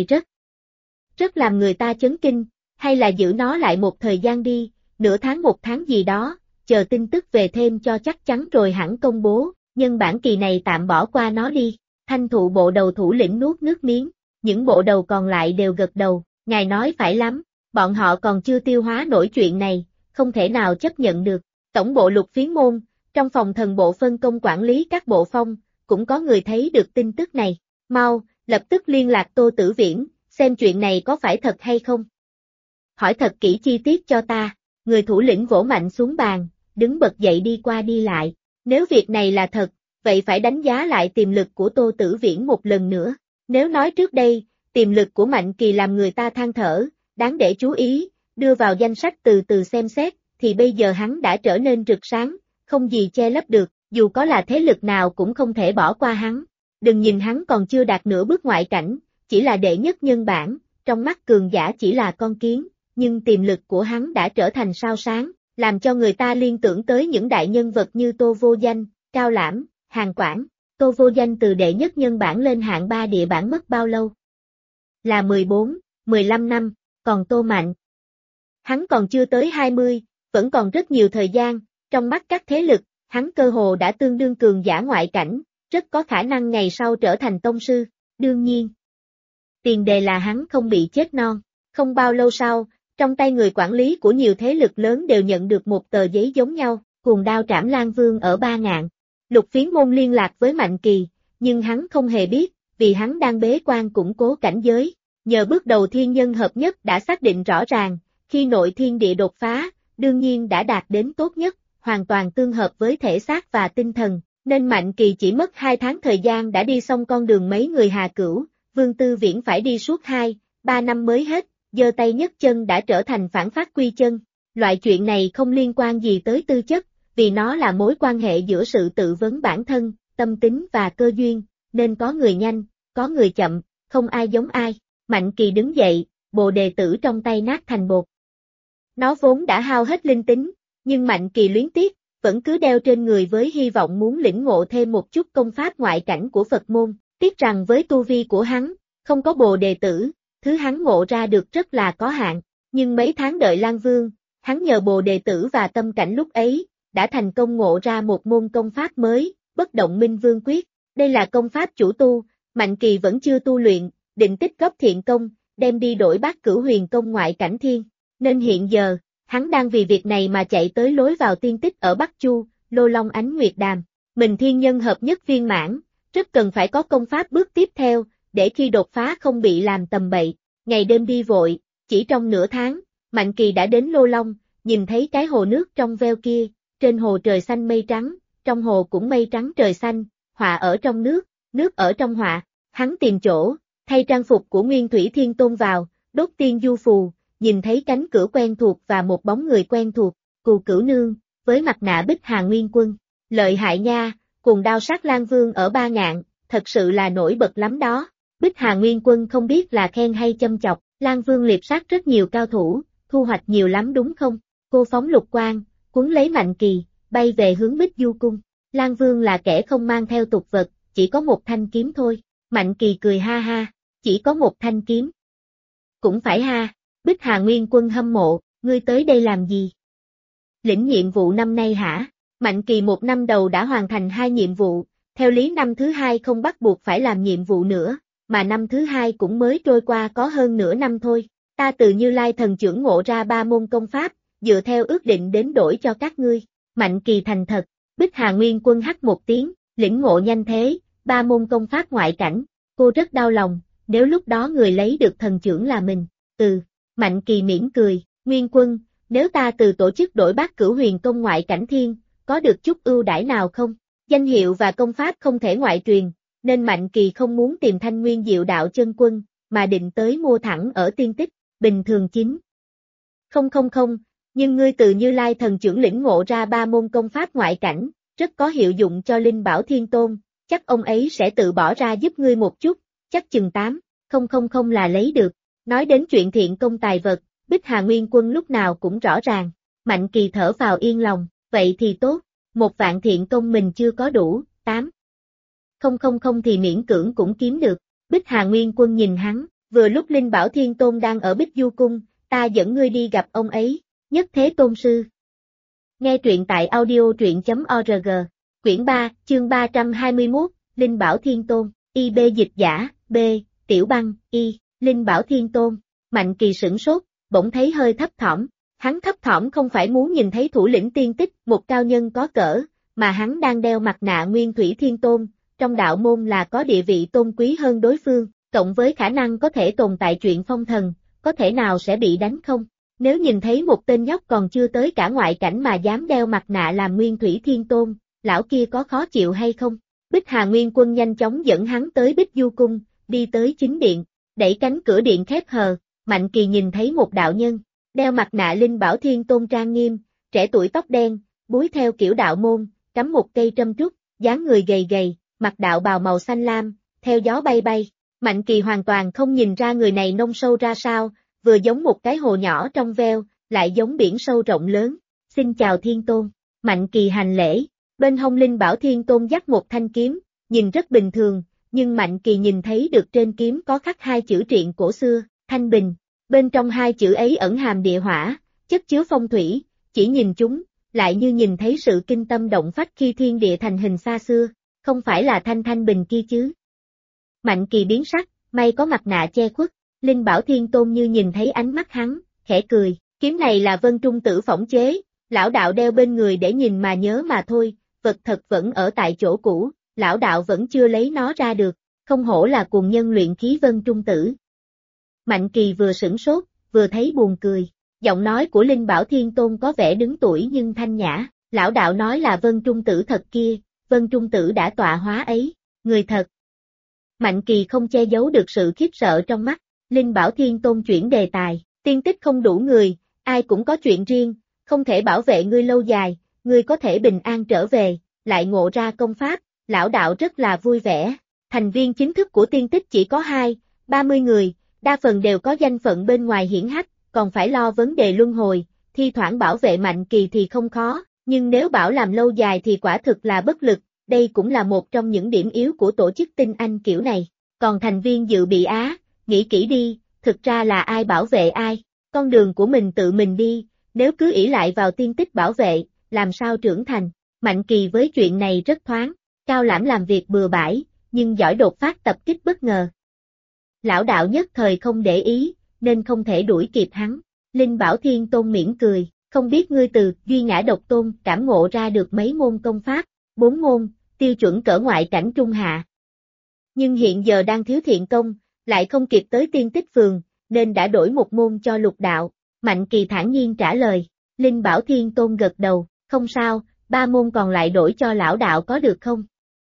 rất làm người ta chấn kinh, hay là giữ nó lại một thời gian đi, nửa tháng một tháng gì đó, chờ tin tức về thêm cho chắc chắn rồi hẳn công bố, nhân bản kỳ này tạm bỏ qua nó đi, Thanh Thụ bộ đầu thủ lĩnh nuốt nước miếng. Những bộ đầu còn lại đều gật đầu, ngài nói phải lắm, bọn họ còn chưa tiêu hóa nổi chuyện này, không thể nào chấp nhận được. Tổng bộ Lục Phiến Môn, trong phòng thần bộ phân công quản lý các bộ phong, cũng có người thấy được tin tức này. Mau, lập tức liên lạc Tô Tử Viễn, xem chuyện này có phải thật hay không. Hỏi thật kỹ chi tiết cho ta, người thủ lĩnh vỗ mạnh xuống bàn, đứng bật dậy đi qua đi lại. Nếu việc này là thật, vậy phải đánh giá lại tiềm lực của Tô Tử Viễn một lần nữa. Nếu nói trước đây, tiềm lực của Mạnh Kỳ làm người ta than thở, đáng để chú ý, đưa vào danh sách từ từ xem xét, thì bây giờ hắn đã trở nên rực sáng, không gì che lấp được, dù có là thế lực nào cũng không thể bỏ qua hắn. Đừng nhìn hắn còn chưa đạt nửa bước ngoại cảnh, chỉ là đệ nhất nhân bản, trong mắt cường giả chỉ là con kiến, nhưng tiềm lực của hắn đã trở thành sao sáng, làm cho người ta liên tưởng tới những đại nhân vật như Tô Vô Danh, Cao Lãm, Hàn Quảng. Tô Vô Danh từ đệ nhất nhân bản lên hạng 3 địa bản mất bao lâu? Là 14, 15 năm, còn Tô Mạnh. Hắn còn chưa tới 20, vẫn còn rất nhiều thời gian, trong mắt các thế lực, hắn cơ hồ đã tương đương cường giả ngoại cảnh, rất có khả năng ngày sau trở thành tông sư, đương nhiên. Tiền đề là hắn không bị chết non, không bao lâu sau, trong tay người quản lý của nhiều thế lực lớn đều nhận được một tờ giấy giống nhau, cuồng đao trảm Lang Vương ở Ba Ngạn. Lục Phiến Môn liên lạc với Mạnh Kỳ, nhưng hắn không hề biết, vì hắn đang bế quan củng cố cảnh giới. Nhờ bước đầu thiên nhân hợp nhất đã xác định rõ ràng, khi nội thiên địa đột phá, đương nhiên đã đạt đến tốt nhất, hoàn toàn tương hợp với thể xác và tinh thần, nên Mạnh Kỳ chỉ mất 2 tháng thời gian đã đi xong con đường mấy người Hà Cửu, Vương Tư Viễn phải đi suốt 2-3 năm mới hết, giơ tay nhấc chân đã trở thành phản phát quy chân. Loại chuyện này không liên quan gì tới tư chất, vì nó là mối quan hệ giữa sự tự vấn bản thân, tâm tính và cơ duyên, nên có người nhanh, có người chậm, không ai giống ai. Mạnh Kỳ đứng dậy, bồ đề tử trong tay nát thành bột. Nó vốn đã hao hết linh tính, nhưng Mạnh Kỳ luyến tiếc, vẫn cứ đeo trên người với hy vọng muốn lĩnh ngộ thêm một chút công pháp ngoại cảnh của Phật môn. Tiếc rằng với tu vi của hắn, không có bồ đề tử, thứ hắn ngộ ra được rất là có hạn. Nhưng mấy tháng đợi Lan Vương, hắn nhờ bồ đề tử và tâm cảnh lúc ấy, đã thành công ngộ ra một môn công pháp mới, Bất Động Minh Vương Quyết. Đây là công pháp chủ tu, Mạnh Kỳ vẫn chưa tu luyện, định tích góp thiện công, đem đi đổi Bát Cửu Huyền Công ngoại cảnh thiên. Nên hiện giờ, hắn đang vì việc này mà chạy tới lối vào tiên tích ở Bắc Chu, Lô Long Ánh Nguyệt Đàm. Mình thiên nhân hợp nhất viên mãn, rất cần phải có công pháp bước tiếp theo, để khi đột phá không bị làm tầm bậy. Ngày đêm đi vội, chỉ trong nửa tháng, Mạnh Kỳ đã đến Lô Long, nhìn thấy cái hồ nước trong veo kia, trên hồ trời xanh mây trắng, trong hồ cũng mây trắng trời xanh, họa ở trong nước ở trong họa. Hắn tìm chỗ, thay trang phục của Nguyên Thủy Thiên Tôn vào, đốt tiên du phù, nhìn thấy cánh cửa quen thuộc và một bóng người quen thuộc, Cù Cửu Nương, với mặt nạ Bích Hà Nguyên Quân. Lợi hại nha, cùng đao sát Lan Vương ở Ba Ngạn, thật sự là nổi bật lắm đó. Bích Hà Nguyên Quân không biết là khen hay châm chọc, Lan Vương liệp sát rất nhiều cao thủ, thu hoạch nhiều lắm đúng không? Cô phóng lục quang, cuốn lấy Mạnh Kỳ, bay về hướng Bích Du Cung. Lan Vương là kẻ không mang theo tục vật, chỉ có một thanh kiếm thôi. Mạnh Kỳ cười ha ha, chỉ có một thanh kiếm. Cũng phải ha. Bích Hà Nguyên Quân hâm mộ, ngươi tới đây làm gì? Lĩnh nhiệm vụ năm nay hả? Mạnh Kỳ một năm đầu đã hoàn thành 2 nhiệm vụ, theo lý năm thứ 2 không bắt buộc phải làm nhiệm vụ nữa, mà năm thứ 2 cũng mới trôi qua có hơn nửa năm thôi. Ta từ Như Lai thần trưởng ngộ ra 3 môn công pháp, dựa theo ước định đến đổi cho các ngươi. Mạnh Kỳ thành thật, Bích Hà Nguyên Quân hắt một tiếng, lĩnh ngộ nhanh thế, 3 môn công pháp ngoại cảnh, cô rất đau lòng, nếu lúc đó người lấy được thần trưởng là mình. Mạnh Kỳ mỉm cười, Nguyên Quân, nếu ta từ tổ chức đổi Bát Cửu Huyền Công ngoại cảnh thiên, có được chút ưu đãi nào không? Danh hiệu và công pháp không thể ngoại truyền, nên Mạnh Kỳ không muốn tìm Thanh Nguyên Diệu Đạo Chân Quân, mà định tới mua thẳng ở tiên tích, bình thường chính. Không, nhưng ngươi từ Như Lai thần trưởng lĩnh ngộ ra 3 môn công pháp ngoại cảnh, rất có hiệu dụng cho Linh Bảo Thiên Tôn, chắc ông ấy sẽ tự bỏ ra giúp ngươi một chút, chắc chừng 8,000 là lấy được. Nói đến chuyện thiện công tài vật, Bích Hà Nguyên Quân lúc nào cũng rõ ràng. Mạnh Kỳ thở vào yên lòng, vậy thì tốt, 1.000 thiện công mình chưa có đủ, 8,000 thì miễn cưỡng cũng kiếm được. Bích Hà Nguyên Quân nhìn hắn, vừa lúc Linh Bảo Thiên Tôn đang ở Bích Du Cung, ta dẫn ngươi đi gặp ông ấy, Nhất Thế Tôn Sư. Nghe truyện tại audio.org, quyển 3, chương 321, Linh Bảo Thiên Tôn, IB dịch giả, B, Tiểu Băng, I. Linh Bảo Thiên Tôn. Mạnh Kỳ sửng sốt, bỗng thấy hơi thấp thỏm. Hắn thấp thỏm không phải muốn nhìn thấy thủ lĩnh tiên tích, một cao nhân có cỡ, mà hắn đang đeo mặt nạ Nguyên Thủy Thiên Tôn, trong đạo môn là có địa vị tôn quý hơn đối phương, cộng với khả năng có thể tồn tại chuyện phong thần, có thể nào sẽ bị đánh không? Nếu nhìn thấy một tên nhóc còn chưa tới cả ngoại cảnh mà dám đeo mặt nạ làm Nguyên Thủy Thiên Tôn, lão kia có khó chịu hay không? Bích Hà Nguyên Quân nhanh chóng dẫn hắn tới Bích Du Cung, đi tới chính điện. Đẩy cánh cửa điện khép hờ, Mạnh Kỳ nhìn thấy một đạo nhân, đeo mặt nạ Linh Bảo Thiên Tôn trang nghiêm, trẻ tuổi tóc đen, búi theo kiểu đạo môn, cắm một cây trâm trúc, dáng người gầy gầy, mặc đạo bào màu xanh lam, theo gió bay bay. Mạnh Kỳ hoàn toàn không nhìn ra người này nông sâu ra sao, vừa giống một cái hồ nhỏ trong veo, lại giống biển sâu rộng lớn. Xin chào Thiên Tôn. Mạnh Kỳ hành lễ, bên hông Linh Bảo Thiên Tôn dắt một thanh kiếm, nhìn rất bình thường. Nhưng Mạnh Kỳ nhìn thấy được trên kiếm có khắc 2 chữ triện cổ xưa, Thanh Bình. Bên trong 2 chữ ấy ẩn hàm địa hỏa, chất chứa phong thủy, chỉ nhìn chúng, lại như nhìn thấy sự kinh tâm động phách khi thiên địa thành hình xa xưa, không phải là Thanh Bình kia chứ. Mạnh Kỳ biến sắc, may có mặt nạ che khuất, Linh Bảo Thiên Tôn như nhìn thấy ánh mắt hắn, khẽ cười, kiếm này là Vân Trung Tử phỏng chế, lão đạo đeo bên người để nhìn mà nhớ mà thôi, vật thật vẫn ở tại chỗ cũ. Lão đạo vẫn chưa lấy nó ra được, không hổ là cuồng nhân luyện khí Vân Trung Tử. Mạnh Kỳ vừa sửng sốt, vừa thấy buồn cười, giọng nói của Linh Bảo Thiên Tôn có vẻ đứng tuổi nhưng thanh nhã, lão đạo nói là Vân Trung Tử thật kia, Vân Trung Tử đã tọa hóa ấy, người thật. Mạnh Kỳ không che giấu được sự khiếp sợ trong mắt, Linh Bảo Thiên Tôn chuyển đề tài, tiên tích không đủ người, ai cũng có chuyện riêng, không thể bảo vệ ngươi lâu dài, ngươi có thể bình an trở về, lại ngộ ra công pháp, lão đạo rất là vui vẻ. Thành viên chính thức của tiên tích chỉ có 20-30 người, đa phần đều có danh phận bên ngoài hiển hách, còn phải lo vấn đề luân hồi, thi thoảng bảo vệ Mạnh Kỳ thì không khó, nhưng nếu bảo làm lâu dài thì quả thực là bất lực, đây cũng là một trong những điểm yếu của tổ chức tinh anh kiểu này. Còn thành viên dự bị nghĩ kỹ đi, thực ra là ai bảo vệ ai, con đường của mình tự mình đi, nếu cứ ỷ lại vào tiên tích bảo vệ, làm sao trưởng thành. Mạnh Kỳ với chuyện này rất thoáng, Cao Lãm làm việc bừa bãi, nhưng giỏi đột phát tập kích bất ngờ. Lão đạo nhất thời không để ý, nên không thể đuổi kịp hắn. Linh Bảo Thiên Tôn mỉm cười, không biết ngươi từ Duy Ngã Độc Tôn cảm ngộ ra được mấy môn công pháp, 4 môn, tiêu chuẩn cỡ ngoại cảnh trung hạ. Nhưng hiện giờ đang thiếu thiện công, lại không kịp tới tiên tích phường, nên đã đổi một môn cho lục đạo. Mạnh Kỳ thản nhiên trả lời, Linh Bảo Thiên Tôn gật đầu, không sao, 3 môn còn lại đổi cho lão đạo có được không?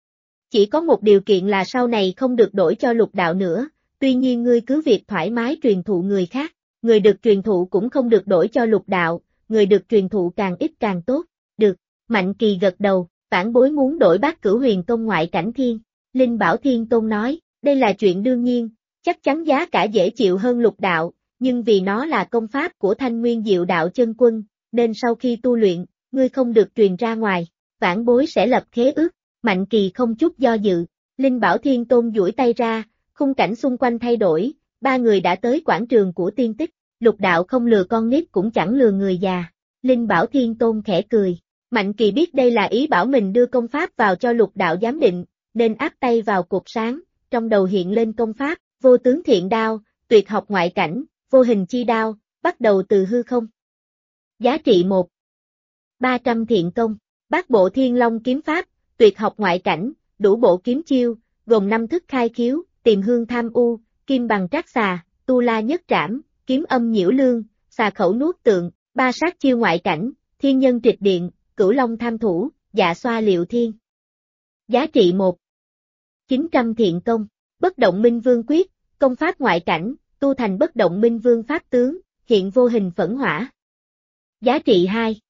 Chỉ có một điều kiện là sau này không được đổi cho lục đạo nữa, tuy nhiên ngươi cứ việc thoải mái truyền thụ người khác, người được truyền thụ cũng không được đổi cho lục đạo, người được truyền thụ càng ít càng tốt, được. Mạnh Kỳ gật đầu, vãn bối muốn đổi Bát Cửu Huyền Công ngoại cảnh thiên. Linh Bảo Thiên Tôn nói, đây là chuyện đương nhiên, chắc chắn giá cả dễ chịu hơn lục đạo, nhưng vì nó là công pháp của Thanh Nguyên Diệu Đạo Chân Quân, nên sau khi tu luyện, ngươi không được truyền ra ngoài, vãn bối sẽ lập khế ước. Mạnh Kỳ không chút do dự, Linh Bảo Thiên Tôn duỗi tay ra, khung cảnh xung quanh thay đổi, 3 người đã tới quảng trường của tiên tích, lục đạo không lừa con nít cũng chẳng lừa người già. Linh Bảo Thiên Tôn khẽ cười, Mạnh Kỳ biết đây là ý bảo mình đưa công pháp vào cho lục đạo giám định, nên áp tay vào cột sáng, trong đầu hiện lên công pháp, vô tướng thiện đao, tuyệt học ngoại cảnh, vô hình chi đao, bắt đầu từ hư không. Giá trị 1. 300 thiện công, bát bộ thiên long kiếm pháp, tuyệt học ngoại cảnh, đủ bộ kiếm chiêu, gồm 5 thức khai khiếu, tìm hương tham u, kim bằng trác xà, tu la nhất trảm, kiếm âm nhiễu lương, xà khẩu nuốt tượng, 3 sát chiêu ngoại cảnh, thiên nhân trịch điện, cửu long tham thủ, dạ xoa liệu thiên. Giá trị 1. 900 thiện công, bất động minh vương quyết, công pháp ngoại cảnh, tu thành bất động minh vương pháp tướng, hiện vô hình phẫn hỏa. Giá trị 2.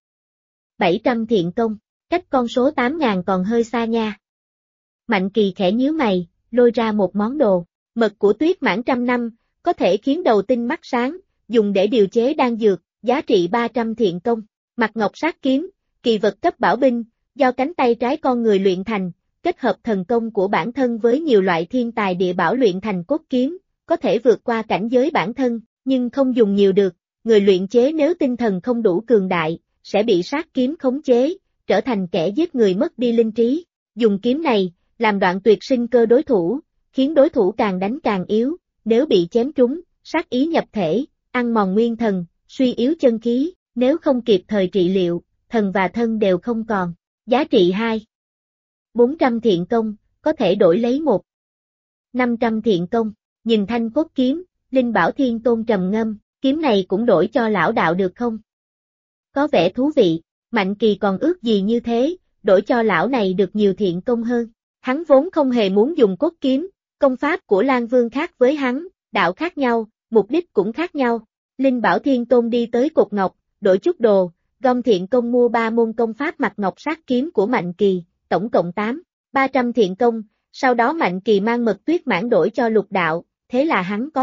700 thiện công, cách con số 8.000 còn hơi xa nha. Mạnh Kỳ khẽ nhíu mày, lôi ra một món đồ, mật của Tuyết Mãn trăm năm, có thể khiến đầu tinh mắt sáng, dùng để điều chế đan dược, giá trị 300 thiện công. Mặt ngọc sát kiếm, kỳ vật cấp bảo binh, do cánh tay trái con người luyện thành, kết hợp thần công của bản thân với nhiều loại thiên tài địa bảo luyện thành cốt kiếm, có thể vượt qua cảnh giới bản thân, nhưng không dùng nhiều được, người luyện chế nếu tinh thần không đủ cường đại, sẽ bị sát kiếm khống chế, trở thành kẻ giết người mất đi linh trí. Dùng kiếm này, làm đoạn tuyệt sinh cơ đối thủ, khiến đối thủ càng đánh càng yếu, nếu bị chém trúng, sát ý nhập thể, ăn mòn nguyên thần, suy yếu chân khí, nếu không kịp thời trị liệu, thần và thân đều không còn. Giá trị 2. 400 thiện công, có thể đổi lấy 1. 500 thiện công, nhìn thanh cốt kiếm, Linh Bảo Thiên Tôn trầm ngâm, kiếm này cũng đổi cho lão đạo được không? Có vẻ thú vị, Mạnh Kỳ còn ước gì như thế, đổi cho lão này được nhiều thiện công hơn. Hắn vốn không hề muốn dùng cốt kiếm, công pháp của Lan Vương khác với hắn, đạo khác nhau, mục đích cũng khác nhau. Linh Bảo Thiên Tôn đi tới cột ngọc, đổi chút đồ, gom thiện công mua 3 môn công pháp mặt ngọc sát kiếm của Mạnh Kỳ, tổng cộng 300 thiện công, sau đó Mạnh Kỳ mang mật Tuyết Mãn đổi cho lục đạo, thế là hắn có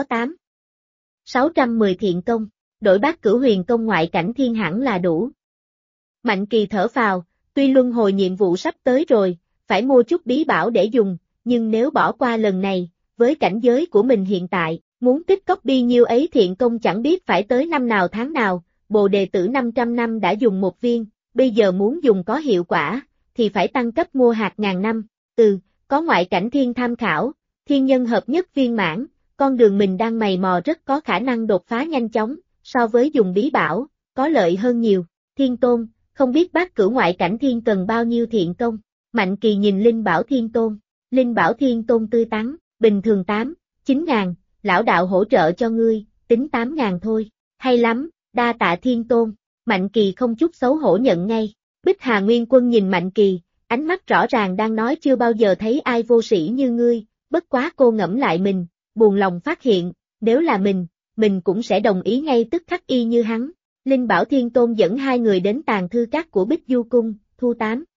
610 thiện công, đổi Bát Cửu Huyền Công ngoại cảnh thiên hẳn là đủ. Mạnh Kỳ thở phào, tuy luân hồi nhiệm vụ sắp tới rồi, phải mua chút bí bảo để dùng, nhưng nếu bỏ qua lần này, với cảnh giới của mình hiện tại, muốn tích copy nhiêu ấy thiện công chẳng biết phải tới năm nào tháng nào, Bồ Đề Tử 500 năm đã dùng 1 viên, bây giờ muốn dùng có hiệu quả, thì phải tăng cấp mua hạt ngàn năm. Có ngoại cảnh thiên tham khảo, thiên nhân hợp nhất viên mãn, con đường mình đang mày mò rất có khả năng đột phá nhanh chóng, so với dùng bí bảo, có lợi hơn nhiều. Thiên Tôn, không biết Bát Cửu ngoại cảnh thiên cần bao nhiêu thiện công? Mạnh Kỳ nhìn Linh Bảo Thiên Tôn. Linh Bảo Thiên Tôn tươi tắn, bình thường 9.000, lão đạo hỗ trợ cho ngươi, tính 8.000 thôi. Hay lắm, đa tạ Thiên Tôn. Mạnh Kỳ không chút xấu hổ nhận ngay. Bích Hà Nguyên Quân nhìn Mạnh Kỳ, ánh mắt rõ ràng đang nói chưa bao giờ thấy ai vô sĩ như ngươi, bất quá cô ngẫm lại mình, buồn lòng phát hiện, nếu là mình cũng sẽ đồng ý ngay tức khắc y như hắn. Linh Bảo Thiên Tôn dẫn hai người đến tàng thư các của Bích Du Cung, thu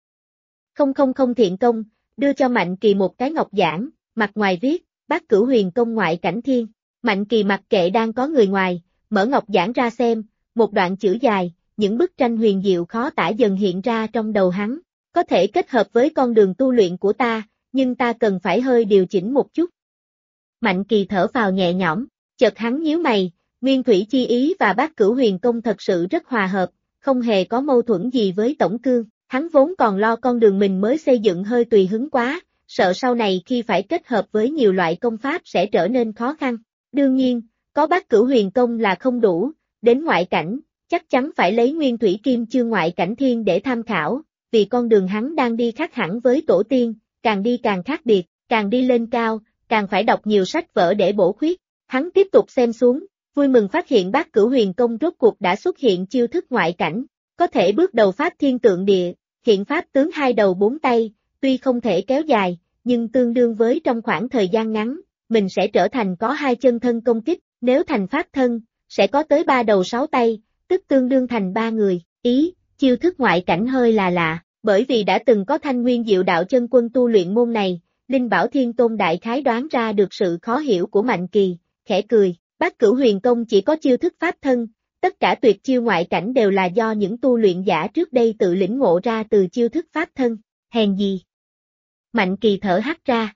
8.000 thiện công, đưa cho Mạnh Kỳ một cái ngọc giản, mặt ngoài viết, Bát Cửu Huyền Công ngoại cảnh thiên. Mạnh Kỳ mặc kệ đang có người ngoài, mở ngọc giản ra xem, một đoạn chữ dài, những bức tranh huyền diệu khó tả dần hiện ra trong đầu hắn. Có thể kết hợp với con đường tu luyện của ta, nhưng ta cần phải hơi điều chỉnh một chút. Mạnh Kỳ thở phào nhẹ nhõm, chợt hắn nhíu mày, Nguyên Thủy Chi Ý và Bát Cửu Huyền Công thật sự rất hòa hợp, không hề có mâu thuẫn gì với Tổng Cương. Hắn vốn còn lo con đường mình mới xây dựng hơi tùy hứng quá, sợ sau này khi phải kết hợp với nhiều loại công pháp sẽ trở nên khó khăn. Đương nhiên, có Bát Cửu Huyền Công là không đủ, đến ngoại cảnh, chắc chắn phải lấy Nguyên Thủy Kim Chương ngoại cảnh thiên để tham khảo, vì con đường hắn đang đi khác hẳn với tổ tiên, càng đi càng khác biệt, càng đi lên cao, càng phải đọc nhiều sách vở để bổ khuyết. Hắn tiếp tục xem xuống, vui mừng phát hiện Bát Cửu Huyền Công rốt cuộc đã xuất hiện chiêu thức ngoại cảnh, có thể bước đầu pháp thiên tượng địa, hiện pháp tướng hai đầu bốn tay, tuy không thể kéo dài, nhưng tương đương với trong khoảng thời gian ngắn, mình sẽ trở thành có hai chân thân công kích, nếu thành pháp thân, sẽ có tới ba đầu sáu tay, tức tương đương thành ba người. Chiêu thức ngoại cảnh hơi là lạ, bởi vì đã từng có Thanh Nguyên Diệu Đạo chân quân tu luyện môn này, Linh Bảo Thiên Tôn đại khái đoán ra được sự khó hiểu của Mạnh Kỳ, khẽ cười, Bát Cửu Huyền Công chỉ có chiêu thức pháp thân, tất cả tuyệt chiêu ngoại cảnh đều là do những tu luyện giả trước đây tự lĩnh ngộ ra từ chiêu thức pháp thân, hèn gì. Mạnh Kỳ thở hắt ra.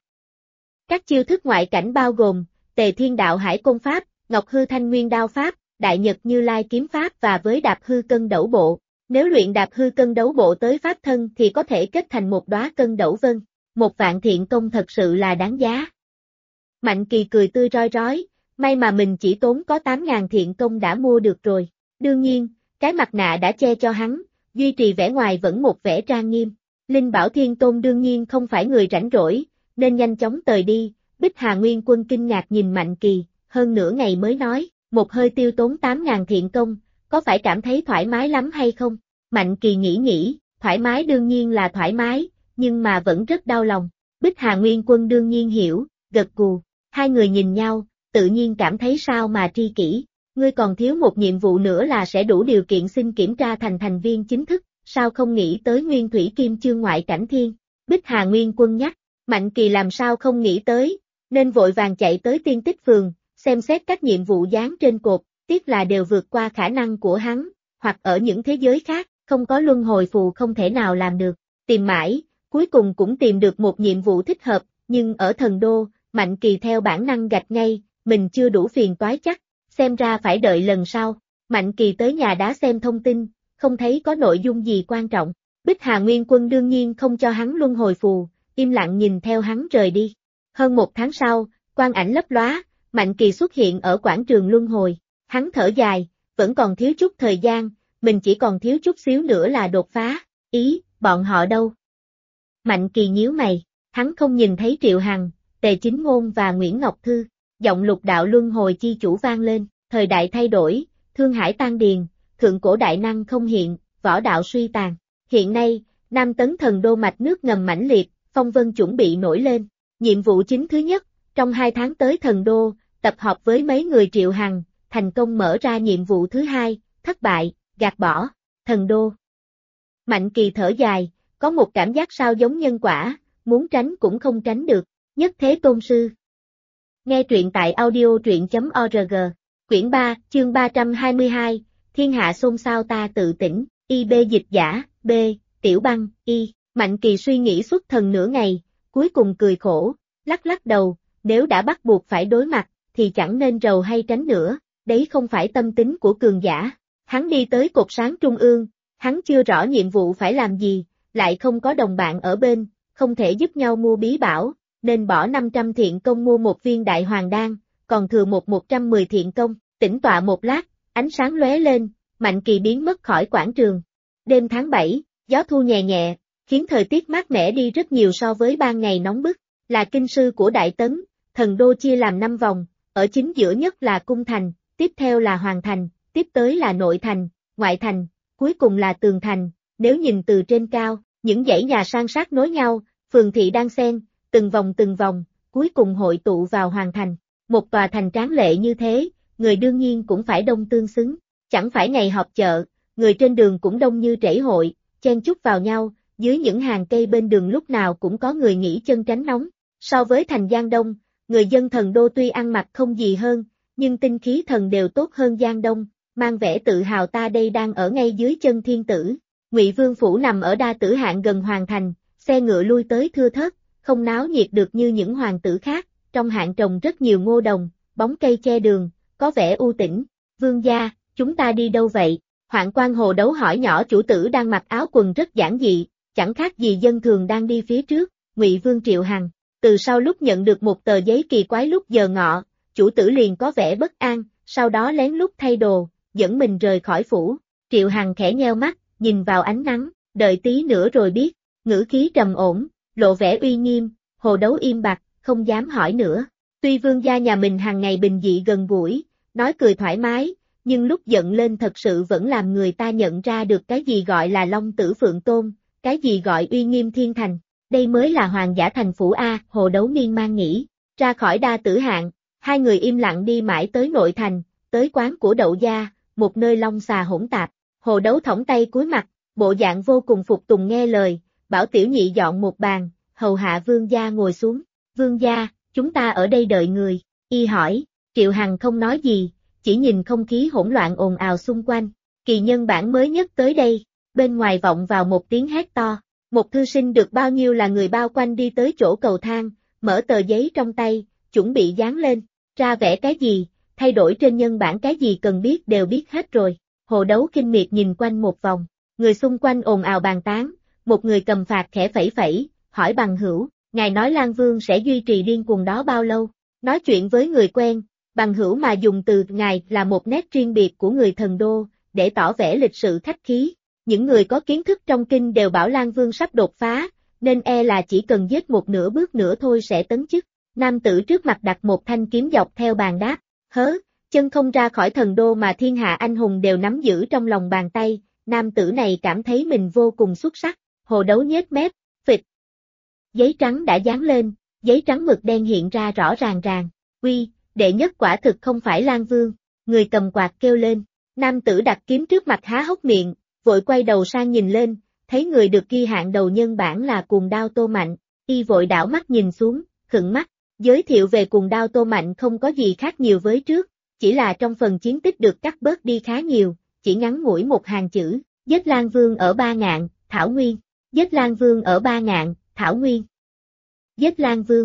Các chiêu thức ngoại cảnh bao gồm, Tề Thiên Đạo Hải Công Pháp, Ngọc Hư Thanh Nguyên Đao Pháp, Đại Nhật Như Lai Kiếm Pháp và với Đạp Hư Cân Đẩu Bộ. Nếu luyện Đạp Hư Cân Đấu Bộ tới pháp thân thì có thể kết thành một đóa cân đẩu vân. 1.000 thiện công thật sự là đáng giá. Mạnh Kỳ cười tươi rói rói, may mà mình chỉ tốn có 8.000 thiện công đã mua được rồi. Đương nhiên, cái mặt nạ đã che cho hắn, duy trì vẻ ngoài vẫn một vẻ trang nghiêm. Linh Bảo Thiên Tôn đương nhiên không phải người rảnh rỗi, nên nhanh chóng tời đi. Bích Hà Nguyên Quân kinh ngạc nhìn Mạnh Kỳ, hơn nửa ngày mới nói, một hơi tiêu tốn 8.000 thiện công, có phải cảm thấy thoải mái lắm hay không? Mạnh Kỳ nghĩ, thoải mái đương nhiên là thoải mái, nhưng mà vẫn rất đau lòng. Bích Hà Nguyên Quân đương nhiên hiểu, gật gù. Hai người nhìn nhau, tự nhiên cảm thấy sao mà tri kỷ. Ngươi còn thiếu một nhiệm vụ nữa là sẽ đủ điều kiện xin kiểm tra thành viên chính thức, sao không nghĩ tới Nguyên Thủy Kim Chương ngoại cảnh thiên? Bích Hà Nguyên Quân nhắc, Mạnh Kỳ làm sao không nghĩ tới, nên vội vàng chạy tới Tiên Tích Phường, xem xét các nhiệm vụ dán trên cột, tiếc là đều vượt qua khả năng của hắn, hoặc ở những thế giới khác, không có luân hồi phù không thể nào làm được. Tìm mãi, cuối cùng cũng tìm được một nhiệm vụ thích hợp, nhưng ở Thần Đô, Mạnh Kỳ theo bản năng gạch ngay, mình chưa đủ phiền toái chắc, xem ra phải đợi lần sau. Mạnh Kỳ tới nhà đá xem thông tin, không thấy có nội dung gì quan trọng. Bích Hà Nguyên Quân đương nhiên không cho hắn luân hồi phù, im lặng nhìn theo hắn rời đi. Hơn một tháng sau, quang ảnh lấp lóa, Mạnh Kỳ xuất hiện ở quảng trường luân hồi. Hắn thở dài, vẫn còn thiếu chút thời gian, mình chỉ còn thiếu chút xíu nữa là đột phá. Bọn họ đâu? Mạnh Kỳ nhíu mày, hắn không nhìn thấy Triệu Hằng, Tề Chính Ngôn và Nguyễn Ngọc Thư. Giọng Lục Đạo luân hồi chi chủ vang lên, thời đại thay đổi, thương hải tan điền, thượng cổ đại năng không hiện, võ đạo suy tàn. Hiện nay, Nam Tấn Thần Đô mạch nước ngầm mãnh liệt, phong vân chuẩn bị nổi lên. Nhiệm vụ chính thứ nhất, trong 2 tháng tới Thần Đô, tập hợp với mấy người Triệu Hằng, thành công mở ra nhiệm vụ thứ hai, thất bại, gạt bỏ, Thần Đô. Mạnh Kỳ thở dài, có một cảm giác sao giống nhân quả, muốn tránh cũng không tránh được. Nhất Thế Tôn Sư. Nghe truyện tại audio.org, quyển 3, chương 322, thiên hạ xôn xao ta tự tỉnh, IB dịch giả, B, Tiểu Băng, Y. Mạnh Kỳ suy nghĩ suốt thần nửa ngày, cuối cùng cười khổ, lắc lắc đầu, nếu đã bắt buộc phải đối mặt, thì chẳng nên rầu hay tránh nữa, đấy không phải tâm tính của cường giả. Hắn đi tới cột sáng trung ương, hắn chưa rõ nhiệm vụ phải làm gì, lại không có đồng bạn ở bên, không thể giúp nhau mua bí bảo, nên bỏ 500 thiện công mua một viên đại hoàng đan, còn thừa 110 thiện công, tĩnh tọa một lát, ánh sáng lóe lên, Mạnh Kỳ biến mất khỏi quảng trường. Đêm tháng 7, gió thu nhẹ nhẹ, khiến thời tiết mát mẻ đi rất nhiều so với ban ngày nóng bức, là kinh sư của Đại Tấn, Thần Đô chia làm 5 vòng, ở chính giữa nhất là cung thành, tiếp theo là hoàng thành, tiếp tới là nội thành, ngoại thành, cuối cùng là tường thành, nếu nhìn từ trên cao, Những dãy nhà san sát nối nhau, phường thị đan xen, từng vòng, cuối cùng hội tụ vào hoàn thành. Một tòa thành tráng lệ như thế, người đương nhiên cũng phải đông tương xứng. Chẳng phải ngày họp chợ, người trên đường cũng đông như trễ hội, chen chúc vào nhau, dưới những hàng cây bên đường lúc nào cũng có người nghỉ chân tránh nóng. So với thành Giang Đông, người dân Thần Đô tuy ăn mặc không gì hơn, nhưng tinh khí thần đều tốt hơn Giang Đông, mang vẻ tự hào ta đây đang ở ngay dưới chân thiên tử. Ngụy Vương phủ nằm ở đa tử hạng gần hoàng thành, xe ngựa lui tới thưa thớt, không náo nhiệt được như những hoàng tử khác, trong hạng trồng rất nhiều ngô đồng, bóng cây che đường, có vẻ u tĩnh. Vương gia, chúng ta đi đâu vậy? Hoạn quan Hồ Đấu hỏi nhỏ chủ tử đang mặc áo quần rất giản dị, chẳng khác gì dân thường đang đi phía trước. Ngụy Vương Triệu Hằng, từ sau lúc nhận được một tờ giấy kỳ quái lúc giờ ngọ, chủ tử liền có vẻ bất an, sau đó lén lút thay đồ, dẫn mình rời khỏi phủ. Triệu Hằng khẽ nheo mắt, nhìn vào ánh nắng, đợi tí nữa rồi biết. Ngữ khí trầm ổn, lộ vẻ uy nghiêm. Hồ Đấu im bặt, không dám hỏi nữa. Tuy vương gia nhà mình hàng ngày bình dị gần gũi, nói cười thoải mái, nhưng lúc giận lên thật sự vẫn làm người ta nhận ra được cái gì gọi là long tử phượng tôn, cái gì gọi uy nghiêm thiên thành. Đây mới là hoàng giả thành phủ A. Hồ Đấu miên man nghĩ. Ra khỏi đa tử hạng, hai người im lặng đi mãi tới nội thành, tới quán của Đậu gia, một nơi long xà hỗn tạp. Hồ Đấu thõng tay cúi mặt, bộ dạng vô cùng phục tùng nghe lời, bảo tiểu nhị dọn một bàn, hầu hạ vương gia ngồi xuống. Vương gia, chúng ta ở đây đợi người. Y hỏi. Triệu Hằng không nói gì, chỉ nhìn không khí hỗn loạn ồn ào xung quanh. Kỳ nhân bản mới nhất tới đây, bên ngoài vọng vào một tiếng hét to. Một thư sinh được bao nhiêu là người bao quanh đi tới chỗ cầu thang, mở tờ giấy trong tay, chuẩn bị dán lên. Ra vẽ cái gì, thay đổi trên nhân bản cái gì cần biết đều biết hết rồi. Hồ Đấu kinh miệt nhìn quanh một vòng, người xung quanh ồn ào bàn tán, một người cầm phạt khẽ phẩy phẩy, hỏi bằng hữu, ngài nói Lan Vương sẽ duy trì điên cuồng đó bao lâu? Nói chuyện với người quen, bằng hữu mà dùng từ ngài là một nét riêng biệt của người Thần Đô, để tỏ vẻ lịch sự khách khí. Những người có kiến thức trong kinh đều bảo Lan Vương sắp đột phá, nên e là chỉ cần giết một nửa bước nữa thôi sẽ tấn chức. Nam tử trước mặt đặt một thanh kiếm dọc theo bàn đáp, hớ, chân không ra khỏi Thần Đô mà thiên hạ anh hùng đều nắm giữ trong lòng bàn tay. Nam tử này cảm thấy mình vô cùng xuất sắc. Hồ Đấu nhếch mép, phịch. Giấy trắng đã dán lên, giấy trắng mực đen hiện ra rõ ràng. Uy, đệ nhất quả thực không phải Lan Vương. Người cầm quạt kêu lên. Nam tử đặt kiếm trước mặt há hốc miệng, vội quay đầu sang nhìn lên, thấy người được ghi hạng đầu nhân bản là Cuồng Đao Tô Mạnh. Y vội đảo mắt nhìn xuống, khựng mắt. Giới thiệu về Cuồng Đao Tô Mạnh không có gì khác nhiều với trước, chỉ là trong phần chiến tích được cắt bớt đi khá nhiều, chỉ ngắn ngủi một hàng chữ, giết Lan Vương ở Ba Ngạn, Thảo Nguyên. Giết Lan Vương ở Ba Ngạn, Thảo Nguyên. Giết Lan Vương.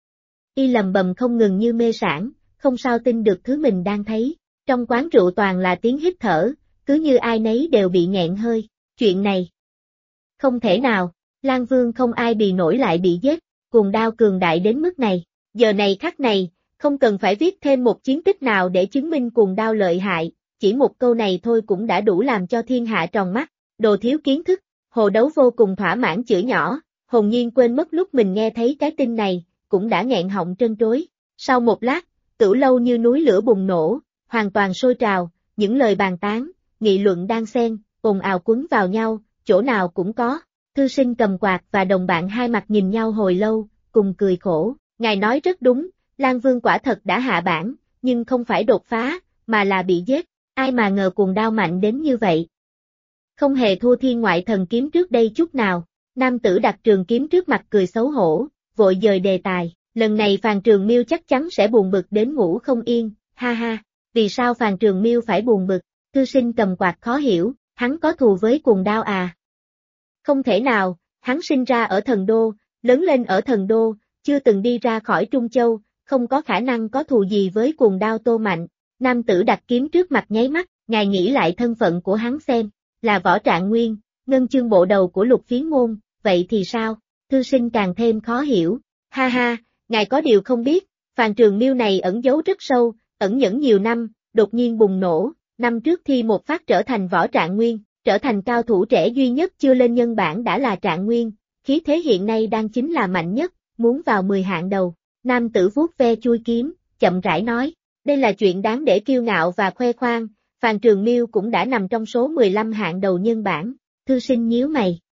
Y lầm bầm không ngừng như mê sảng, không sao tin được thứ mình đang thấy. Trong quán rượu toàn là tiếng hít thở, cứ như ai nấy đều bị nghẹn hơi. Chuyện này không thể nào, Lan Vương không ai bì nổi lại bị giết, Cuồng Đao cường đại đến mức này. Giờ này khắc này, không cần phải viết thêm một chiến tích nào để chứng minh Cuồng Đao lợi hại, chỉ một câu này thôi cũng đã đủ làm cho thiên hạ tròn mắt. Đồ thiếu kiến thức. Hồ Đấu vô cùng thỏa mãn chửi nhỏ, hồn nhiên quên mất lúc mình nghe thấy cái tin này, cũng đã nghẹn họng trân trối. Sau một lát, Tửu lâu như núi lửa bùng nổ, hoàn toàn sôi trào, những lời bàn tán, nghị luận đan xen, ồn ào quấn vào nhau, chỗ nào cũng có. Thư sinh cầm quạt và đồng bạn hai mặt nhìn nhau hồi lâu, cùng cười khổ. Ngài nói rất đúng, Lan Vương quả thật đã hạ bản, nhưng không phải đột phá, mà là bị giết. Ai mà ngờ Cuồng Đao mạnh đến như vậy. Không hề thua thiên ngoại thần kiếm trước đây chút nào. Nam tử đặt trường kiếm trước mặt cười xấu hổ, vội dời đề tài. Lần này Phàn Trường Miêu chắc chắn sẽ buồn bực đến ngủ không yên, ha ha. Vì sao Phàn Trường Miêu phải buồn bực? Thư sinh cầm quạt khó hiểu, hắn có thù với Cuồng Đao à? Không thể nào, hắn sinh ra ở Thần Đô, lớn lên ở Thần Đô, chưa từng đi ra khỏi Trung Châu, không có khả năng có thù gì với Cuồng Đao Tô Mạnh. Nam tử đặt kiếm trước mặt nháy mắt, ngài nghĩ lại thân phận của hắn xem, là Võ Trạng Nguyên, ngân chương bộ đầu của Lục Phiến môn, vậy thì sao? Thư sinh càng thêm khó hiểu, ha ha, ngài có điều không biết, Phàn Trường Miêu này ẩn giấu rất sâu, ẩn nhẫn nhiều năm, đột nhiên bùng nổ, năm trước thi một phát trở thành Võ Trạng Nguyên, trở thành cao thủ trẻ duy nhất chưa lên nhân bản đã là Trạng Nguyên, khí thế hiện nay đang chính là mạnh nhất, muốn vào 10 hạng đầu. Nam tử vuốt ve chui kiếm, chậm rãi nói, đây là chuyện đáng để kiêu ngạo và khoe khoang, Phàn Trường Miêu cũng đã nằm trong số 15 hạng đầu nhân bản. Thư sinh nhíu mày,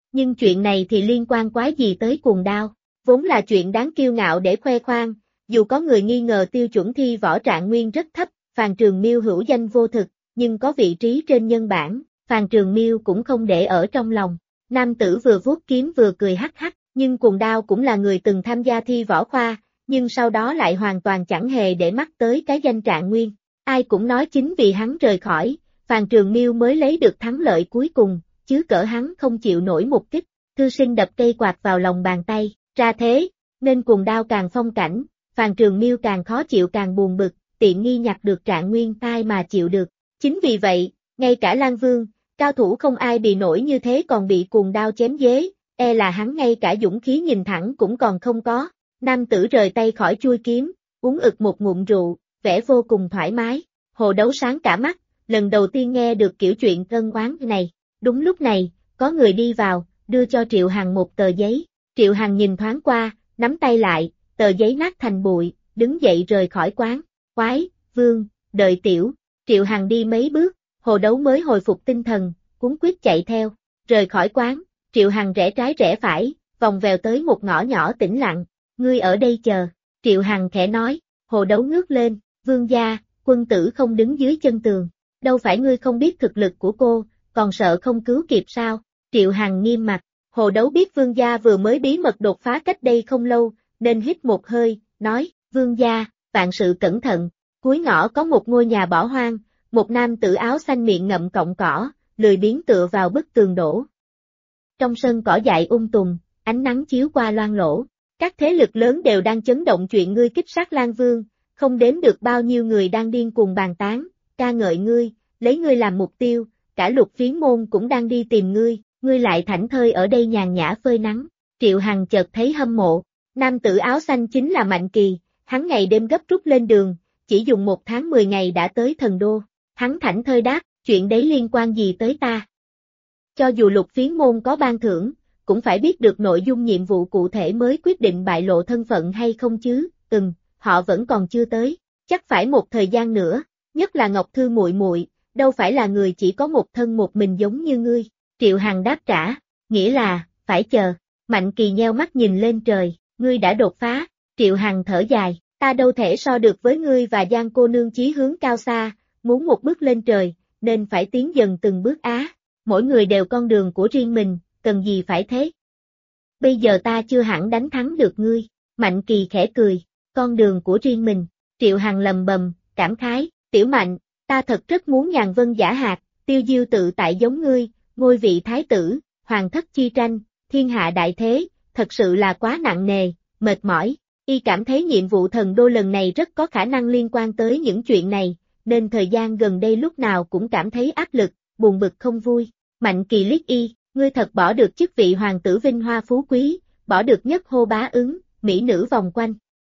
Nhưng chuyện này thì liên quan quái gì tới cuồng đao, vốn là chuyện đáng kiêu ngạo để khoe khoang, dù có người nghi ngờ tiêu chuẩn thi võ Trạng Nguyên rất thấp, Phàn Trường Miêu hữu danh vô thực, nhưng có vị trí trên nhân bản, Phàn Trường Miêu cũng không để ở trong lòng. Nam tử vừa vuốt kiếm vừa cười hắc hắc, nhưng cuồng đao cũng là người từng tham gia thi võ khoa, nhưng sau đó lại hoàn toàn chẳng hề để mắt tới cái danh Trạng Nguyên. Ai cũng nói chính vì hắn rời khỏi, Phàn Trường Miêu mới lấy được thắng lợi cuối cùng, chứ cỡ hắn không chịu nổi một kích. Thư sinh đập cây quạt vào lòng bàn tay, ra thế, nên cuồng đao càng phong cảnh, Phàn Trường Miêu càng khó chịu càng buồn bực, tiện nghi nhặt được Trạng Nguyên tai mà chịu được. Chính vì vậy, ngay cả Lan Vương, cao thủ không ai bị nổi như thế còn bị cuồng đao chém dế, e là hắn ngay cả dũng khí nhìn thẳng cũng còn không có. Nam tử rời tay khỏi chuôi kiếm, uống ực một ngụm rượu, vẻ vô cùng thoải mái. Hồ Đấu sáng cả mắt, lần đầu tiên nghe được kiểu chuyện ân oán này. Đúng lúc này, có người đi vào, đưa cho Triệu Hằng một tờ giấy. Triệu Hằng nhìn thoáng qua, nắm tay lại, tờ giấy nát thành bụi, đứng dậy rời khỏi quán. Quái, Vương, đợi tiểu. Triệu Hằng đi mấy bước, Hồ Đấu mới hồi phục tinh thần, cuống quýt chạy theo. Rời khỏi quán, Triệu Hằng rẽ trái rẽ phải, vòng vèo tới một ngõ nhỏ tĩnh lặng. Ngươi ở đây chờ. Triệu Hằng khẽ nói. Hồ Đấu ngước lên. Vương gia, quân tử không đứng dưới chân tường. Đâu phải ngươi không biết thực lực của cô, còn sợ không cứu kịp sao? Triệu Hằng nghiêm mặt. Hồ Đấu biết vương gia vừa mới bí mật đột phá cách đây không lâu, nên hít một hơi, nói, vương gia, vạn sự cẩn thận. Cuối ngõ có một ngôi nhà bỏ hoang, một nam tử áo xanh miệng ngậm cọng cỏ, lười biếng tựa vào bức tường đổ. Trong sân cỏ dại tùm, ánh nắng chiếu qua loang lỗ. Các thế lực lớn đều đang chấn động chuyện ngươi kích sát Lan Vương, không đếm được bao nhiêu người đang điên cuồng bàn tán, ca ngợi ngươi, lấy ngươi làm mục tiêu, cả Lục Phiến môn cũng đang đi tìm ngươi lại thảnh thơi ở đây nhàn nhã phơi nắng. Triệu Hằng chợt thấy hâm mộ, nam tử áo xanh chính là Mạnh Kỳ, hắn ngày đêm gấp rút lên đường, chỉ dùng 1 tháng 10 ngày đã tới Thần Đô. Hắn thảnh thơi đáp, chuyện đấy liên quan gì tới ta? Cho dù Lục Phiến môn có ban thưởng, cũng phải biết được nội dung nhiệm vụ cụ thể mới quyết định bại lộ thân phận hay không chứ. Họ vẫn còn chưa tới, chắc phải một thời gian nữa, nhất là Ngọc Thư muội muội, đâu phải là người chỉ có một thân một mình giống như ngươi. Triệu Hằng đáp trả, nghĩa là, phải chờ. Mạnh Kỳ nheo mắt nhìn lên trời, ngươi đã đột phá. Triệu Hằng thở dài, ta đâu thể so được với ngươi và Giang cô nương chí hướng cao xa, muốn một bước lên trời, nên phải tiến dần từng bước á. Mỗi người đều con đường của riêng mình, cần gì phải thế? Bây giờ ta chưa hẳn đánh thắng được ngươi. Mạnh Kỳ khẽ cười, con đường của riêng mình. Triệu Hằng lầm bầm, cảm khái, Tiểu Mạnh, ta thật rất muốn nhàn vân giả hạt, tiêu diêu tự tại giống ngươi, ngôi vị thái tử, hoàng thất chi tranh, thiên hạ đại thế, thật sự là quá nặng nề, mệt mỏi. Y cảm thấy nhiệm vụ Thần Đô lần này rất có khả năng liên quan tới những chuyện này, nên thời gian gần đây lúc nào cũng cảm thấy áp lực, buồn bực không vui. Mạnh Kỳ liếc Y, ngươi thật bỏ được chức vị hoàng tử vinh hoa phú quý, bỏ được nhất hô bá ứng, mỹ nữ vòng quanh.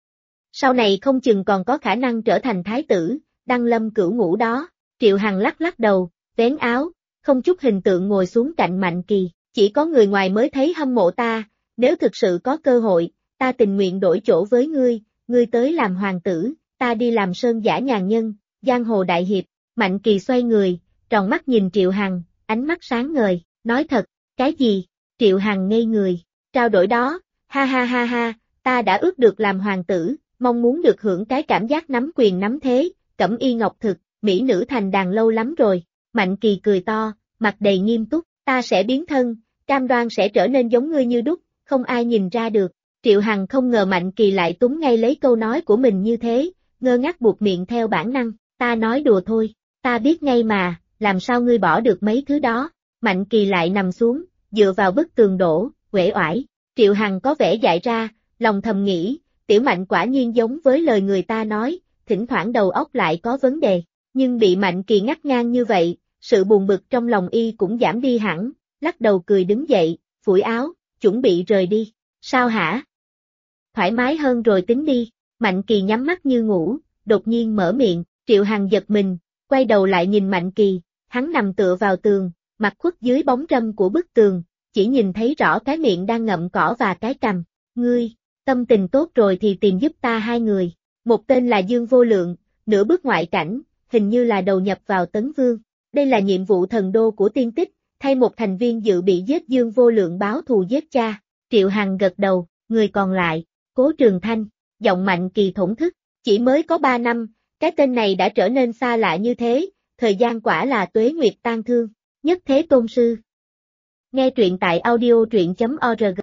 Sau này không chừng còn có khả năng trở thành thái tử, đăng lâm cửu ngũ đó. Triệu Hằng lắc lắc đầu, vén áo, không chút hình tượng ngồi xuống cạnh Mạnh Kỳ, chỉ có người ngoài mới thấy hâm mộ ta, nếu thực sự có cơ hội, ta tình nguyện đổi chỗ với ngươi tới làm hoàng tử, ta đi làm sơn giả nhàn nhân, giang hồ đại hiệp. Mạnh Kỳ xoay người, tròn mắt nhìn Triệu Hằng, ánh mắt sáng ngời, nói thật, cái gì? Triệu Hằng ngây người, trao đổi đó, ha ha ha ha, ta đã ước được làm hoàng tử, mong muốn được hưởng cái cảm giác nắm quyền nắm thế, cẩm y ngọc thực, mỹ nữ thành đàn lâu lắm rồi. Mạnh Kỳ cười to, mặt đầy nghiêm túc, ta sẽ biến thân, cam đoan sẽ trở nên giống ngươi như đúc, không ai nhìn ra được. Triệu Hằng không ngờ Mạnh Kỳ lại túm ngay lấy câu nói của mình như thế, ngơ ngác buộc miệng theo bản năng, ta nói đùa thôi, ta biết ngay mà, làm sao ngươi bỏ được mấy thứ đó. Mạnh Kỳ lại nằm xuống, dựa vào bức tường đổ, uể oải. Triệu Hằng có vẻ dại ra, lòng thầm nghĩ, Tiểu Mạnh quả nhiên giống với lời người ta nói, thỉnh thoảng đầu óc lại có vấn đề, nhưng bị Mạnh Kỳ ngắt ngang như vậy, sự buồn bực trong lòng Y cũng giảm đi hẳn, lắc đầu cười đứng dậy, phủi áo, chuẩn bị rời đi. Sao hả? Thoải mái hơn rồi tính đi. Mạnh Kỳ nhắm mắt như ngủ, đột nhiên mở miệng. Triệu Hằng giật mình, quay đầu lại nhìn Mạnh Kỳ, hắn nằm tựa vào tường, mặt khuất dưới bóng râm của bức tường, chỉ nhìn thấy rõ cái miệng đang ngậm cỏ và cái cằm. Ngươi, tâm tình tốt rồi thì tìm giúp ta 2 người, một tên là Dương Vô Lượng, nửa bước ngoại cảnh, hình như là đầu nhập vào Tấn Vương. Đây là nhiệm vụ Thần Đô của Tiên Tích, thay một thành viên dự bị giết Dương Vô Lượng báo thù giết cha. Triệu Hằng gật đầu, người còn lại, Cố Trường Thanh, giọng Mạnh Kỳ thổn thức, chỉ mới có 3 năm, cái tên này đã trở nên xa lạ như thế, thời gian quả là tuế nguyệt tang thương. Nhất Thế Tôn Sư. Nghe truyện tại audio truyện.org